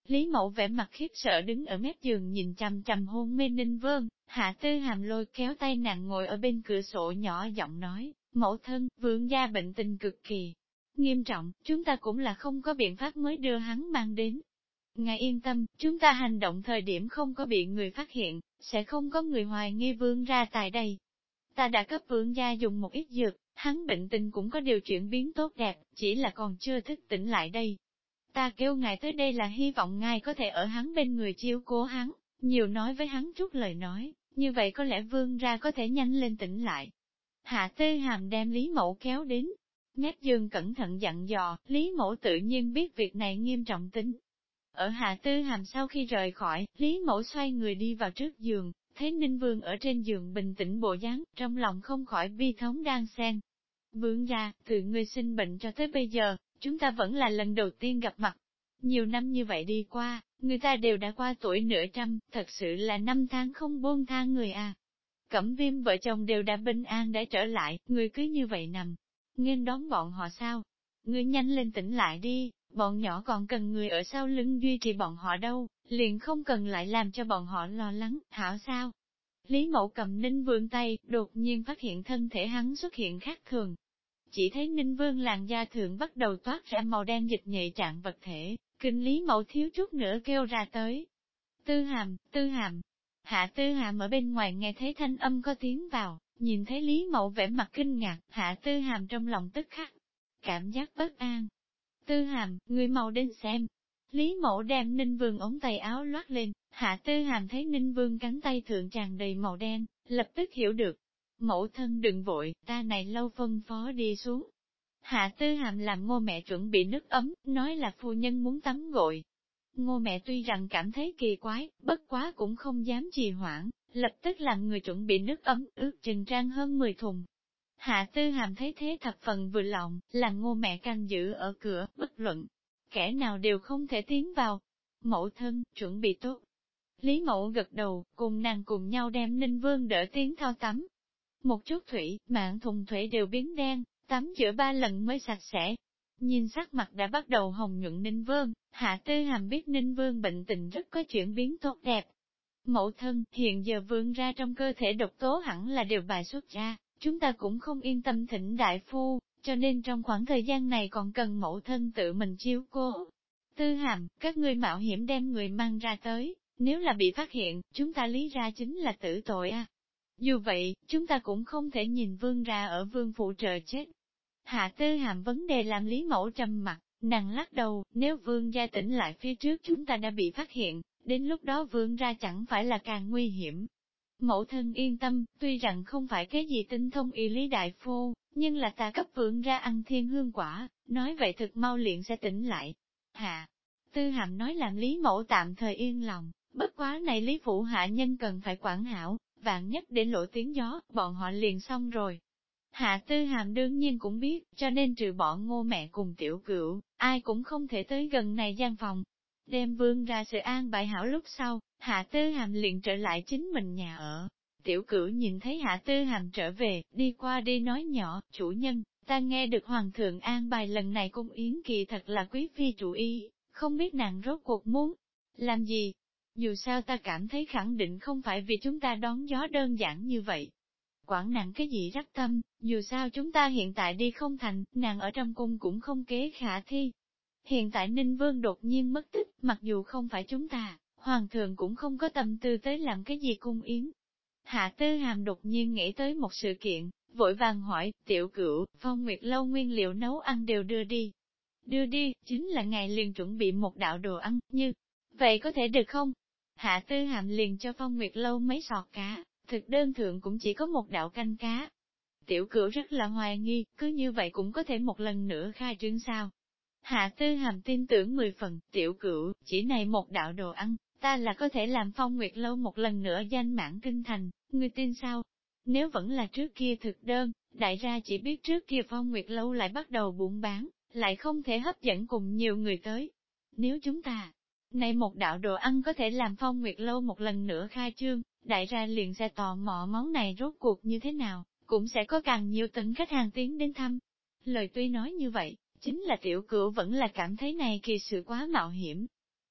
Lý Mẫu vẻ mặt khiếp sợ đứng ở mép giường nhìn chằm chằm hôn mê Ninh Vương, Hạ Tư Hàm lôi kéo tay nàng ngồi ở bên cửa sổ nhỏ giọng nói, mẫu thân, vương gia bệnh tình cực kỳ nghiêm trọng, chúng ta cũng là không có biện pháp mới đưa hắn mang đến. Ngài yên tâm, chúng ta hành động thời điểm không có bị người phát hiện, sẽ không có người hoài nghi vương ra tại đây. Ta đã cấp vương gia dùng một ít dược, hắn bệnh tình cũng có điều chuyển biến tốt đẹp, chỉ là còn chưa thức tỉnh lại đây. Ta kêu ngài tới đây là hy vọng ngài có thể ở hắn bên người chiếu cố hắn, nhiều nói với hắn chút lời nói, như vậy có lẽ vương ra có thể nhanh lên tỉnh lại. Hạ Tư Hàm đem Lý Mẫu kéo đến, mép giường cẩn thận dặn dò, Lý Mẫu tự nhiên biết việc này nghiêm trọng tính. Ở Hạ Tư Hàm sau khi rời khỏi, Lý Mẫu xoay người đi vào trước giường, thấy Ninh Vương ở trên giường bình tĩnh bộ dáng, trong lòng không khỏi bi thống đang xen. Vương gia, từ ngươi sinh bệnh cho tới bây giờ, chúng ta vẫn là lần đầu tiên gặp mặt. Nhiều năm như vậy đi qua, người ta đều đã qua tuổi nửa trăm, thật sự là năm tháng không buông tha người à. Cẩm Viêm vợ chồng đều đã bình an đã trở lại, người cứ như vậy nằm, nghênh đón bọn họ sao? Ngươi nhanh lên tỉnh lại đi, bọn nhỏ còn cần người ở sau lưng duy trì bọn họ đâu, liền không cần lại làm cho bọn họ lo lắng, hảo sao? Lý Mẫu cầm Ninh Vương tay, đột nhiên phát hiện thân thể hắn xuất hiện khác thường. Chỉ thấy Ninh Vương làn da thượng bắt đầu toát ra màu đen dịch nhạy trạng vật thể, kinh Lý Mẫu thiếu chút nữa kêu ra tới. Tư Hàm, Tư Hàm. Hạ Tư Hàm ở bên ngoài nghe thấy thanh âm có tiếng vào, nhìn thấy Lý Mẫu vẻ mặt kinh ngạc, Hạ Tư Hàm trong lòng tức khắc, cảm giác bất an. Tư Hàm, người mau đến xem. Lý Mẫu đem Ninh Vương ống tay áo loát lên, Hạ Tư Hàm thấy Ninh Vương cánh tay thượng tràn đầy màu đen, lập tức hiểu được. Mẫu thân đừng vội, ta này lâu phân phó đi xuống. Hạ Tư Hàm làm Ngô mẹ chuẩn bị nước ấm, nói là phu nhân muốn tắm gội. Ngô mẹ tuy rằng cảm thấy kỳ quái, bất quá cũng không dám trì hoãn, lập tức làm người chuẩn bị nước ấm ướt chừng trang hơn 10 thùng. Hạ Tư Hàm thấy thế thập phần vừa lòng, làm Ngô mẹ canh giữ ở cửa, bất luận. Kẻ nào đều không thể tiến vào. Mẫu thân, chuẩn bị tốt. Lý Mẫu gật đầu, cùng nàng cùng nhau đem Ninh Vương đỡ tiến thao tắm. Một chút thủy, mạn thùng thủy đều biến đen, tắm giữa 3 lần mới sạch sẽ. Nhìn sắc mặt đã bắt đầu hồng nhuận Ninh Vương, Hạ Tư Hàm biết Ninh Vương bệnh tình rất có chuyển biến tốt đẹp. Mẫu thân, hiện giờ Vương ra trong cơ thể độc tố hẳn là đều bài xuất ra, chúng ta cũng không yên tâm thỉnh đại phu, cho nên trong khoảng thời gian này còn cần mẫu thân tự mình chiếu cố. Tư Hàm, các ngươi mạo hiểm đem người mang ra tới, nếu là bị phát hiện, chúng ta lý ra chính là tử tội à. Dù vậy, chúng ta cũng không thể nhìn Vương ra ở Vương phủ chờ chết. Hạ Tư Hàm vấn đề làm Lý Mẫu trầm mặt, nàng lắc đầu, nếu Vương gia tỉnh lại phía trước chúng ta đã bị phát hiện, đến lúc đó Vương ra chẳng phải là càng nguy hiểm. Mẫu thân yên tâm, tuy rằng không phải cái gì tinh thông y lý đại phu, nhưng là ta cấp Vương ra ăn thiên hương quả, nói vậy thực mau liền sẽ tỉnh lại. Hạ Tư Hàm nói làm Lý Mẫu tạm thời yên lòng, bất quá này Lý Phủ hạ nhân cần phải quản hảo, vạn nhất để lộ tiếng gió, bọn họ liền xong rồi. Hạ Tư Hàm đương nhiên cũng biết, cho nên trừ bỏ Ngô mẹ cùng Tiểu Cửu, ai cũng không thể tới gần này gian phòng. Đem Vương ra sự an bài hảo lúc sau, Hạ Tư Hàm liền trở lại chính mình nhà ở. Tiểu Cửu nhìn thấy Hạ Tư Hàm trở về, đi qua đi nói nhỏ, chủ nhân, ta nghe được Hoàng thượng an bài lần này cung yến kỳ thật là quý phi chủ ý, không biết nàng rốt cuộc muốn làm gì. Dù sao ta cảm thấy khẳng định không phải vì chúng ta đón gió đơn giản như vậy. Quản nàng cái gì rắc tâm, dù sao chúng ta hiện tại đi không thành, nàng ở trong cung cũng không kế khả thi. Hiện tại Ninh Vương đột nhiên mất tích, mặc dù không phải chúng ta, Hoàng thượng cũng không có tâm tư tới làm cái gì cung yến. Hạ Tư Hàm đột nhiên nghĩ tới một sự kiện, vội vàng hỏi, Tiểu Cửu, Phong Nguyệt lâu nguyên liệu nấu ăn đều đưa đi. Đưa đi, chính là ngài liền chuẩn bị một đạo đồ ăn, như, vậy có thể được không? Hạ Tư Hàm liền cho Phong Nguyệt lâu mấy sọt cá, thực đơn thượng cũng chỉ có một đạo canh cá. Tiểu Cửu rất là hoài nghi, cứ như vậy cũng có thể một lần nữa khai trương sao. Hạ Tư Hàm tin tưởng 10 phần, Tiểu Cửu, chỉ này một đạo đồ ăn, ta là có thể làm Phong Nguyệt lâu một lần nữa danh mãn kinh thành, ngươi tin sao? Nếu vẫn là trước kia thực đơn, đại gia chỉ biết trước kia Phong Nguyệt lâu lại bắt đầu buôn bán, lại không thể hấp dẫn cùng nhiều người tới. Nếu chúng ta, này một đạo đồ ăn có thể làm Phong Nguyệt lâu một lần nữa khai trương, đại gia liền sẽ tò mò món này rốt cuộc như thế nào, cũng sẽ có càng nhiều tận khách hàng tiến đến thăm. Lời tuy nói như vậy, chính là Tiểu Cửu vẫn là cảm thấy này kỳ sự quá mạo hiểm.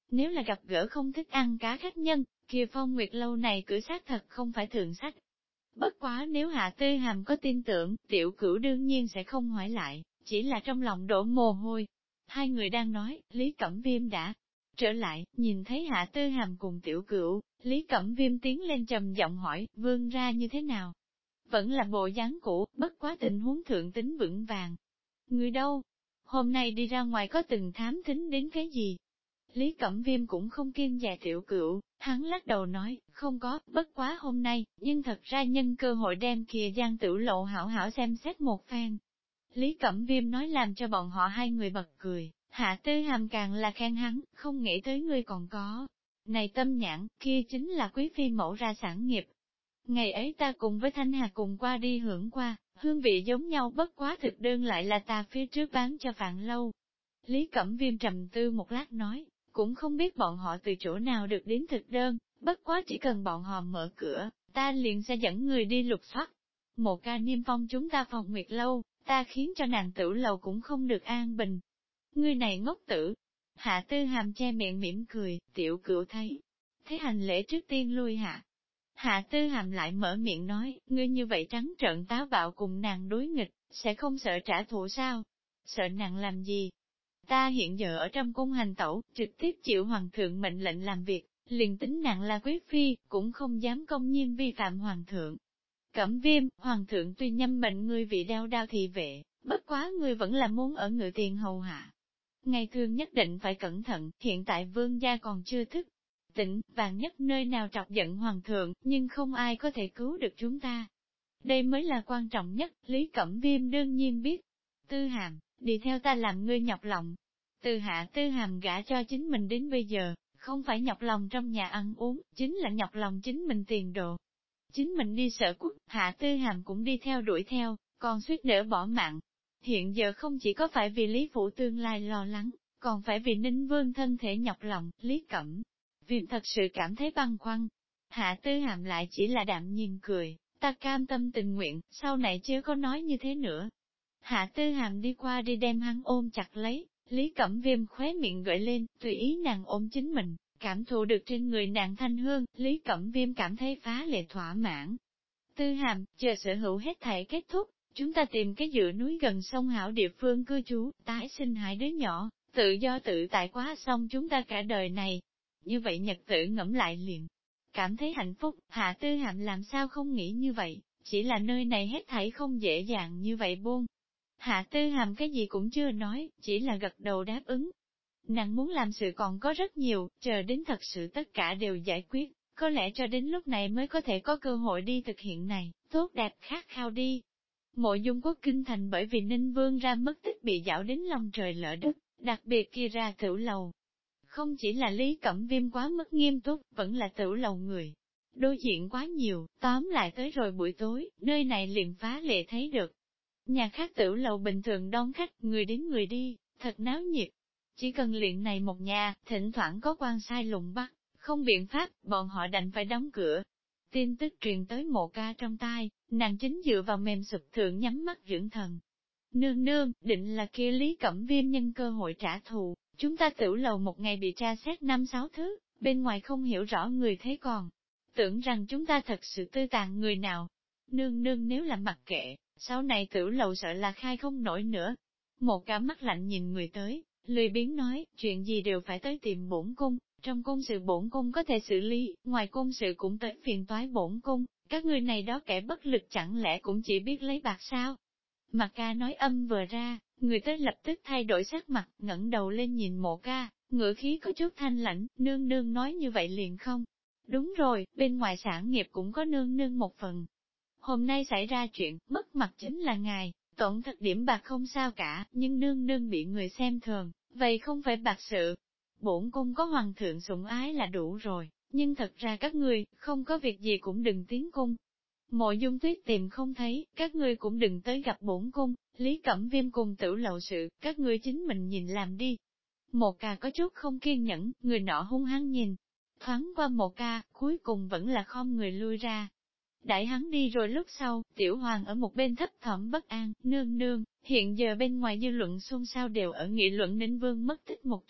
Nếu là gặp gỡ không thích ăn cá khách nhân, kia Phong Nguyệt lâu này cửa xác thật không phải thượng sách. Bất quá nếu Hạ Tư Hàm có tin tưởng, Tiểu Cửu đương nhiên sẽ không hỏi lại, chỉ là trong lòng đổ mồ hôi. Hai người đang nói, Lý Cẩm Viêm đã trở lại, nhìn thấy Hạ Tư Hàm cùng Tiểu Cửu, Lý Cẩm Viêm tiến lên trầm giọng hỏi, vương ra như thế nào? Vẫn là bộ dáng cũ, bất quá tình huống thượng tính vững vàng. Người đâu? Hôm nay đi ra ngoài có từng thám thính đến cái gì? Lý Cẩm Viêm cũng không kiêng dè Tiểu Cửu, hắn lắc đầu nói, không có, bất quá hôm nay, nhưng thật ra nhân cơ hội đem kìa Giang Tử Lộ hảo hảo xem xét một phen. Lý Cẩm Viêm nói làm cho bọn họ hai người bật cười, Hạ Tư Hàm càng là khen hắn, không nghĩ tới ngươi còn có. Này tâm nhãn, kia chính là quý phi mẫu ra sản nghiệp. Ngày ấy ta cùng với Thanh Hà cùng qua đi hưởng qua, hương vị giống nhau bất quá thực đơn lại là ta phía trước bán cho Phạn Lâu. Lý Cẩm Viêm trầm tư một lát nói, cũng không biết bọn họ từ chỗ nào được đến thực đơn, bất quá chỉ cần bọn họ mở cửa, ta liền sẽ dẫn người đi lục soát. Một ca niêm phong chúng ta Phòng Nguyệt lâu, ta khiến cho nàng Tử lầu cũng không được an bình. Ngươi này ngốc tử. Hạ Tư Hàm che miệng mỉm cười, Tiểu Cửu thấy. Thế hành lễ trước tiên lui hạ. Hạ Tư Hàm lại mở miệng nói, ngươi như vậy trắng trợn táo bạo cùng nàng đối nghịch, sẽ không sợ trả thù sao? Sợ nàng làm gì? Ta hiện giờ ở trong cung hành tẩu, trực tiếp chịu hoàng thượng mệnh lệnh làm việc, liền tính nàng là quý phi, cũng không dám công nhiên vi phạm hoàng thượng. Cẩm Viêm, hoàng thượng tuy nhâm mệnh ngươi vị đao đao thị vệ, bất quá ngươi vẫn là muốn ở ngự tiền hầu hạ. Ngày thường nhất định phải cẩn thận, hiện tại vương gia còn chưa thức. Tỉnh, vạn nhất nơi nào trọc giận hoàng thượng, nhưng không ai có thể cứu được chúng ta. Đây mới là quan trọng nhất, Lý Cẩm Viêm đương nhiên biết. Tư Hàm, đi theo ta làm ngươi nhọc lòng. Từ Hạ Tư Hàm gả cho chính mình đến bây giờ, không phải nhọc lòng trong nhà ăn uống, chính là nhọc lòng chính mình tiền đồ. Chính mình đi sở quốc, Hạ Tư Hàm cũng đi theo đuổi theo, còn suýt nữa bỏ mạng. Hiện giờ không chỉ có phải vì Lý Phủ tương lai lo lắng, còn phải vì Ninh Vương thân thể nhọc lòng, Lý Cẩm Viêm thật sự cảm thấy băn khoăn. Hạ Tư Hàm lại chỉ là đạm nhiên cười, ta cam tâm tình nguyện, sau này chưa có nói như thế nữa. Hạ Tư Hàm đi qua đi đem hắn ôm chặt lấy, Lý Cẩm Viêm khóe miệng gợi lên, tùy ý nàng ôm chính mình, cảm thụ được trên người nàng thanh hương, Lý Cẩm Viêm cảm thấy phá lệ thỏa mãn. Tư Hàm, chờ sở hữu hết thảy kết thúc, chúng ta tìm cái dựa núi gần sông hảo địa phương cư trú, tái sinh hai đứa nhỏ, tự do tự tại quá xong chúng ta cả đời này. Như vậy nhật tử ngẫm lại liền, cảm thấy hạnh phúc, Hạ Tư Hàm làm sao không nghĩ như vậy, chỉ là nơi này hết thảy không dễ dàng như vậy buông. Hạ Tư Hàm cái gì cũng chưa nói, chỉ là gật đầu đáp ứng. Nàng muốn làm sự còn có rất nhiều, chờ đến thật sự tất cả đều giải quyết, có lẽ cho đến lúc này mới có thể có cơ hội đi thực hiện này, tốt đẹp khát khao đi. Mộ Dung Quốc kinh thành bởi vì Ninh Vương ra mất tích bị dạo đến lòng trời lỡ đất, đặc biệt kia ra Tửu lầu. Không chỉ là Lý Cẩm Viêm quá mất nghiêm túc, vẫn là Tửu lầu người. Đối diện quá nhiều, tóm lại tới rồi buổi tối, nơi này liền phá lệ thấy được. Nhà khác Tửu lầu bình thường đón khách, người đến người đi, thật náo nhiệt. Chỉ cần luyện này một nhà, thỉnh thoảng có quan sai lùng bắt, không biện pháp, bọn họ đành phải đóng cửa. Tin tức truyền tới Mộ Ca trong tai, nàng chính dựa vào mềm sụp thượng nhắm mắt dưỡng thần. Nương nương, định là kia Lý Cẩm Viêm nhân cơ hội trả thù, chúng ta Tửu lầu một ngày bị tra xét 5-6 thứ, bên ngoài không hiểu rõ người thấy còn. Tưởng rằng chúng ta thật sự tư tàn người nào. Nương nương nếu là mặc kệ, sau này Tửu lầu sợ là khai không nổi nữa. Một Ca mắt lạnh nhìn người tới, lười biếng nói, chuyện gì đều phải tới tìm bổn cung, trong cung sự bổn cung có thể xử lý, ngoài cung sự cũng tới phiền toái bổn cung, các người này đó kẻ bất lực chẳng lẽ cũng chỉ biết lấy bạc sao? Mặt Ca nói âm vừa ra, người tới lập tức thay đổi sắc mặt, ngẩng đầu lên nhìn Mộ Ca, ngữ khí có chút thanh lãnh, nương nương nói như vậy liền không? Đúng rồi, bên ngoài sản nghiệp cũng có nương nương một phần. Hôm nay xảy ra chuyện, mất mặt chính là ngài, tổn thất điểm bạc không sao cả, nhưng nương nương bị người xem thường, vậy không phải bạc sự. Bổn cung có hoàng thượng sủng ái là đủ rồi, nhưng thật ra các ngươi, không có việc gì cũng đừng tiến cung. Mộ Dung Tuyết tìm không thấy, các ngươi cũng đừng tới gặp bổn cung, Lý Cẩm Viêm cùng Tửu lầu sự, các ngươi chính mình nhìn làm đi. Một Ca có chút không kiên nhẫn, người nọ hung hăng nhìn, thoáng qua Một Ca, cuối cùng vẫn là khom người lui ra. Đại hắn đi rồi lúc sau, Tiểu Hoàng ở một bên thấp thỏm bất an, nương nương, hiện giờ bên ngoài dư luận xôn xao đều ở nghị luận Ninh Vương mất tích một chuyện,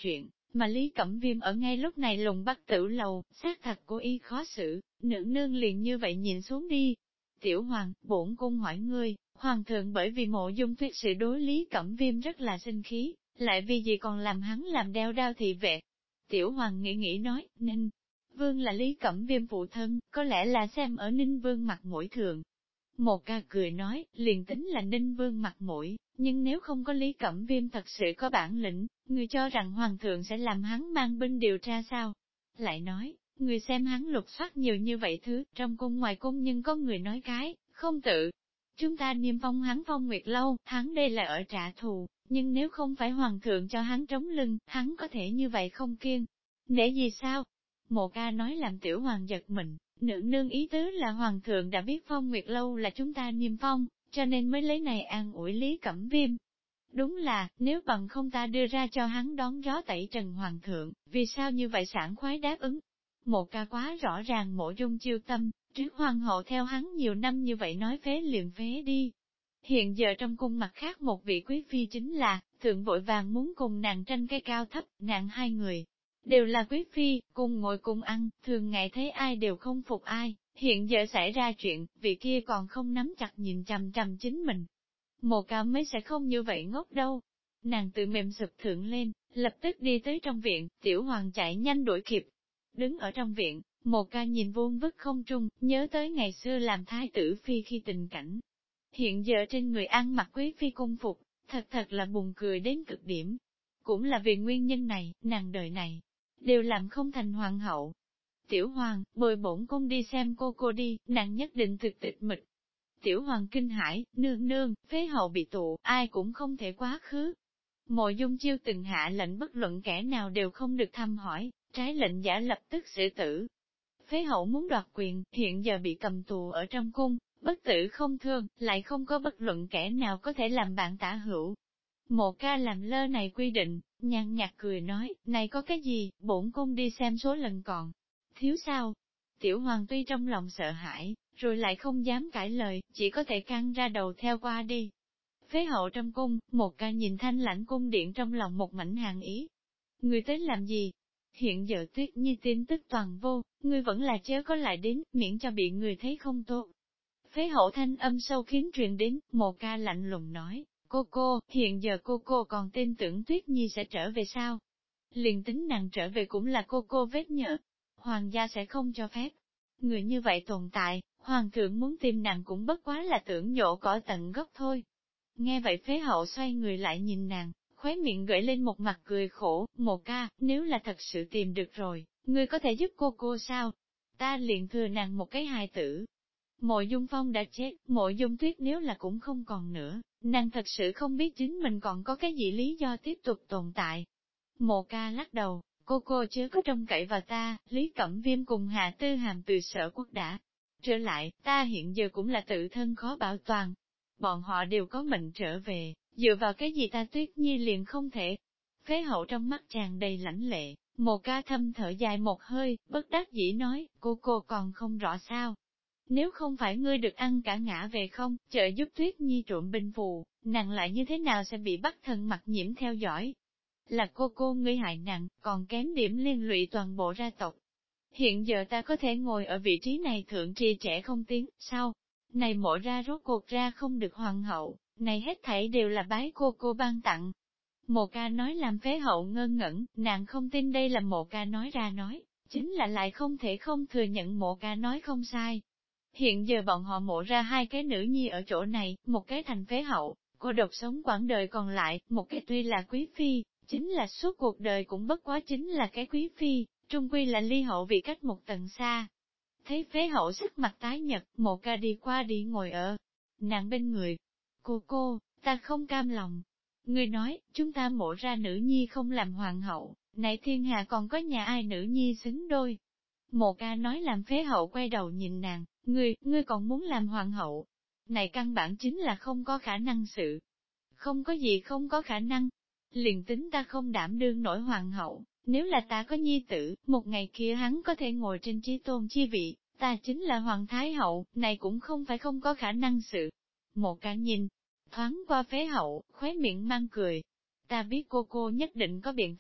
Mà Lý Cẩm Viêm ở ngay lúc này lùng bắt Tử Lầu, xác thật cố ý khó xử, nương nương liền như vậy nhìn xuống đi. Tiểu Hoàng, bổn cung hỏi ngươi, Hoàng thượng bởi vì Mộ Dung Tuyết sự đối Lý Cẩm Viêm rất là sinh khí, lại vì gì còn làm hắn làm đeo đao thị vệ. Tiểu Hoàng nghĩ nói, Ninh Vương là Lý Cẩm Viêm phụ thân, có lẽ là xem ở Ninh Vương mặt mũi thường. Một ca cười nói, liền tính là Ninh Vương mặt mũi, nhưng nếu không có Lý Cẩm Viêm thật sự có bản lĩnh, người cho rằng Hoàng thượng sẽ làm hắn mang binh điều tra sao? Lại nói, người xem hắn lục soát nhiều như vậy thứ, trong cung ngoài cung nhưng có người nói cái, không tự. Chúng ta niêm phong hắn Phong Nguyệt Lâu, hắn đây là ở trả thù, nhưng nếu không phải Hoàng thượng cho hắn trống lưng, hắn có thể như vậy không kiêng. Để gì sao? Mộ ca nói làm Tiểu Hoàng giật mình, nương nương ý tứ là Hoàng thượng đã biết Phong Nguyệt Lâu là chúng ta niêm phong, cho nên mới lấy này an ủi Lý Cẩm Viêm. Đúng là, nếu bằng không ta đưa ra cho hắn đón gió tẩy trần Hoàng thượng, vì sao như vậy sảng khoái đáp ứng? Một ca quá rõ ràng Mộ Dung chiêu tâm, trước Hoàng hậu theo hắn nhiều năm như vậy nói phế liền phế đi. Hiện giờ trong cung mặt khác một vị quý phi chính là, thượng vội vàng muốn cùng nàng tranh cái cao thấp, nàng hai người. Đều là quý phi, cùng ngồi cùng ăn, thường ngày thấy ai đều không phục ai, hiện giờ xảy ra chuyện, vị kia còn không nắm chặt nhìn chằm chằm chính mình. Một ca mới sẽ không như vậy ngốc đâu. Nàng tự mềm sụp thượng lên, lập tức đi tới trong viện, Tiểu Hoàng chạy nhanh đuổi kịp. Đứng ở trong viện, một ca nhìn vuông vức không trung, nhớ tới ngày xưa làm thái tử phi khi tình cảnh. Hiện giờ trên người ăn mặc quý phi cung phục, thật là buồn cười đến cực điểm. Cũng là vì nguyên nhân này, nàng đời này, đều làm không thành hoàng hậu. Tiểu Hoàng, bồi bổn cung đi xem cô đi, nàng nhất định thực tịch mịch. Tiểu Hoàng kinh hãi, nương nương, phế hậu bị tụ, ai cũng không thể quá khứ. Mộ Dung chiêu từng hạ lệnh bất luận kẻ nào đều không được thăm hỏi, trái lệnh giả lập tức xử tử. Phế hậu muốn đoạt quyền, hiện giờ bị cầm tù ở trong cung, bất tử không thương, lại không có bất luận kẻ nào có thể làm bạn tả hữu. Mộ ca làm lơ này quy định, nhàn nhạt cười nói, này có cái gì, bổn cung đi xem số lần còn. Thiếu sao? Tiểu Hoàng tuy trong lòng sợ hãi, rồi lại không dám cãi lời, chỉ có thể căng ra đầu theo qua đi. Phế hậu trong cung, một ca nhìn thanh lãnh cung điện trong lòng một mảnh hàng ý. Người tới làm gì? Hiện giờ Tuyết Nhi tin tức toàn vô, ngươi vẫn là chớ có lại đến, miễn cho bị người thấy không tốt. Phế hậu thanh âm sâu khiến truyền đến, một ca lạnh lùng nói, cô, hiện giờ cô còn tin tưởng Tuyết Nhi sẽ trở về sao? Liền tính nàng trở về cũng là cô vết nhỡ. Hoàng gia sẽ không cho phép. Người như vậy tồn tại, hoàng thượng muốn tìm nàng cũng bất quá là tưởng nhổ cỏ tận gốc thôi. Nghe vậy phế hậu xoay người lại nhìn nàng, khóe miệng gợi lên một mặt cười khổ, một ca, nếu là thật sự tìm được rồi, ngươi có thể giúp cô sao? Ta liền thừa nàng một cái hài tử. Mộ Dung Phong đã chết, Mộ Dung Tuyết nếu là cũng không còn nữa, nàng thật sự không biết chính mình còn có cái gì lý do tiếp tục tồn tại. Mộ ca lắc đầu, cô chớ có trông cậy vào ta, Lý Cẩm Viêm cùng Hạ Tư Hàm từ Sở Quốc đã trở lại, ta hiện giờ cũng là tự thân khó bảo toàn. Bọn họ đều có mệnh trở về, dựa vào cái gì ta Tuyết Nhi liền không thể. Phế hậu trong mắt tràn đầy lãnh lệ, Mộ ca thâm thở dài một hơi, bất đắc dĩ nói, cô còn không rõ sao. Nếu không phải ngươi được ăn cả ngã về không, trợ giúp Tuyết Nhi trộm binh phù, nàng lại như thế nào sẽ bị bắt thần mặt nhiễm theo dõi? Là cô ngươi hại nặng, còn kém điểm liên lụy toàn bộ gia tộc. Hiện giờ ta có thể ngồi ở vị trí này thượng trì trẻ không tiếng, sao? Này mộ ra rốt cuộc ra không được hoàng hậu, này hết thảy đều là bái cô ban tặng. Mộ ca nói làm phế hậu ngơ ngẩn, nàng không tin đây là mộ ca nói ra nói, chính là lại không thể không thừa nhận mộ ca nói không sai. Hiện giờ bọn họ mộ ra hai cái nữ nhi ở chỗ này, một cái thành phế hậu, cô độc sống quãng đời còn lại, một cái tuy là quý phi, chính là suốt cuộc đời cũng bất quá chính là cái quý phi, trung quy là ly hậu vì cách một tầng xa. Thấy phế hậu sắc mặt tái nhật, mộ ca đi qua đi ngồi ở nàng bên người. Cô, ta không cam lòng. Người nói, chúng ta mộ ra nữ nhi không làm hoàng hậu, này thiên hạ còn có nhà ai nữ nhi xứng đôi. Mộ ca nói làm phế hậu quay đầu nhìn nàng, ngươi còn muốn làm hoàng hậu. Này căn bản chính là không có khả năng sự. Không có gì không có khả năng. Liền tính ta không đảm đương nổi hoàng hậu, nếu là ta có nhi tử, một ngày kia hắn có thể ngồi trên chí tôn chi vị, ta chính là hoàng thái hậu, này cũng không phải không có khả năng sự. Một cả nhìn, thoáng qua phế hậu, khóe miệng mang cười. Ta biết cô nhất định có biện pháp,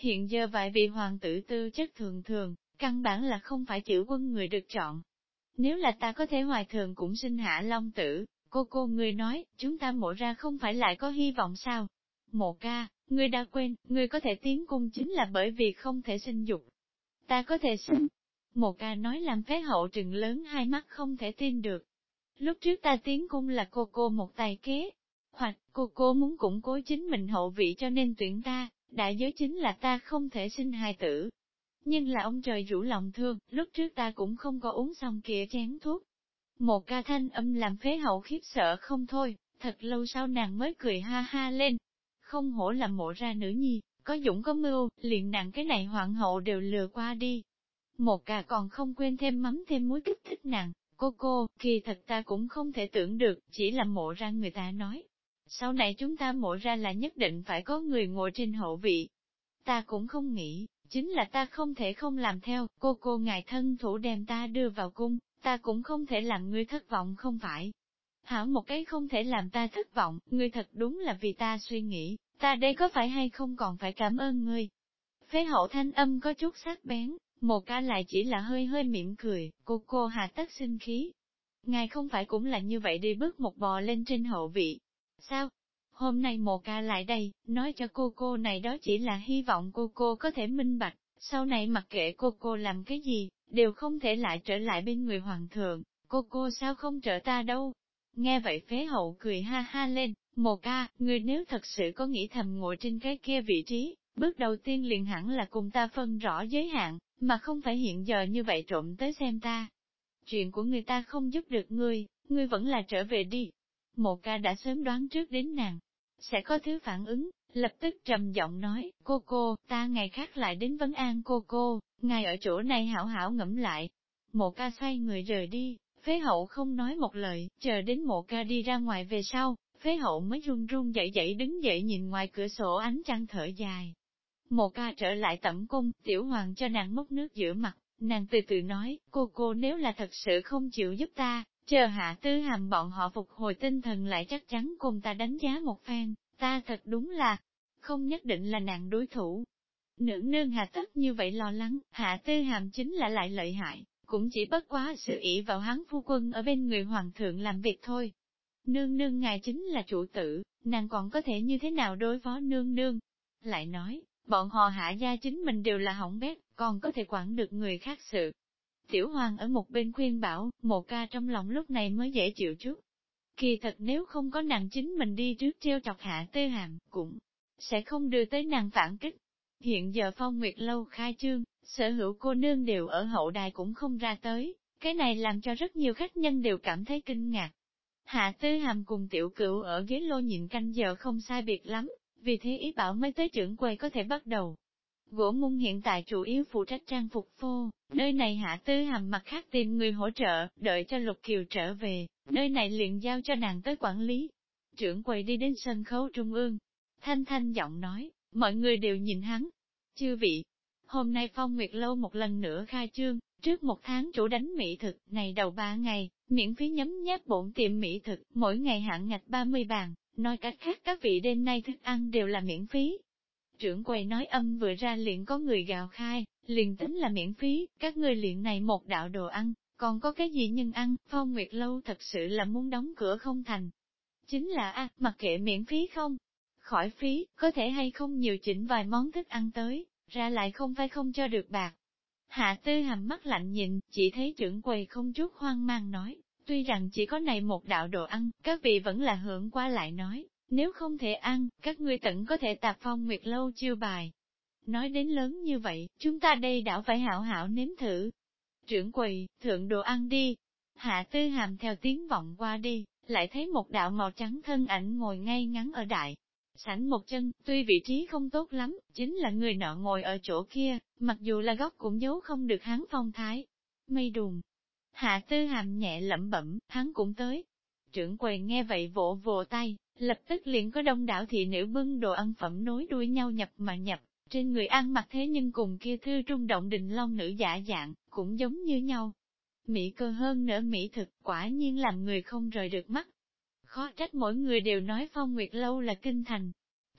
Hiện giờ vài vị hoàng tử tư chất thường thường, căn bản là không phải chữ quân người được chọn. Nếu là ta có thể hoài thường cũng sinh hạ long tử, cô người nói, chúng ta mộ ra không phải lại có hy vọng sao? Mộ ca, ngươi đã quên, ngươi có thể tiến cung chính là bởi vì không thể sinh dục. Ta có thể sinh. Mộ ca nói làm phế hậu trừng lớn hai mắt không thể tin được. Lúc trước ta tiến cung là cô một tài kế. Hoặc cô muốn củng cố chính mình hậu vị cho nên tuyển ta, đại giới chính là ta không thể sinh hài tử. Nhưng là ông trời rủ lòng thương, lúc trước ta cũng không có uống xong kia chén thuốc. Một ca thanh âm làm phế hậu khiếp sợ không thôi, thật lâu sau nàng mới cười ha ha lên. Không hổ là mộ ra nữ nhi, có dũng có mưu, liền nàng cái này hoàng hậu đều lừa qua đi. Một ca còn không quên thêm mắm thêm muối kích thích nàng, cô, kỳ thật ta cũng không thể tưởng được, chỉ là mộ ra người ta nói. Sau này chúng ta mộ ra là nhất định phải có người ngồi trên hậu vị. Ta cũng không nghĩ, chính là ta không thể không làm theo, cô ngài thân thủ đem ta đưa vào cung, ta cũng không thể làm ngươi thất vọng không phải. Hảo một cái không thể làm ta thất vọng, ngươi thật đúng là vì ta suy nghĩ, ta đây có phải hay không còn phải cảm ơn ngươi. Phế hậu thanh âm có chút sắc bén, một ca lại chỉ là hơi hơi mỉm cười, cô hà tất sinh khí. Ngài không phải cũng là như vậy đi bước một bò lên trên hậu vị. Sao? Hôm nay một ca lại đây, nói cho cô này đó chỉ là hy vọng cô có thể minh bạch, sau này mặc kệ cô làm cái gì, đều không thể lại trở lại bên người hoàng thượng, cô sao không trợ ta đâu. Nghe vậy phế hậu cười ha ha lên, một ca, người nếu thật sự có nghĩ thầm ngồi trên cái kia vị trí, bước đầu tiên liền hẳn là cùng ta phân rõ giới hạn, mà không phải hiện giờ như vậy trộm tới xem ta. Chuyện của người ta không giúp được ngươi vẫn là trở về đi. Một ca đã sớm đoán trước đến nàng, sẽ có thứ phản ứng, lập tức trầm giọng nói, cô, ta ngày khác lại đến vấn an cô, ngài ở chỗ này hảo hảo ngẫm lại. Một ca xoay người rời đi, phế hậu không nói một lời, chờ đến một ca đi ra ngoài về sau, phế hậu mới run run dậy đứng dậy nhìn ngoài cửa sổ ánh trăng thở dài. Một ca trở lại tẩm cung, tiểu hoàng cho nàng múc nước rửa mặt, nàng từ từ nói, cô nếu là thật sự không chịu giúp ta, chờ hạ tư hàm bọn họ phục hồi tinh thần lại chắc chắn cùng ta đánh giá một phen, ta thật đúng là, không nhất định là nàng đối thủ. Nữ nương hạ tất như vậy lo lắng, hạ tư hàm chính là lại lợi hại, cũng chỉ bất quá sự ỷ vào hắn phu quân ở bên người hoàng thượng làm việc thôi. Nương ngài chính là chủ tử, nàng còn có thể như thế nào đối phó nương. Lại nói, bọn họ hạ gia chính mình đều là hỏng bét, còn có thể quản được người khác sự. Tiểu hoàng ở một bên khuyên bảo, một ca trong lòng lúc này mới dễ chịu chút. Kỳ thật nếu không có nàng chính mình đi trước treo chọc hạ tư hàm, cũng sẽ không đưa tới nàng phản kích. Hiện giờ Phong Nguyệt Lâu khai trương, sở hữu cô nương đều ở hậu đài cũng không ra tới, cái này làm cho rất nhiều khách nhân đều cảm thấy kinh ngạc. Hạ tư hàm cùng tiểu cửu ở ghế lô nhịn canh giờ không sai biệt lắm, vì thế ý bảo mới tới trưởng quầy có thể bắt đầu. Gỗ Mung hiện tại chủ yếu phụ trách trang phục phô, nơi này Hạ Tư Hàm mặt khác tìm người hỗ trợ, đợi cho Lục Kiều trở về, nơi này liền giao cho nàng tới quản lý. Trưởng quầy đi đến sân khấu trung ương, thanh giọng nói, mọi người đều nhìn hắn. Chư vị, hôm nay Phong Nguyệt Lâu một lần nữa khai trương, trước một tháng chủ đánh mỹ thực, này đầu 3 ngày, miễn phí nhấm nháp bổn tiệm mỹ thực, mỗi ngày hạn ngạch 30 bàn, nói cách khác các vị đêm nay thức ăn đều là miễn phí. Trưởng quầy nói âm vừa ra liền có người gào khai, liền tính là miễn phí, các ngươi liền này một đạo đồ ăn, còn có cái gì nhưng ăn, Phong Nguyệt Lâu thật sự là muốn đóng cửa không thành. Chính là mặc kệ miễn phí không, khỏi phí, có thể hay không nhiều chỉnh vài món thức ăn tới, ra lại không phải không cho được bạc. Hạ Tư Hàm mắt lạnh nhìn, chỉ thấy trưởng quầy không chút hoang mang nói, tuy rằng chỉ có này một đạo đồ ăn, các vị vẫn là hưởng qua lại nói, nếu không thể ăn, các ngươi tận có thể tạp Phong Nguyệt Lâu chiêu bài. Nói đến lớn như vậy, chúng ta đây đảo phải hảo hảo nếm thử. Trưởng quầy, thượng đồ ăn đi. Hạ Tư Hàm theo tiếng vọng qua đi, lại thấy một đạo màu trắng thân ảnh ngồi ngay ngắn ở đại sảnh một chân, tuy vị trí không tốt lắm, chính là người nọ ngồi ở chỗ kia, mặc dù là góc cũng giấu không được hắn phong thái. Mây đùn. Hạ Tư Hàm nhẹ lẩm bẩm, hắn cũng tới. Trưởng quầy nghe vậy vỗ vỗ tay, lập tức liền có đông đảo thị nữ bưng đồ ăn phẩm nối đuôi nhau nhập mà nhập, trên người ăn mặc thế nhưng cùng kia thư trung động đình long nữ giả dạng, cũng giống như nhau. Mỹ cơ hơn nữa mỹ thực, quả nhiên làm người không rời được mắt. Khó trách mỗi người đều nói Phong Nguyệt Lâu là kinh thành.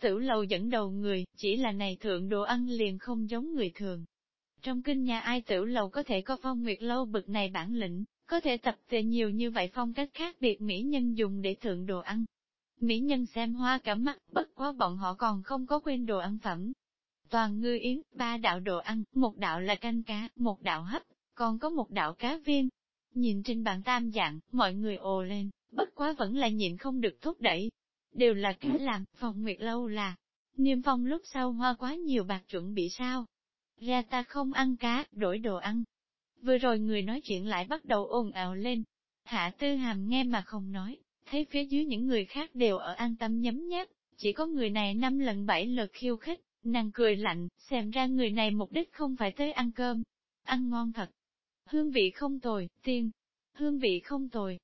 Tửu lầu dẫn đầu người, chỉ là này thượng đồ ăn liền không giống người thường. Trong kinh nhà ai tửu lầu có thể có Phong Nguyệt lâu bực này bản lĩnh, có thể tập tề nhiều như vậy phong cách khác biệt mỹ nhân dùng để thượng đồ ăn. Mỹ nhân xem hoa cả mắt, bất quá bọn họ còn không có quên đồ ăn phẩm. Toàn ngư yến, 3 đạo đồ ăn, một đạo là canh cá, một đạo hấp, còn có một đạo cá viên. Nhìn trên bàn tam dạng, mọi người ồ lên, bất quá vẫn là nhịn không được thúc đẩy. Đều là cá làm, Phong Nguyệt lâu là. Niêm phong lúc sau hoa quá nhiều bạc chuẩn bị sao? Ra ta không ăn cá, đổi đồ ăn. Vừa rồi người nói chuyện lại bắt đầu ồn ào lên. Hạ Tư Hàm nghe mà không nói, thấy phía dưới những người khác đều ở an tâm nhấm nháp, chỉ có người này 5 lần 7 lượt khiêu khích, nàng cười lạnh, xem ra người này mục đích không phải tới ăn cơm. Ăn ngon thật. Hương vị không tồi, tiên. Hương vị không tồi,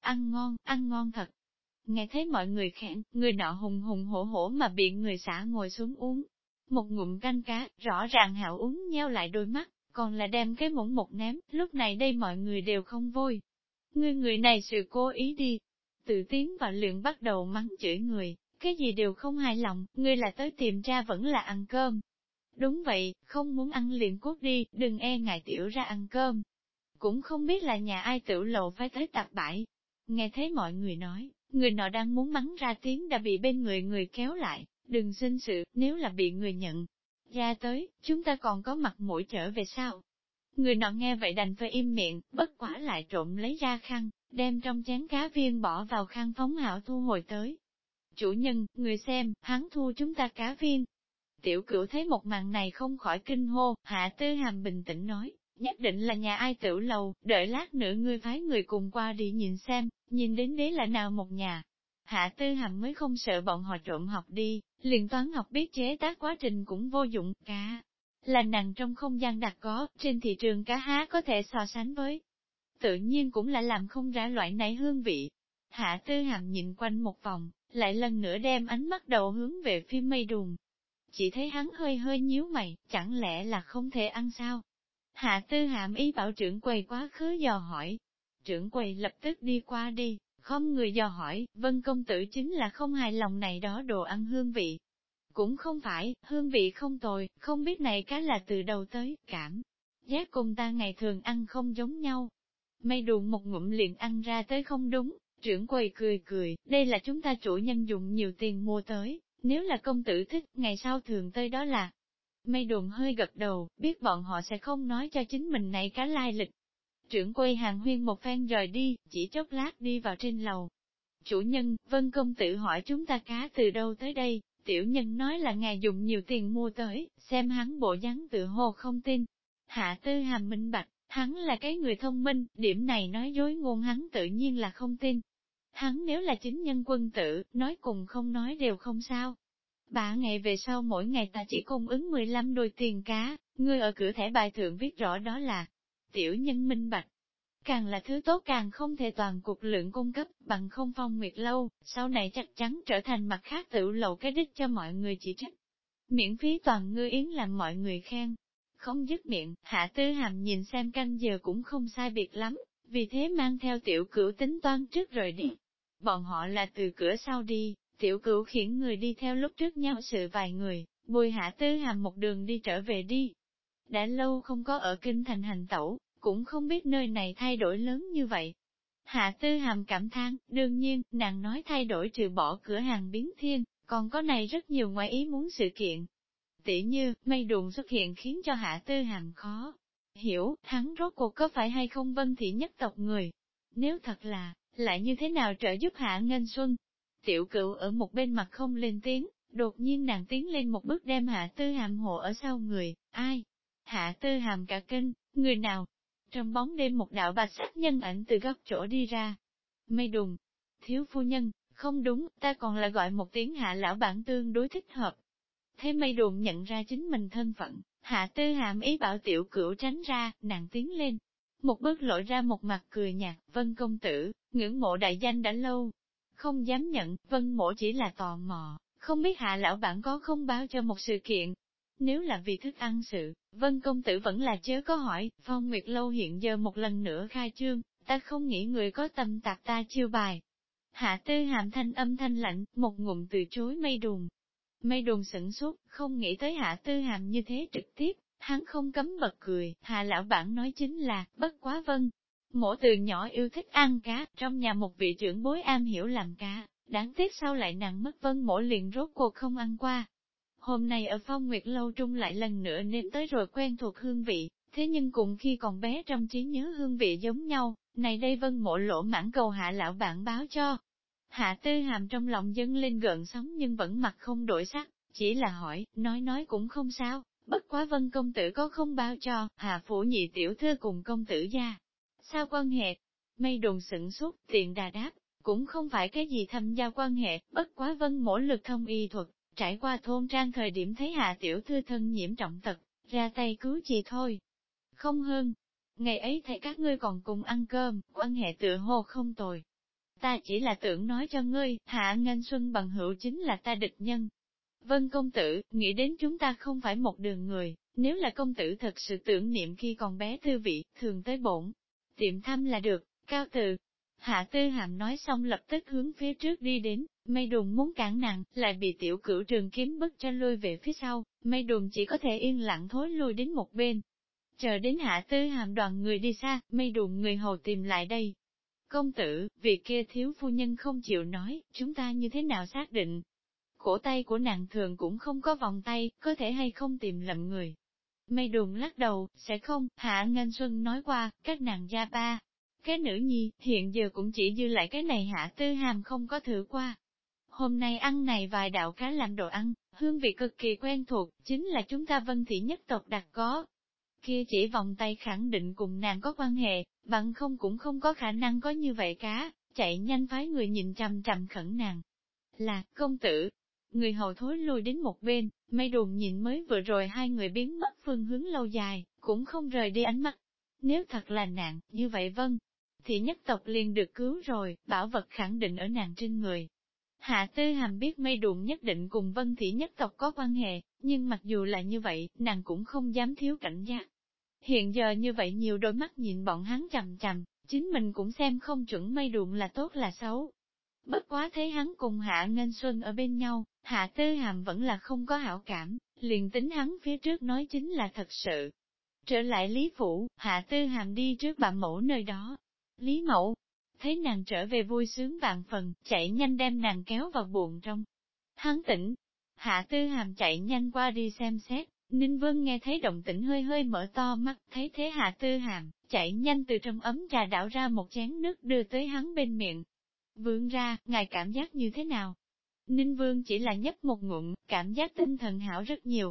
ăn ngon thật. Nghe thấy mọi người khen, người nọ hùng hùng hổ hổ mà bị người xả ngồi xuống uống. Một ngụm canh cá, rõ ràng hảo uống nheo lại đôi mắt, còn là đem cái muỗng một ném, lúc này đây mọi người đều không vui. Người này sự cố ý đi. Tự tiến vào lượng bắt đầu mắng chửi người, cái gì đều không hài lòng, ngươi là tới tìm ra vẫn là ăn cơm. Đúng vậy, không muốn ăn liền cút đi, đừng e ngại tiểu ra ăn cơm. Cũng không biết là nhà ai tiểu lầu phải tới tạp bãi. Nghe thấy mọi người nói, người nọ đang muốn mắng ra tiếng đã bị bên người kéo lại, đừng sinh sự, nếu là bị người nhận ra tới, chúng ta còn có mặt mũi trở về sao? Người nọ nghe vậy đành phải im miệng, bất quả lại trộm lấy ra khăn, đem trong chén cá viên bỏ vào khăn phóng hảo thu hồi tới. Chủ nhân, người xem, hắn thu chúng ta cá viên. Tiểu cửu thấy một màn này không khỏi kinh hô, Hạ Tư Hàm bình tĩnh nói, nhất định là nhà ai tiểu lầu, đợi lát nữa ngươi phái người cùng qua đi nhìn xem, nhìn đến đế là nào một nhà. Hạ Tư Hàm mới không sợ bọn họ trộm học đi, liền toán học biết chế tác quá trình cũng vô dụng, cá là nàng trong không gian đặt có, trên thị trường cá há có thể so sánh với. Tự nhiên cũng là làm không ra loại này hương vị. Hạ Tư Hàm nhìn quanh một vòng, lại lần nữa đem ánh mắt đầu hướng về phía Mây Đùn. Chỉ thấy hắn hơi hơi nhíu mày, chẳng lẽ là không thể ăn sao? Hạ Tư Hàm ý bảo trưởng quầy quá khứ dò hỏi. Trưởng quầy lập tức đi qua đi, không người dò hỏi, Vân công tử chính là không hài lòng này đó đồ ăn hương vị. Cũng không phải, hương vị không tồi, không biết này cá là từ đầu tới, cảm giác cùng ta ngày thường ăn không giống nhau. Mây Đùn một ngụm liền ăn ra tới không đúng, trưởng quầy cười cười, đây là chúng ta chủ nhân dùng nhiều tiền mua tới, nếu là công tử thích, ngày sau thường tới đó là. Mây Đùn hơi gật đầu, biết bọn họ sẽ không nói cho chính mình này cá lai lịch. Trưởng quầy hàng huyên một phen rời đi, chỉ chốc lát đi vào trên lầu. Chủ nhân, Vân công tử hỏi chúng ta cá từ đâu tới đây, tiểu nhân nói là ngài dùng nhiều tiền mua tới, xem hắn bộ dáng tự hồ không tin. Hạ Tư Hàm minh bạch, hắn là cái người thông minh, điểm này nói dối ngôn hắn tự nhiên là không tin. Hắn nếu là chính nhân quân tử, nói cùng không nói đều không sao. 3 ngày về sau mỗi ngày ta chỉ cung ứng 15 đôi tiền cá, ngươi ở cửa thẻ bài thượng viết rõ đó là tiểu nhân minh bạch. Càng là thứ tốt càng không thể toàn cục lượng cung cấp, bằng không Phong Nguyệt lâu, sau này chắc chắn trở thành mặt khác tự lầu cái đích cho mọi người chỉ trích. Miễn phí toàn ngư yến làm mọi người khen. Không dứt miệng, Hạ Tư Hàm nhìn xem canh giờ cũng không sai biệt lắm, vì thế mang theo tiểu cửu tính toán trước rồi đi. Bọn họ là từ cửa sau đi, tiểu cửu khiển người đi theo lúc trước nhau sự vài người, bùi Hạ Tư Hàm một đường đi trở về đi. Đã lâu không có ở kinh thành hành tẩu, cũng không biết nơi này thay đổi lớn như vậy. Hạ Tư Hàm cảm thán, đương nhiên, nàng nói thay đổi trừ bỏ cửa hàng biến thiên, còn có này rất nhiều ngoài ý muốn sự kiện. Tỉ như, Mây Đùn xuất hiện khiến cho Hạ Tư Hàm khó hiểu, hắn rốt cuộc có phải hay không Vân thị nhất tộc người. Nếu thật là, lại như thế nào trợ giúp Hạ Nghênh Xuân? Tiểu Cửu ở một bên mặt không lên tiếng, đột nhiên nàng tiến lên một bước đem Hạ Tư Hàm hộ ở sau người, ai? Hạ Tư Hàm cả kinh, người nào? Trong bóng đêm một đạo bạch sắc nhân ảnh từ góc chỗ đi ra. Mây Đùn, thiếu phu nhân, không đúng, ta còn là gọi một tiếng Hạ lão bản tương đối thích hợp. Thế Mây Đùn nhận ra chính mình thân phận, Hạ Tư Hàm ý bảo tiểu cửu tránh ra, nàng tiến lên. Một bước lộ ra một mặt cười nhạt, Vân công tử, ngưỡng mộ đại danh đã lâu. Không dám nhận, Vân mộ chỉ là tò mò, không biết Hạ lão bản có không báo cho một sự kiện. Nếu là vì thức ăn sự, Vân công tử vẫn là chớ có hỏi, Phong Nguyệt lâu hiện giờ một lần nữa khai trương, ta không nghĩ người có tâm tạc ta chiêu bài. Hạ Tư Hàm thanh âm thanh lạnh, một ngụm từ chối Mây Đùn. Mây Đùn sửng sốt, không nghĩ tới Hạ Tư Hàm như thế trực tiếp, hắn không cấm bật cười, Hạ lão bản nói chính là, bất quá vân. Mỗ từ nhỏ yêu thích ăn cá, trong nhà một vị trưởng bối am hiểu làm cá, đáng tiếc sau lại nặng mất vân mỗ liền rốt cuộc không ăn qua. Hôm nay ở Phong Nguyệt Lâu Trung lại lần nữa nếm tới rồi quen thuộc hương vị, thế nhưng cùng khi còn bé trong trí nhớ hương vị giống nhau, này đây vân mỗ lỗ mãn cầu Hạ lão bản báo cho. Hạ Tư Hàm trong lòng dâng lên gợn sóng nhưng vẫn mặt không đổi sắc, chỉ là hỏi, nói cũng không sao, bất quá vân công tử có không báo cho, Hạ phủ nhị tiểu thư cùng công tử gia. Sao quan hệ? Mây Đùn sửng sốt, tiện đà đáp, cũng không phải cái gì thâm giao quan hệ, bất quá vân mỗ lực thông y thuật, trải qua thôn trang thời điểm thấy Hạ tiểu thư thân nhiễm trọng tật, ra tay cứu chị thôi. Không hơn, ngày ấy thấy các ngươi còn cùng ăn cơm, quan hệ tựa hồ không tồi. Ta chỉ là tưởng nói cho ngươi, Hạ Nghênh Xuân bằng hữu chính là ta địch nhân. Vân công tử, nghĩ đến chúng ta không phải một đường người, nếu là công tử thật sự tưởng niệm khi còn bé thư vị, thường tới bổn tiệm thăm là được, cao từ. Hạ Tư Hàm nói xong lập tức hướng phía trước đi đến, Mây Đùn muốn cản nàng, lại bị tiểu cửu trường kiếm bức cho lui về phía sau, Mây Đùn chỉ có thể yên lặng thối lui đến một bên. Chờ đến Hạ Tư Hàm đoàn người đi xa, Mây Đùn người hầu tìm lại đây. Công tử, vì kia thiếu phu nhân không chịu nói, chúng ta như thế nào xác định? Cổ tay của nàng thường cũng không có vòng tay, có thể hay không tìm lầm người. Mây Đùn lắc đầu, sẽ không, Hạ Nghênh Xuân nói qua, các nàng gia ba. Cái nữ nhi, hiện giờ cũng chỉ dư lại cái này Hạ Tư Hàm không có thử qua. Hôm nay ăn này vài đạo cá làm đồ ăn, hương vị cực kỳ quen thuộc, chính là chúng ta Vân Thị nhất tộc đặt có. Kia chỉ vòng tay khẳng định cùng nàng có quan hệ, bằng không cũng không có khả năng có như vậy cá, chạy nhanh phái người nhìn chằm chằm khẩn nàng. Là, công tử. Người hầu thối lui đến một bên, Mây Đùn nhìn mới vừa rồi hai người biến mất phương hướng lâu dài, cũng không rời đi ánh mắt. Nếu thật là nạn, như vậy vâng, thì nhất tộc liền được cứu rồi, bảo vật khẳng định ở nàng trên người. Hạ Tư Hàm biết Mây Đùn nhất định cùng Vân Thị nhất tộc có quan hệ, nhưng mặc dù là như vậy, nàng cũng không dám thiếu cảnh giác. Hiện giờ như vậy nhiều đôi mắt nhìn bọn hắn chằm chằm, chính mình cũng xem không chuẩn Mây Đùn là tốt là xấu. Bất quá thấy hắn cùng Hạ Nghênh Xuân ở bên nhau, Hạ Tư Hàm vẫn là không có hảo cảm, liền tính hắn phía trước nói chính là thật sự. Trở lại Lý Phủ, Hạ Tư Hàm đi trước bà mẫu nơi đó. Lý mẫu, thấy nàng trở về vui sướng vạn phần, chạy nhanh đem nàng kéo vào buồng trong. Hắn tỉnh, Hạ Tư Hàm chạy nhanh qua đi xem xét, Ninh Vương nghe thấy động tĩnh hơi hơi mở to mắt, thấy thế Hạ Tư Hàm, chạy nhanh từ trong ấm trà đảo ra một chén nước đưa tới hắn bên miệng. Vương ra, ngài cảm giác như thế nào? Ninh Vương chỉ là nhấp một ngụm, cảm giác tinh thần hảo rất nhiều.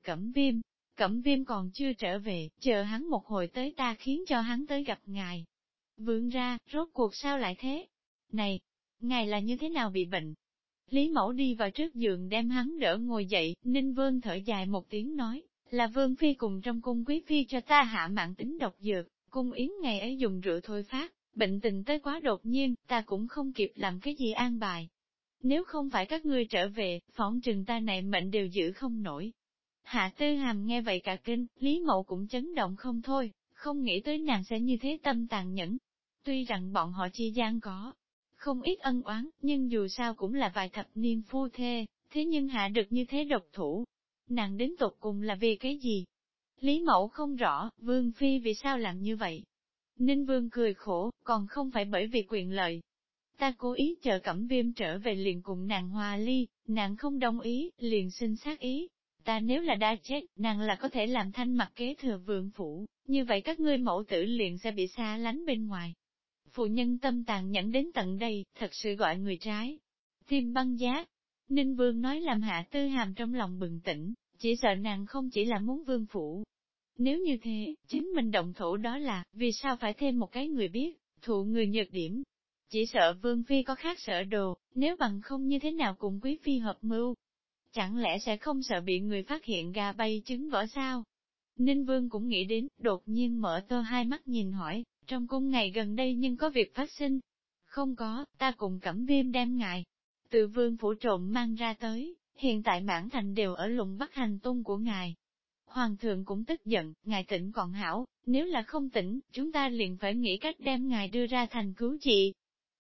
Cẩm viêm còn chưa trở về, chờ hắn một hồi tới ta khiến cho hắn tới gặp ngài. Vương ra, rốt cuộc sao lại thế? Này, ngài là như thế nào bị bệnh? Lý Mẫu đi vào trước giường đem hắn đỡ ngồi dậy, Ninh Vương thở dài một tiếng nói, là Vương Phi cùng trong cung quý phi cho ta hạ mạng tính độc dược, cung yến ngày ấy dùng rượu thôi phát, bệnh tình tới quá đột nhiên, ta cũng không kịp làm cái gì an bài. Nếu không phải các ngươi trở về, phỏng trừng ta này mệnh đều giữ không nổi. Hạ Tư Hàm nghe vậy cả kinh, Lý Mậu cũng chấn động không thôi, không nghĩ tới nàng sẽ như thế tâm tàn nhẫn. Tuy rằng bọn họ chi gian có không ít ân oán, nhưng dù sao cũng là vài thập niên phu thê, thế nhưng hạ được như thế độc thủ. Nàng đến tột cùng là vì cái gì? Lý Mẫu không rõ, Vương Phi vì sao làm như vậy. Ninh Vương cười khổ, còn không phải bởi vì quyền lợi. Ta cố ý chờ Cẩm Viêm trở về liền cùng nàng hòa ly, nàng không đồng ý, liền xin xác ý. Ta nếu là đã chết, nàng là có thể làm thanh mặt kế thừa vượng phủ, như vậy các ngươi mẫu tử liền sẽ bị xa lánh bên ngoài. Phụ nhân tâm tàn nhẫn đến tận đây, thật sự gọi người trái. Tim băng giá. Ninh Vương nói làm Hạ Tư Hàm trong lòng bừng tỉnh, chỉ sợ nàng không chỉ là muốn vương phủ. Nếu như thế, chính mình động thủ đó là, vì sao phải thêm một cái người biết, thụ người nhược điểm. Chỉ sợ Vương Phi có khác sợ đồ, nếu bằng không như thế nào cùng Quý Phi hợp mưu. Chẳng lẽ sẽ không sợ bị người phát hiện gà bay trứng vỡ sao? Ninh Vương cũng nghĩ đến, đột nhiên mở to hai mắt nhìn hỏi, trong cung ngày gần đây nhưng có việc phát sinh. Không có, ta cùng Cẩm Viêm đem ngài. Từ vương phủ trộm mang ra tới, hiện tại mãn thành đều ở lùng bắt hành tung của ngài. Hoàng thượng cũng tức giận, ngài tỉnh còn hảo, nếu là không tỉnh, chúng ta liền phải nghĩ cách đem ngài đưa ra thành cứu trị.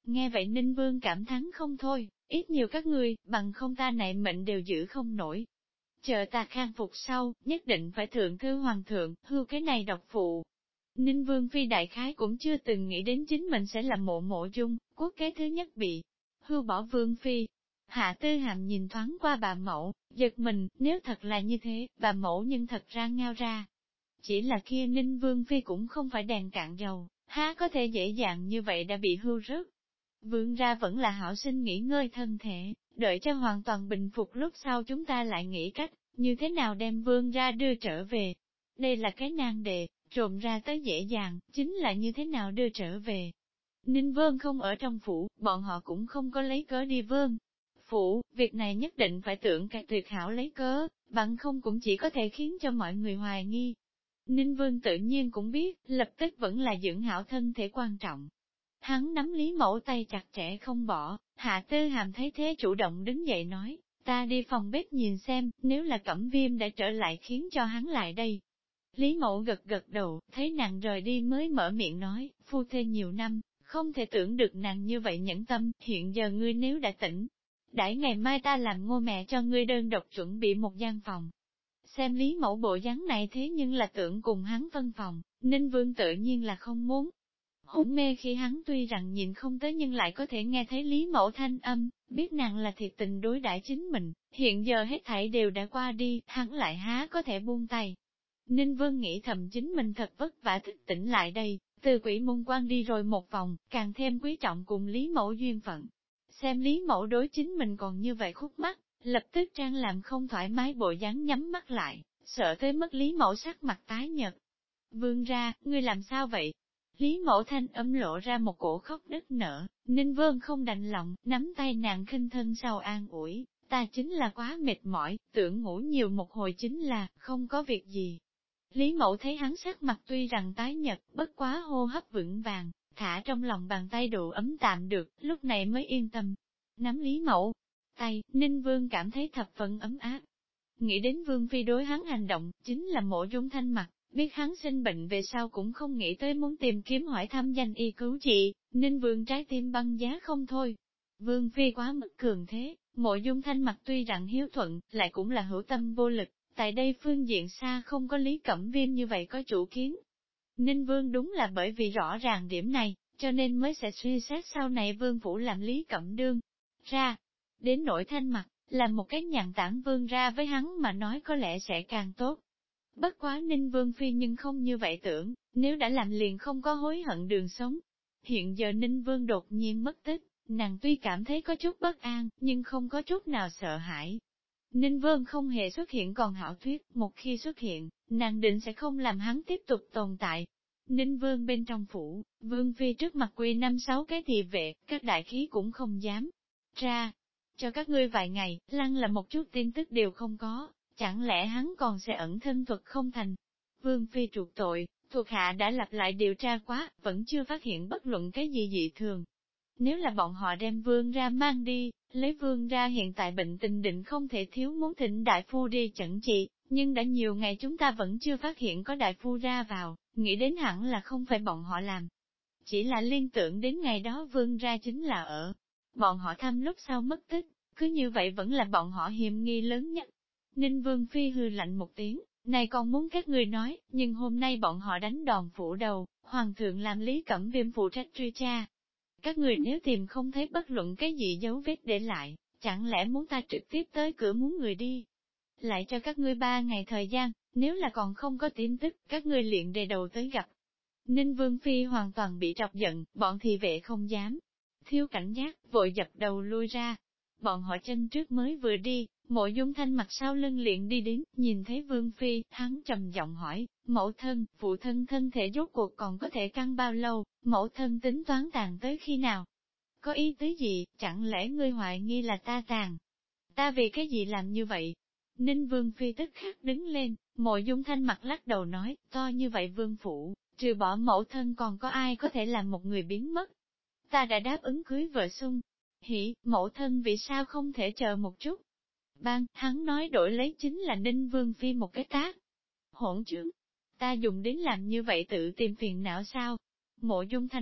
Nghe vậy Ninh Vương cảm thán không thôi, ít nhiều các ngươi, bằng không ta này mệnh đều giữ không nổi. Chờ ta khang phục sau, nhất định phải thượng thư hoàng thượng, hưu cái này độc phụ. Ninh Vương Phi đại khái cũng chưa từng nghĩ đến chính mình sẽ là mộ dung, quốc kế thứ nhất bị hưu bỏ Vương Phi. Hạ Tư Hàm nhìn thoáng qua bà mẫu, giật mình, nếu thật là như thế, bà mẫu nhưng thật ra ngao ra. Chỉ là kia Ninh Vương Phi cũng không phải đèn cạn dầu, há có thể dễ dàng như vậy đã bị hưu rớt. Vương ra vẫn là hảo sinh nghỉ ngơi thân thể, đợi cho hoàn toàn bình phục lúc sau chúng ta lại nghĩ cách, như thế nào đem vương ra đưa trở về. Đây là cái nan đề, trộm ra tới dễ dàng, chính là như thế nào đưa trở về. Ninh Vương không ở trong phủ, bọn họ cũng không có lấy cớ đi vương. Phủ, việc này nhất định phải tưởng cái tuyệt hảo lấy cớ, bằng không cũng chỉ có thể khiến cho mọi người hoài nghi. Ninh Vương tự nhiên cũng biết, lập tức vẫn là dưỡng hảo thân thể quan trọng. Hắn nắm Lý Mẫu tay chặt chẽ không bỏ, Hạ Tư Hàm thấy thế chủ động đứng dậy nói, ta đi phòng bếp nhìn xem, nếu là Cẩm Viêm đã trở lại khiến cho hắn lại đây. Lý Mẫu gật gật đầu, thấy nàng rời đi mới mở miệng nói, phu thê nhiều năm, không thể tưởng được nàng như vậy nhẫn tâm, hiện giờ ngươi nếu đã tỉnh. Đãi ngày mai ta làm ngô mẹ cho ngươi đơn độc chuẩn bị một gian phòng. Xem Lý Mẫu bộ dáng này thế nhưng là tưởng cùng hắn phân phòng, Ninh Vương tự nhiên là không muốn. Hỗn mê khi hắn tuy rằng nhìn không tới nhưng lại có thể nghe thấy Lý Mẫu thanh âm, biết nàng là thiệt tình đối đãi chính mình, hiện giờ hết thảy đều đã qua đi, hắn lại há có thể buông tay. Ninh Vương nghĩ thầm chính mình thật vất vả thức tỉnh lại đây, từ Quỷ Môn Quan đi rồi một vòng, càng thêm quý trọng cùng Lý Mẫu duyên phận. Xem Lý Mẫu đối chính mình còn như vậy khúc mắc, lập tức trang làm không thoải mái bộ dáng nhắm mắt lại, sợ tới mất Lý Mẫu sắc mặt tái nhợt. Vương ra, ngươi làm sao vậy? Lý Mẫu thanh âm lộ ra một cổ khóc nức nở, Ninh Vương không đành lòng, nắm tay nàng khinh thân sau an ủi, ta chính là quá mệt mỏi, tưởng ngủ nhiều một hồi chính là, không có việc gì. Lý Mẫu thấy hắn sắc mặt tuy rằng tái nhợt, bất quá hô hấp vững vàng, thả trong lòng bàn tay độ ấm tạm được, lúc này mới yên tâm. Nắm Lý Mẫu tay, Ninh Vương cảm thấy thập phần ấm áp. Nghĩ đến Vương Phi đối hắn hành động, chính là mộ dung thanh mặt, biết hắn sinh bệnh về sau cũng không nghĩ tới muốn tìm kiếm hỏi thăm danh y cứu trị, Ninh Vương trái tim băng giá không thôi. Vương Phi quá mức cường thế, mộ dung thanh mặt tuy rằng hiếu thuận, lại cũng là hữu tâm vô lực, tại đây phương diện xa không có Lý Cẩm Viêm như vậy có chủ kiến. Ninh Vương đúng là bởi vì rõ ràng điểm này, cho nên mới sẽ suy xét sau này Vương Phủ làm Lý Cẩm Đương ra. Đến nỗi thanh mặt, làm một cái nhàn tản vương ra với hắn mà nói có lẽ sẽ càng tốt. Bất quá Ninh Vương Phi nhưng không như vậy tưởng, nếu đã làm liền không có hối hận đường sống. Hiện giờ Ninh Vương đột nhiên mất tích, nàng tuy cảm thấy có chút bất an, nhưng không có chút nào sợ hãi. Ninh Vương không hề xuất hiện còn hảo thuyết, một khi xuất hiện, nàng định sẽ không làm hắn tiếp tục tồn tại. Ninh Vương bên trong phủ, Vương Phi trước mặt quỳ 5-6 cái thị vệ, các đại khí cũng không dám ra. Cho các ngươi vài ngày, lăng là một chút tin tức đều không có, chẳng lẽ hắn còn sẽ ẩn thân thuật không thành. Vương Phi trục tội, thuộc hạ đã lặp lại điều tra quá, vẫn chưa phát hiện bất luận cái gì dị thường. Nếu là bọn họ đem vương ra mang đi, lấy vương ra hiện tại bệnh tình định không thể thiếu muốn thỉnh đại phu đi chẩn trị, nhưng đã nhiều ngày chúng ta vẫn chưa phát hiện có đại phu ra vào, nghĩ đến hẳn là không phải bọn họ làm. Chỉ là liên tưởng đến ngày đó vương ra chính là ở bọn họ thăm lúc sau mất tích, cứ như vậy vẫn là bọn họ hiểm nghi lớn nhất. Ninh Vương Phi hư lạnh một tiếng, này còn muốn các người nói, nhưng hôm nay bọn họ đánh đòn phủ đầu, Hoàng thượng làm Lý Cẩm Viêm phụ trách truy tra. Các người nếu tìm không thấy bất luận cái gì dấu vết để lại, chẳng lẽ muốn ta trực tiếp tới cửa muốn người đi? Lại cho các ngươi 3 ngày thời gian, nếu là còn không có tin tức, các ngươi liền đề đầu tới gặp. Ninh Vương Phi hoàn toàn bị trọc giận, bọn thị vệ không dám. Thiếu cảnh giác, vội dập đầu lui ra. Bọn họ chân trước mới vừa đi, Mộ Dung Thanh mặt sau lưng liền đi đến, nhìn thấy Vương Phi, hắn trầm giọng hỏi, mẫu thân, phụ thân thân thể rốt cuộc còn có thể căng bao lâu, mẫu thân tính toán tàn tới khi nào? Có ý tứ gì, chẳng lẽ ngươi hoài nghi là ta tàn? Ta vì cái gì làm như vậy? Ninh Vương Phi tức khắc đứng lên, Mộ Dung Thanh mặt lắc đầu nói, to như vậy Vương Phủ, trừ bỏ mẫu thân còn có ai có thể làm một người biến mất? Ta đã đáp ứng cưới vợ Xuân. Hỉ, mẫu thân vì sao không thể chờ một chút? Hắn nói đổi lấy chính là Ninh Vương Phi một cái tác. Hỗn trướng, ta dùng đến làm như vậy tự tìm phiền não sao? Mộ Dung Thanh mặt,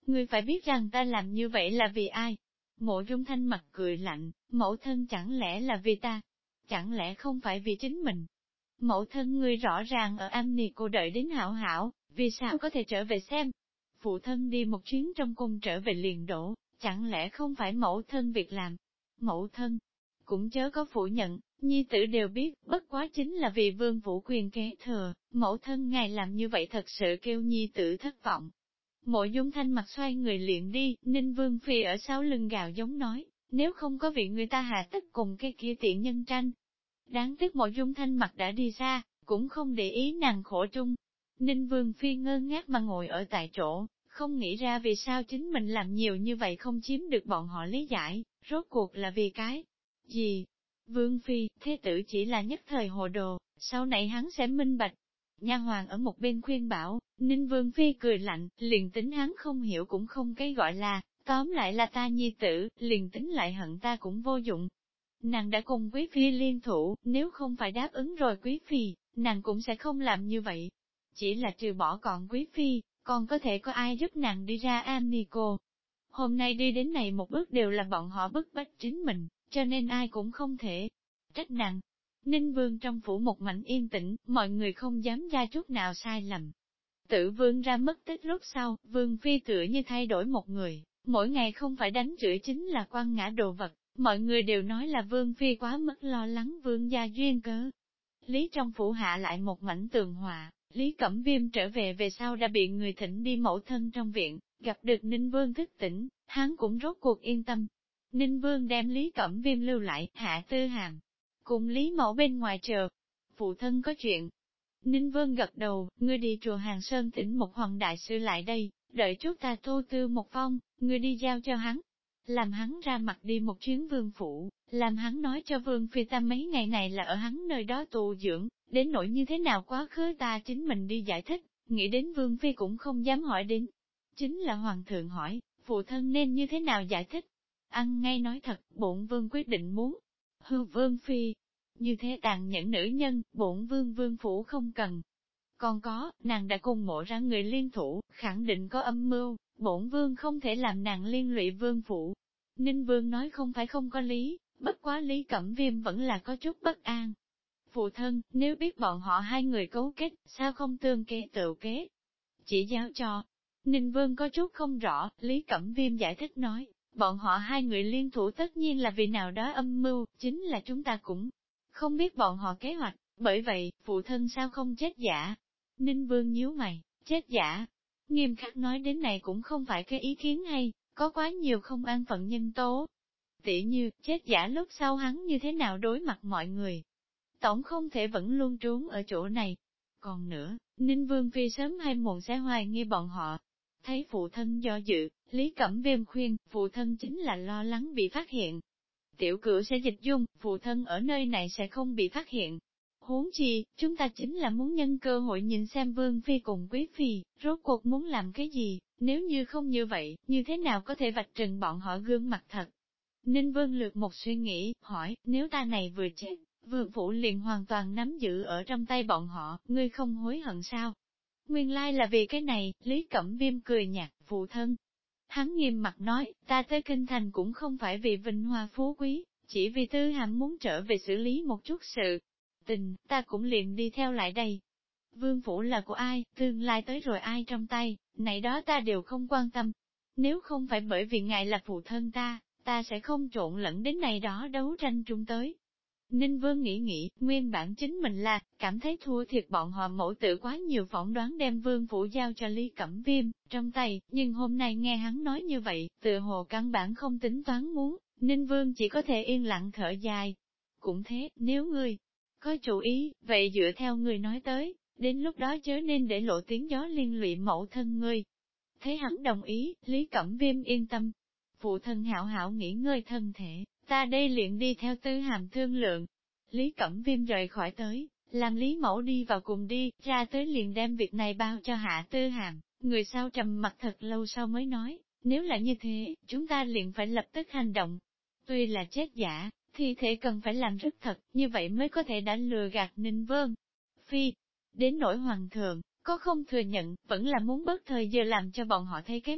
Ngươi phải biết rằng ta làm như vậy là vì ai? Mộ Dung Thanh mặt cười lạnh, mẫu thân chẳng lẽ là vì ta? Chẳng lẽ không phải vì chính mình? Mẫu thân ngươi rõ ràng ở Am Ni cô đợi đến hảo hảo, vì sao có thể trở về xem? Phụ thân đi một chuyến trong cung trở về liền đổ, chẳng lẽ không phải mẫu thân việc làm? Mẫu thân cũng chớ có phủ nhận, nhi tử đều biết, bất quá chính là vì vương vũ quyền kế thừa, mẫu thân ngài làm như vậy thật sự kêu nhi tử thất vọng. Mộ Dung Thanh mặt xoay người liền đi, Ninh Vương Phi ở sau lưng gào giống nói, nếu không có vị người ta hạ tất cùng cái kia tiện nhân tranh. Đáng tiếc Mộ Dung Thanh mặt đã đi xa, cũng không để ý nàng khổ trung. Ninh Vương Phi ngơ ngác mà ngồi ở tại chỗ, không nghĩ ra vì sao chính mình làm nhiều như vậy không chiếm được bọn họ lý giải, rốt cuộc là vì cái gì? Vương Phi, thế tử chỉ là nhất thời hồ đồ, sau này hắn sẽ minh bạch. Nha hoàng ở một bên khuyên bảo, Ninh Vương Phi cười lạnh, liền tính hắn không hiểu cũng không cái gọi là, tóm lại là ta nhi tử, liền tính lại hận ta cũng vô dụng. Nàng đã cùng Quý Phi liên thủ, nếu không phải đáp ứng rồi Quý Phi, nàng cũng sẽ không làm như vậy. Chỉ là trừ bỏ còn Quý Phi, còn có thể có ai giúp nàng đi ra Am Ni Cô. Hôm nay đi đến này một bước đều là bọn họ bức bách chính mình, cho nên ai cũng không thể trách nàng. Ninh Vương trong phủ một mảnh yên tĩnh, mọi người không dám ra chút nào sai lầm. Tử Vương ra mất tích lúc sau, Vương Phi tựa như thay đổi một người, mỗi ngày không phải đánh chửi chính là quăng ngã đồ vật, mọi người đều nói là Vương Phi quá mức lo lắng Vương gia duyên cớ. Lý trong phủ hạ lại một mảnh tường hòa, Lý Cẩm Viêm trở về sau đã bị người thỉnh đi mẫu thân trong viện, gặp được Ninh Vương thức tỉnh, hắn cũng rốt cuộc yên tâm. Ninh Vương đem Lý Cẩm Viêm lưu lại, hạ tư hàm, cùng Lý Mẫu bên ngoài chờ. Phụ thân có chuyện. Ninh Vương gật đầu, ngươi đi chùa Hàng Sơn thỉnh một hoàng đại sư lại đây, đợi chút ta thu tư một phong, ngươi đi giao cho hắn. Làm hắn ra mặt đi một chuyến vương phủ, làm hắn nói cho Vương Phi ta mấy ngày này là ở hắn nơi đó tù dưỡng, đến nỗi như thế nào quá khứ ta chính mình đi giải thích, nghĩ đến Vương Phi cũng không dám hỏi đến. Chính là Hoàng thượng hỏi, phụ thân nên như thế nào giải thích? Ăn ngay nói thật, bổn Vương quyết định muốn hư Vương Phi. Như thế tàn nhẫn nữ nhân, bổn Vương phủ không cần. Còn có, nàng đã cùng mộ ra người liên thủ, khẳng định có âm mưu, bổn Vương không thể làm nàng liên lụy Vương phủ. Ninh Vương nói không phải không có lý, bất quá Lý Cẩm Viêm vẫn là có chút bất an. Phụ thân, nếu biết bọn họ hai người cấu kết, sao không tương kế tự kế? Chỉ giáo cho. Ninh Vương có chút không rõ, Lý Cẩm Viêm giải thích nói, bọn họ hai người liên thủ tất nhiên là vì nào đó âm mưu, chính là chúng ta cũng không biết bọn họ kế hoạch, bởi vậy, phụ thân sao không chết giả? Ninh Vương nhíu mày, chết giả? Nghiêm khắc nói đến này cũng không phải cái ý kiến hay, có quá nhiều không an phận nhân tố. Tỉ như, chết giả lúc sau hắn như thế nào đối mặt mọi người. Tổng không thể vẫn luôn trốn ở chỗ này. Còn nữa, Ninh Vương Phi sớm hay muộn sẽ hoài nghi bọn họ. Thấy phụ thân do dự, Lý Cẩm Viêm khuyên, phụ thân chính là lo lắng bị phát hiện. Tiểu cửu sẽ dịch dung, phụ thân ở nơi này sẽ không bị phát hiện. Huống chi, chúng ta chính là muốn nhân cơ hội nhìn xem Vương Phi cùng Quý Phi, rốt cuộc muốn làm cái gì, nếu như không như vậy, như thế nào có thể vạch trần bọn họ gương mặt thật. Ninh Vương lược một suy nghĩ, hỏi, nếu ta này vừa chết, Vương Phủ liền hoàn toàn nắm giữ ở trong tay bọn họ, ngươi không hối hận sao? Nguyên lai là vì cái này, Lý Cẩm Viêm cười nhạt, phụ thân. Hắn nghiêm mặt nói, ta tới Kinh Thành cũng không phải vì vinh hoa phú quý, chỉ vì Tư Hàm muốn trở về xử lý một chút sự tình, ta cũng liền đi theo lại đây. Vương Phủ là của ai, tương lai tới rồi ai trong tay, này đó ta đều không quan tâm. Nếu không phải bởi vì ngài là phụ thân ta sẽ không trộn lẫn đến này đó đấu tranh trung tới. Ninh Vương nghĩ, nguyên bản chính mình là, cảm thấy thua thiệt bọn họ mẫu tử quá nhiều phỏng đoán đem Vương Phủ giao cho Lý Cẩm Viêm, trong tay, nhưng hôm nay nghe hắn nói như vậy, tựa hồ căn bản không tính toán muốn, Ninh Vương chỉ có thể yên lặng thở dài. Cũng thế, nếu ngươi có chủ ý, vậy dựa theo ngươi nói tới, đến lúc đó chớ nên để lộ tiếng gió liên lụy mẫu thân ngươi. Thế hắn đồng ý, Lý Cẩm Viêm yên tâm. Phụ thân hảo hảo nghỉ ngơi thân thể, ta đây liền đi theo Tư Hàm thương lượng. Lý Cẩm Viêm rời khỏi tới, làm Lý Mẫu đi vào cùng đi, ra tới liền đem việc này bao cho Hạ Tư Hàm, người sau trầm mặt thật lâu sau mới nói, nếu là như thế, chúng ta liền phải lập tức hành động. Tuy là chết giả, thi thể cần phải làm rất thật, như vậy mới có thể đã lừa gạt Ninh Vương. Phi, đến nỗi hoàng thượng, có không thừa nhận, vẫn là muốn bớt thời giờ làm cho bọn họ thấy cái mặt,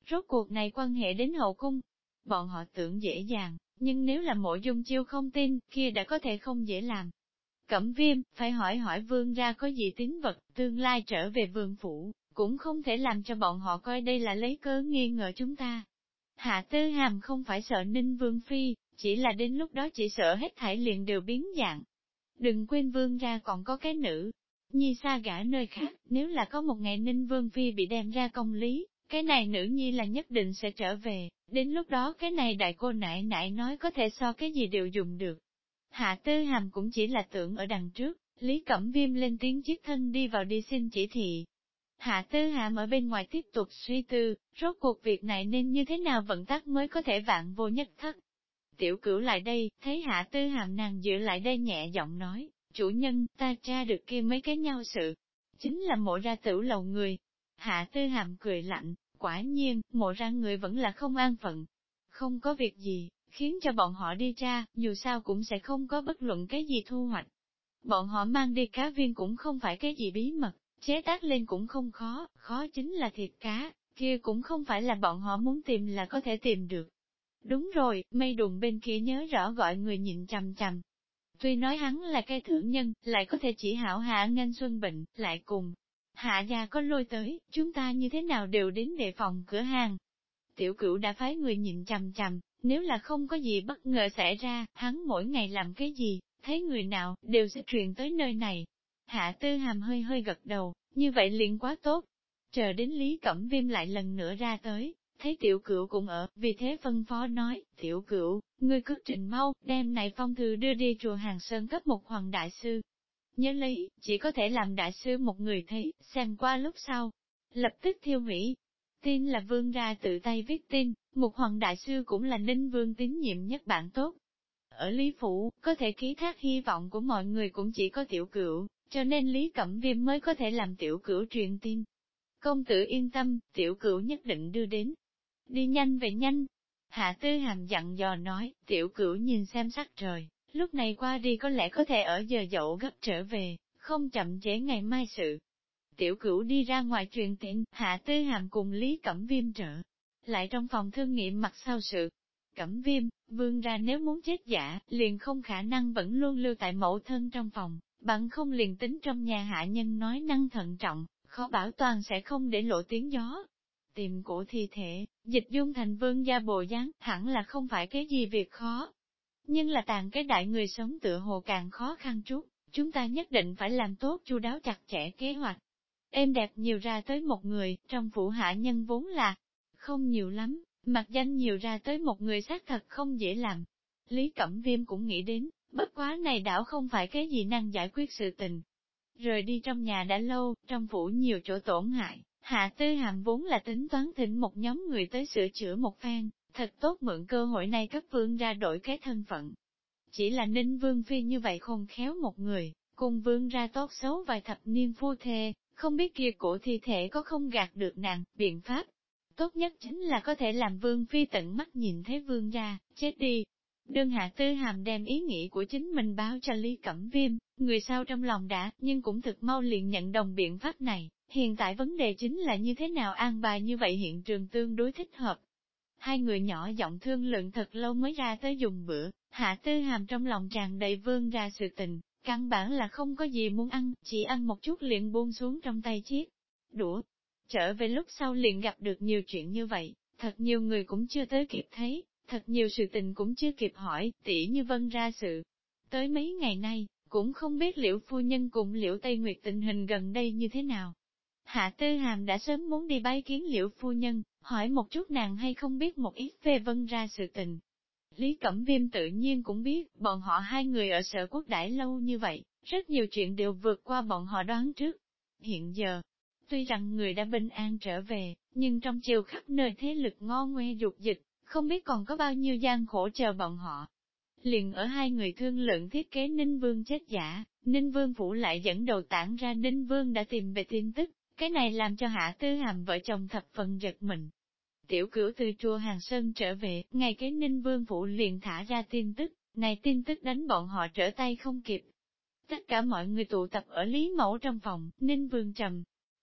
rốt cuộc này quan hệ đến hậu cung. Bọn họ tưởng dễ dàng, nhưng nếu là Mộ Dung Chiêu không tin, kia đã có thể không dễ làm. Cẩm Viêm, phải hỏi hỏi vương ra có gì tín vật, tương lai trở về vương phủ, cũng không thể làm cho bọn họ coi đây là lấy cớ nghi ngờ chúng ta. Hạ Tư Hàm không phải sợ Ninh Vương Phi, chỉ là đến lúc đó chỉ sợ hết thảy liền đều biến dạng. Đừng quên vương ra còn có cái nữ, nhi xa gả nơi khác, nếu là có một ngày Ninh Vương Phi bị đem ra công lý, cái này nữ nhi là nhất định sẽ trở về, đến lúc đó cái này đại cô nại nại nói có thể so cái gì đều dùng được. Hạ Tư Hàm cũng chỉ là tưởng ở đằng trước, Lý Cẩm Viêm lên tiếng chiếc thân đi vào đi xin chỉ thị. Hạ Tư Hàm ở bên ngoài tiếp tục suy tư, rốt cuộc việc này nên như thế nào vận tắc mới có thể vạn vô nhất thất. Tiểu Cửu lại đây, thấy Hạ Tư Hàm nàng dựa lại đây nhẹ giọng nói, chủ nhân, ta tra được kia mấy cái nhau sự, chính là Mộ ra tử lầu người. Hạ Tư Hàm cười lạnh, quả nhiên, Mộ ra người vẫn là không an phận. Không có việc gì, khiến cho bọn họ đi tra, dù sao cũng sẽ không có bất luận cái gì thu hoạch. Bọn họ mang đi cá viên cũng không phải cái gì bí mật, chế tác lên cũng không khó, khó chính là thịt cá, kia cũng không phải là bọn họ muốn tìm là có thể tìm được. Đúng rồi, mây đùng bên kia nhớ rõ gọi người nhịn chằm chằm. Tuy nói hắn là cái thượng nhân, lại có thể chỉ hảo hạ nghênh xuân bệnh, lại cùng. Hạ gia có lôi tới, chúng ta như thế nào đều đến đề phòng cửa hàng. Tiểu Cửu đã phái người nhịn chằm chằm, nếu là không có gì bất ngờ xảy ra, hắn mỗi ngày làm cái gì, thấy người nào, đều sẽ truyền tới nơi này. Hạ Tư Hàm hơi hơi gật đầu, như vậy liền quá tốt. Chờ đến Lý Cẩm Viêm lại lần nữa ra tới, thấy Tiểu Cửu cũng ở, vì thế phân phó nói, Tiểu Cửu, ngươi cứ trình mau, đem này phong thư đưa đi chùa Hàng Sơn cấp một hoàng đại sư. Nhớ lấy, chỉ có thể làm đại sư một người thấy, xem qua lúc sau, lập tức thiêu hủy. Tin là vương ra tự tay viết tin, một hoàng đại sư cũng là Ninh Vương tín nhiệm nhất bạn tốt. Ở Lý Phủ, có thể ký thác hy vọng của mọi người cũng chỉ có Tiểu Cửu, cho nên Lý Cẩm Viêm mới có thể làm Tiểu Cửu truyền tin. Công tử yên tâm, Tiểu Cửu nhất định đưa đến. Đi nhanh về nhanh. Hạ Tư Hàm dặn dò nói, Tiểu Cửu nhìn xem sắc trời, lúc này qua đi có lẽ có thể ở giờ dậu gấp trở về, không chậm trễ ngày mai sự. Tiểu Cửu đi ra ngoài truyền tin, Hạ Tư Hàm cùng Lý Cẩm Viêm trở lại trong phòng thương nghiệm mặt sau sự. Cẩm Viêm, vương ra nếu muốn chết giả, liền không khả năng vẫn luôn lưu tại mẫu thân trong phòng, bằng không liền tính trong nhà hạ nhân nói năng thận trọng, khó bảo toàn sẽ không để lộ tiếng gió. Tìm cổ thi thể, dịch dung thành vương gia bộ dáng, hẳn là không phải cái gì việc khó. Nhưng là tàn cái đại người sống tựa hồ càng khó khăn chút, chúng ta nhất định phải làm tốt chu đáo chặt chẽ kế hoạch. Êm đẹp nhiều ra tới một người, trong phủ hạ nhân vốn là không nhiều lắm, mặc danh nhiều ra tới một người xác thật không dễ làm. Lý Cẩm Viêm cũng nghĩ đến, bất quá này đảo không phải cái gì năng giải quyết sự tình. Rời đi trong nhà đã lâu, trong phủ nhiều chỗ tổn hại, Hạ Tư Hàm vốn là tính toán thỉnh một nhóm người tới sửa chữa một phen, thật tốt mượn cơ hội này cấp vương ra đổi cái thân phận. Chỉ là Ninh Vương Phi như vậy khôn khéo một người, cùng vương ra tốt xấu vài thập niên phu thê, không biết kia cổ thi thể có không gạt được nàng, biện pháp. Tốt nhất chính là có thể làm Vương Phi tận mắt nhìn thấy vương gia, chết đi. Đương Hạ Tư Hàm đem ý nghĩ của chính mình báo cho Lý Cẩm Viêm, người sau trong lòng đã, nhưng cũng thực mau liền nhận đồng biện pháp này. Hiện tại vấn đề chính là như thế nào an bài như vậy hiện trường tương đối thích hợp. Hai người nhỏ giọng thương lượng thật lâu mới ra tới dùng bữa, Hạ Tư Hàm trong lòng tràn đầy vương ra sự tình, căn bản là không có gì muốn ăn, chỉ ăn một chút liền buông xuống trong tay chiếc đũa. Trở về lúc sau liền gặp được nhiều chuyện như vậy, thật nhiều người cũng chưa tới kịp thấy, thật nhiều sự tình cũng chưa kịp hỏi, tỉ như vân ra sự. Tới mấy ngày nay, cũng không biết Liễu phu nhân cùng Liễu Tây Nguyệt tình hình gần đây như thế nào. Hạ Tư Hàm đã sớm muốn đi bái kiến Liễu phu nhân, hỏi một chút nàng hay không biết một ít về vân ra sự tình. Lý Cẩm Viêm tự nhiên cũng biết, bọn họ hai người ở Sở Quốc đãi lâu như vậy, rất nhiều chuyện đều vượt qua bọn họ đoán trước. Hiện giờ, tuy rằng người đã bình an trở về, nhưng trong chiều khắp nơi thế lực ngo ngoe dục dịch, không biết còn có bao nhiêu gian khổ chờ bọn họ. Liền ở hai người thương lượng thiết kế Ninh Vương chết giả, Ninh Vương phủ lại dẫn đầu tản ra Ninh Vương đã tìm về tin tức, cái này làm cho Hạ Tư Hàm vợ chồng thập phần giật mình. Tiểu Cửu từ chùa Hàng Sơn trở về, ngày cái Ninh Vương phủ liền thả ra tin tức, này tin tức đánh bọn họ trở tay không kịp. Tất cả mọi người tụ tập ở Lý Mẫu trong phòng, Ninh Vương trầm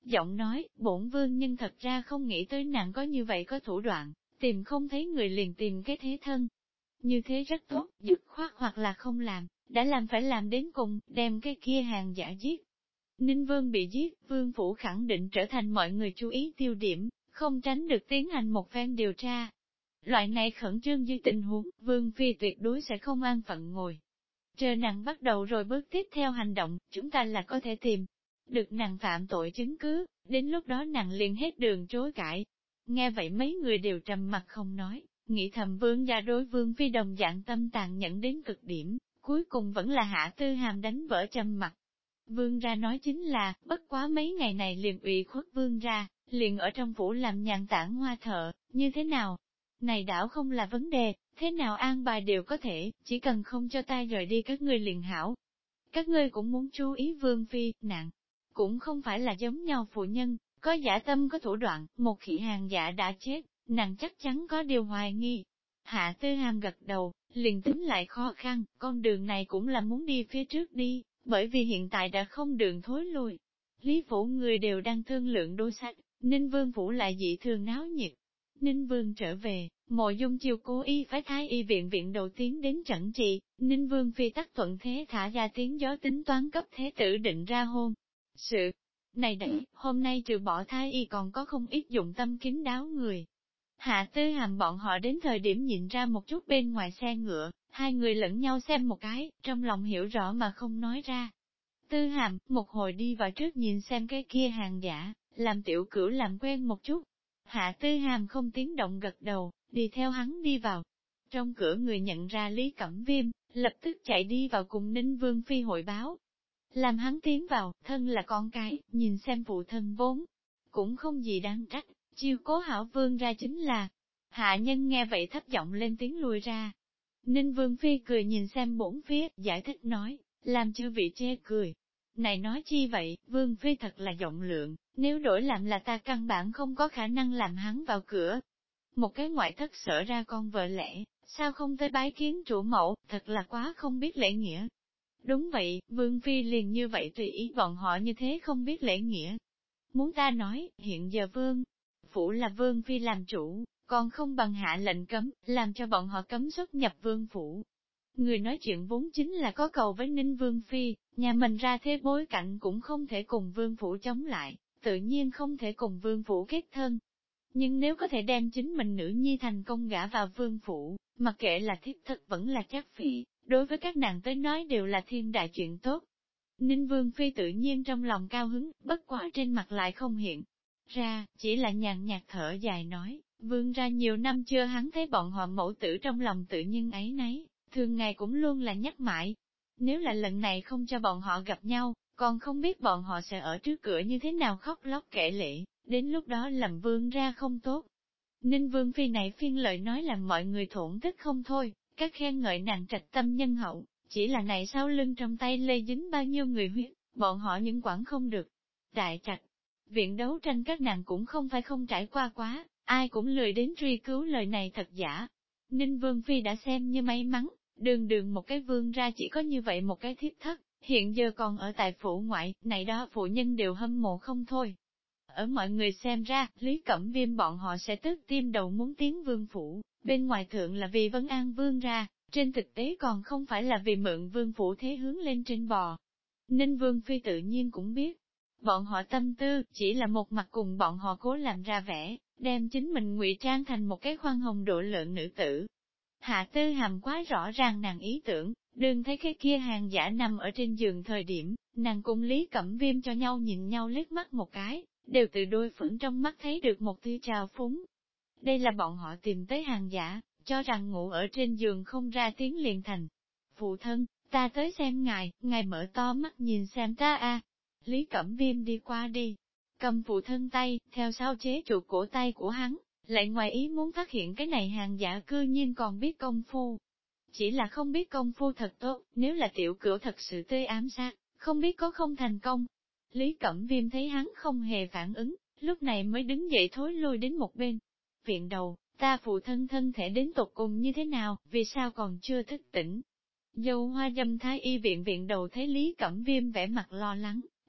giọng nói, bổn vương nhưng thật ra không nghĩ tới nàng có như vậy có thủ đoạn, tìm không thấy người liền tìm cái thế thân. Như thế rất tốt, dứt khoát hoặc là không làm, đã làm phải làm đến cùng, đem cái kia hàng giả giết. Ninh Vương bị giết, Vương Phủ khẳng định trở thành mọi người chú ý tiêu điểm, không tránh được tiến hành một phen điều tra. Loại này khẩn trương như tình huống, Vương Phi tuyệt đối sẽ không an phận ngồi. Chờ nàng bắt đầu rồi bước tiếp theo hành động, chúng ta là có thể tìm được nàng phạm tội chứng cứ, đến lúc đó nàng liền hết đường chối cãi. Nghe vậy mấy người đều trầm mặt không nói, nghĩ thầm Vương gia đối Vương Phi đồng dạng tâm tàn nhẫn đến cực điểm, cuối cùng vẫn là Hạ Tư Hàm đánh vỡ trầm mặt. Vương ra nói chính là, bất quá mấy ngày này liền ủy khuất vương ra, liền ở trong phủ làm nhàn tản hoa thợ, như thế nào? Này đảo không là vấn đề, thế nào an bài đều có thể, chỉ cần không cho ta rời đi các ngươi liền hảo. Các ngươi cũng muốn chú ý vương phi, nạn, cũng không phải là giống nhau phụ nhân, có giả tâm có thủ đoạn, một khi hàng giả đã chết, nàng chắc chắn có điều hoài nghi. Hạ Tư Hàm gật đầu, liền tính lại khó khăn, con đường này cũng là muốn đi phía trước đi, bởi vì hiện tại đã không đường thối lui. Lý phủ người đều đang thương lượng đối sách, Ninh Vương phủ lại dị thường náo nhiệt. Ninh Vương trở về, Mộ Dung chiều cố ý phái thái y viện viện đầu tiến đến trận trị, Ninh Vương phi tắc thuận thế thả ra tiếng gió tính toán cấp thế tử định ra hôn. Sự này đẩy, hôm nay trừ bỏ thái y còn có không ít dụng tâm kín đáo người. Hạ Tư Hàm bọn họ đến thời điểm nhìn ra một chút bên ngoài xe ngựa, hai người lẫn nhau xem một cái, trong lòng hiểu rõ mà không nói ra. Tư Hàm, một hồi đi vào trước nhìn xem cái kia hàng giả, làm tiểu cửu làm quen một chút. Hạ Tư Hàm không tiếng động gật đầu, đi theo hắn đi vào. Trong cửa người nhận ra Lý Cẩm Viêm, lập tức chạy đi vào cùng Ninh Vương Phi hội báo. Làm hắn tiến vào, thân là con cái, nhìn xem phụ thân vốn, cũng không gì đáng trách, chiêu cố hảo vương ra chính là. Hạ nhân nghe vậy thấp giọng lên tiếng lùi ra. Ninh Vương Phi cười nhìn xem bổn phía, giải thích nói, làm chư vị chê cười. Này nói chi vậy, Vương Phi thật là rộng lượng, nếu đổi làm là ta căn bản không có khả năng làm hắn vào cửa. Một cái ngoại thất sở ra con vợ lẽ, sao không tới bái kiến chủ mẫu, thật là quá không biết lễ nghĩa. Đúng vậy, Vương Phi liền như vậy tùy ý bọn họ như thế không biết lễ nghĩa. Muốn ta nói, hiện giờ Vương Phủ là Vương Phi làm chủ, còn không bằng hạ lệnh cấm, làm cho bọn họ cấm xuất nhập Vương Phủ. Người nói chuyện vốn chính là có cầu với Ninh Vương Phi, nhà mình ra thế bối cảnh cũng không thể cùng Vương Phủ chống lại, tự nhiên không thể cùng Vương Phủ kết thân. Nhưng nếu có thể đem chính mình nữ nhi thành công gả vào Vương Phủ, mặc kệ là thiếp thất vẫn là chắc phỉ, đối với các nàng tới nói đều là thiên đại chuyện tốt. Ninh Vương Phi tự nhiên trong lòng cao hứng, bất quả trên mặt lại không hiện ra, chỉ là nhàn nhạt thở dài nói, Vương ra nhiều năm chưa hắn thấy bọn họ mẫu tử trong lòng tự nhiên ấy nấy, thường ngày cũng luôn là nhắc mãi. Nếu là lần này không cho bọn họ gặp nhau, còn không biết bọn họ sẽ ở trước cửa như thế nào khóc lóc kể lệ, đến lúc đó làm Vương ra không tốt. Ninh Vương Phi này phiên lời nói làm mọi người thổn thức không thôi, các khen ngợi nàng trạch tâm nhân hậu, chỉ là này sau lưng trong tay lây dính bao nhiêu người huyết, bọn họ những quản không được. Đại trạch, viện đấu tranh các nàng cũng không phải không trải qua quá, ai cũng lười đến truy cứu lời này thật giả. Ninh Vương Phi đã xem như may mắn, đường đường một cái vương ra chỉ có như vậy một cái thiếp thất, hiện giờ còn ở tại phủ ngoại, này đó phụ nhân đều hâm mộ không thôi. Ở mọi người xem ra, Lý Cẩm Viêm bọn họ sẽ tức tim đầu muốn tiến vương phủ, bên ngoài thượng là vì vấn an vương ra, trên thực tế còn không phải là vì mượn vương phủ thế hướng lên trên bò. Ninh Vương Phi tự nhiên cũng biết, bọn họ tâm tư chỉ là một mặt cùng bọn họ cố làm ra vẻ, đem chính mình ngụy trang thành một cái khoan hồng độ lượng nữ tử. Hạ Tư Hàm quá rõ ràng nàng ý tưởng, đừng thấy cái kia hàng giả nằm ở trên giường thời điểm, nàng cùng Lý Cẩm Viêm cho nhau nhìn nhau liếc mắt một cái, đều từ đôi phẫn trong mắt thấy được một tia trào phúng. Đây là bọn họ tìm tới hàng giả, cho rằng ngủ ở trên giường không ra tiếng liền thành. Phụ thân, ta tới xem ngài mở to mắt nhìn xem ta a. Lý Cẩm Viêm đi qua đi, cầm phụ thân tay, theo sau chế trụ cổ tay của hắn, lại ngoài ý muốn phát hiện cái này hàng giả cư nhiên còn biết công phu. Chỉ là không biết công phu thật tốt, nếu là tiểu cửu thật sự tươi ám sát, không biết có không thành công. Lý Cẩm Viêm thấy hắn không hề phản ứng, lúc này mới đứng dậy thối lui đến một bên. Viện đầu, ta phụ thân thân thể đến tột cùng như thế nào, vì sao còn chưa thức tỉnh? Dâu hoa dâm thái y viện viện đầu thấy Lý Cẩm Viêm vẻ mặt lo lắng,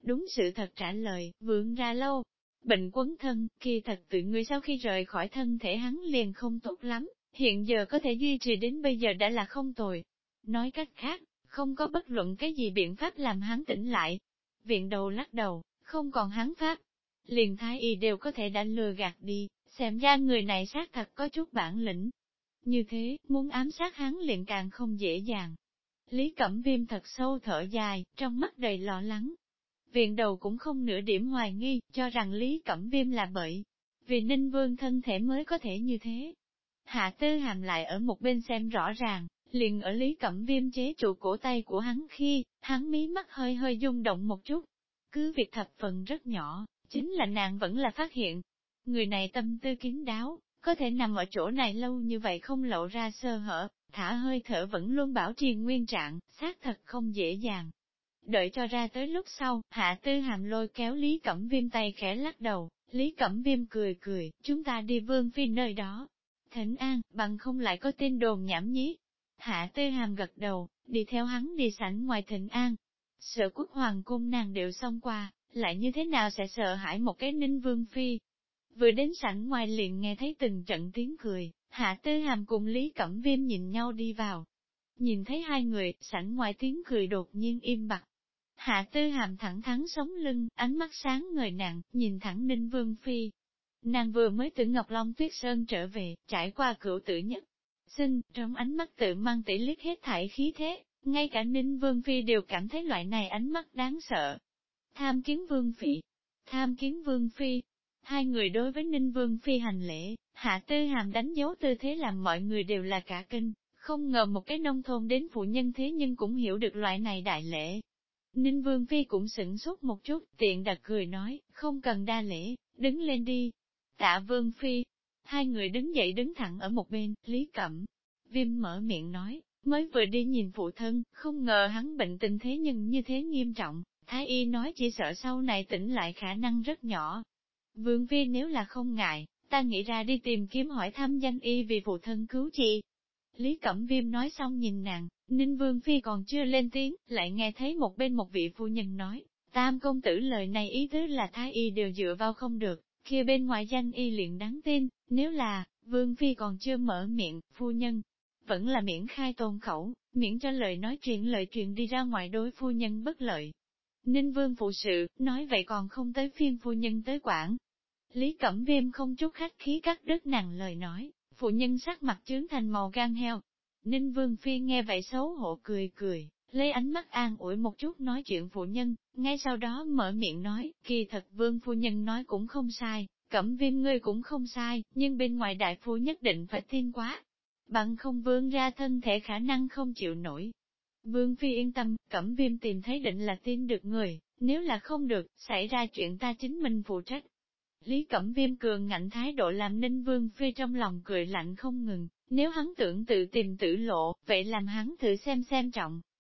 đúng sự thật trả lời, vượng ra lâu. Bệnh quấn thân, kỳ thật tự người sau khi rời khỏi thân thể hắn liền không tốt lắm, hiện giờ có thể duy trì đến bây giờ đã là không tồi. Nói cách khác, không có bất luận cái gì biện pháp làm hắn tỉnh lại. Viện đầu lắc đầu, không còn hắn pháp. Liền thái y đều có thể đã lừa gạt đi, xem ra người này xác thật có chút bản lĩnh. Như thế, muốn ám sát hắn liền càng không dễ dàng. Lý Cẩm Viêm thật sâu thở dài, trong mắt đầy lo lắng. Viện đầu cũng không nửa điểm hoài nghi, cho rằng Lý Cẩm Viêm là bởi vì Ninh Vương thân thể mới có thể như thế. Hạ Tư Hàm lại ở một bên xem rõ ràng, liền ở Lý Cẩm Viêm chế trụ cổ tay của hắn khi, hắn mí mắt hơi hơi rung động một chút. Cứ việc thập phần rất nhỏ, chính là nàng vẫn là phát hiện. Người này tâm tư kín đáo, có thể nằm ở chỗ này lâu như vậy không lộ ra sơ hở, thả hơi thở vẫn luôn bảo trì nguyên trạng, xác thật không dễ dàng. Đợi cho ra tới lúc sau, Hạ Tư Hàm lôi kéo Lý Cẩm Viêm tay khẽ lắc đầu, Lý Cẩm Viêm cười cười, chúng ta đi Vương Phi nơi đó. Thỉnh an, bằng không lại có tin đồn nhảm nhí. Hạ Tư Hàm gật đầu, đi theo hắn đi sảnh ngoài Thịnh An. Sợ quốc hoàng cung nàng đều xong qua, lại như thế nào sẽ sợ hãi một cái Ninh Vương Phi. Vừa đến sảnh ngoài liền nghe thấy từng trận tiếng cười, Hạ Tư Hàm cùng Lý Cẩm Viêm nhìn nhau đi vào. Nhìn thấy hai người, sảnh ngoài tiếng cười đột nhiên im bặt. Hạ Tư Hàm thẳng thắn sống lưng, ánh mắt sáng ngời nặng, nhìn thẳng Ninh Vương Phi. Nàng vừa mới từ Ngọc Long Tuyết Sơn trở về, trải qua cửu tử nhất. Sinh, trong ánh mắt tự mang tỷ liếc hết thảy khí thế, ngay cả Ninh Vương Phi đều cảm thấy loại này ánh mắt đáng sợ. Tham kiến Vương Phi, tham kiến Vương Phi. Hai người đối với Ninh Vương Phi hành lễ, Hạ Tư Hàm đánh dấu tư thế làm mọi người đều là cả kinh, không ngờ một cái nông thôn đến phụ nhân thế nhưng cũng hiểu được loại này đại lễ. Ninh Vương Phi cũng sửng sốt một chút, tiện đặt cười nói, không cần đa lễ, đứng lên đi. Tạ Vương Phi, hai người đứng dậy đứng thẳng ở một bên, Lý Cẩm Viêm mở miệng nói, mới vừa đi nhìn phụ thân, không ngờ hắn bệnh tình thế nhưng như thế nghiêm trọng, Thái Y nói chỉ sợ sau này tỉnh lại khả năng rất nhỏ. Vương Phi nếu là không ngại, ta nghĩ ra đi tìm kiếm hỏi thăm danh y vì phụ thân cứu trị. Lý Cẩm Viêm nói xong nhìn nàng, Ninh Vương Phi còn chưa lên tiếng, lại nghe thấy một bên một vị phu nhân nói, Tam công tử lời này ý tứ là Thái Y đều dựa vào không được, kia bên ngoài danh y liền đáng tin, nếu là, Vương Phi còn chưa mở miệng, phu nhân, vẫn là miễn khai tôn khẩu, miễn cho lời truyền đi ra ngoài đối phu nhân bất lợi. Ninh Vương phụ sự, nói vậy còn không tới phiên phu nhân tới quản. Lý Cẩm Viêm không chút khách khí cắt đứt nàng lời nói, phụ nhân sắc mặt chướng thành màu gan heo. Ninh Vương Phi nghe vậy xấu hổ cười cười, lấy ánh mắt an ủi một chút nói chuyện phụ nhân, ngay sau đó mở miệng nói, kỳ thật Vương phu nhân nói cũng không sai, Cẩm Viêm ngươi cũng không sai, nhưng bên ngoài đại phu nhất định phải tin quá. Bằng không Vương ra thân thể khả năng không chịu nổi. Vương Phi yên tâm, Cẩm Viêm tìm thấy định là tin được người, nếu là không được, xảy ra chuyện ta chính mình phụ trách. Lý Cẩm Viêm cường ngạnh thái độ làm Ninh Vương Phi trong lòng cười lạnh không ngừng, nếu hắn tưởng tự tìm tử lộ, vậy làm hắn thử xem trọng.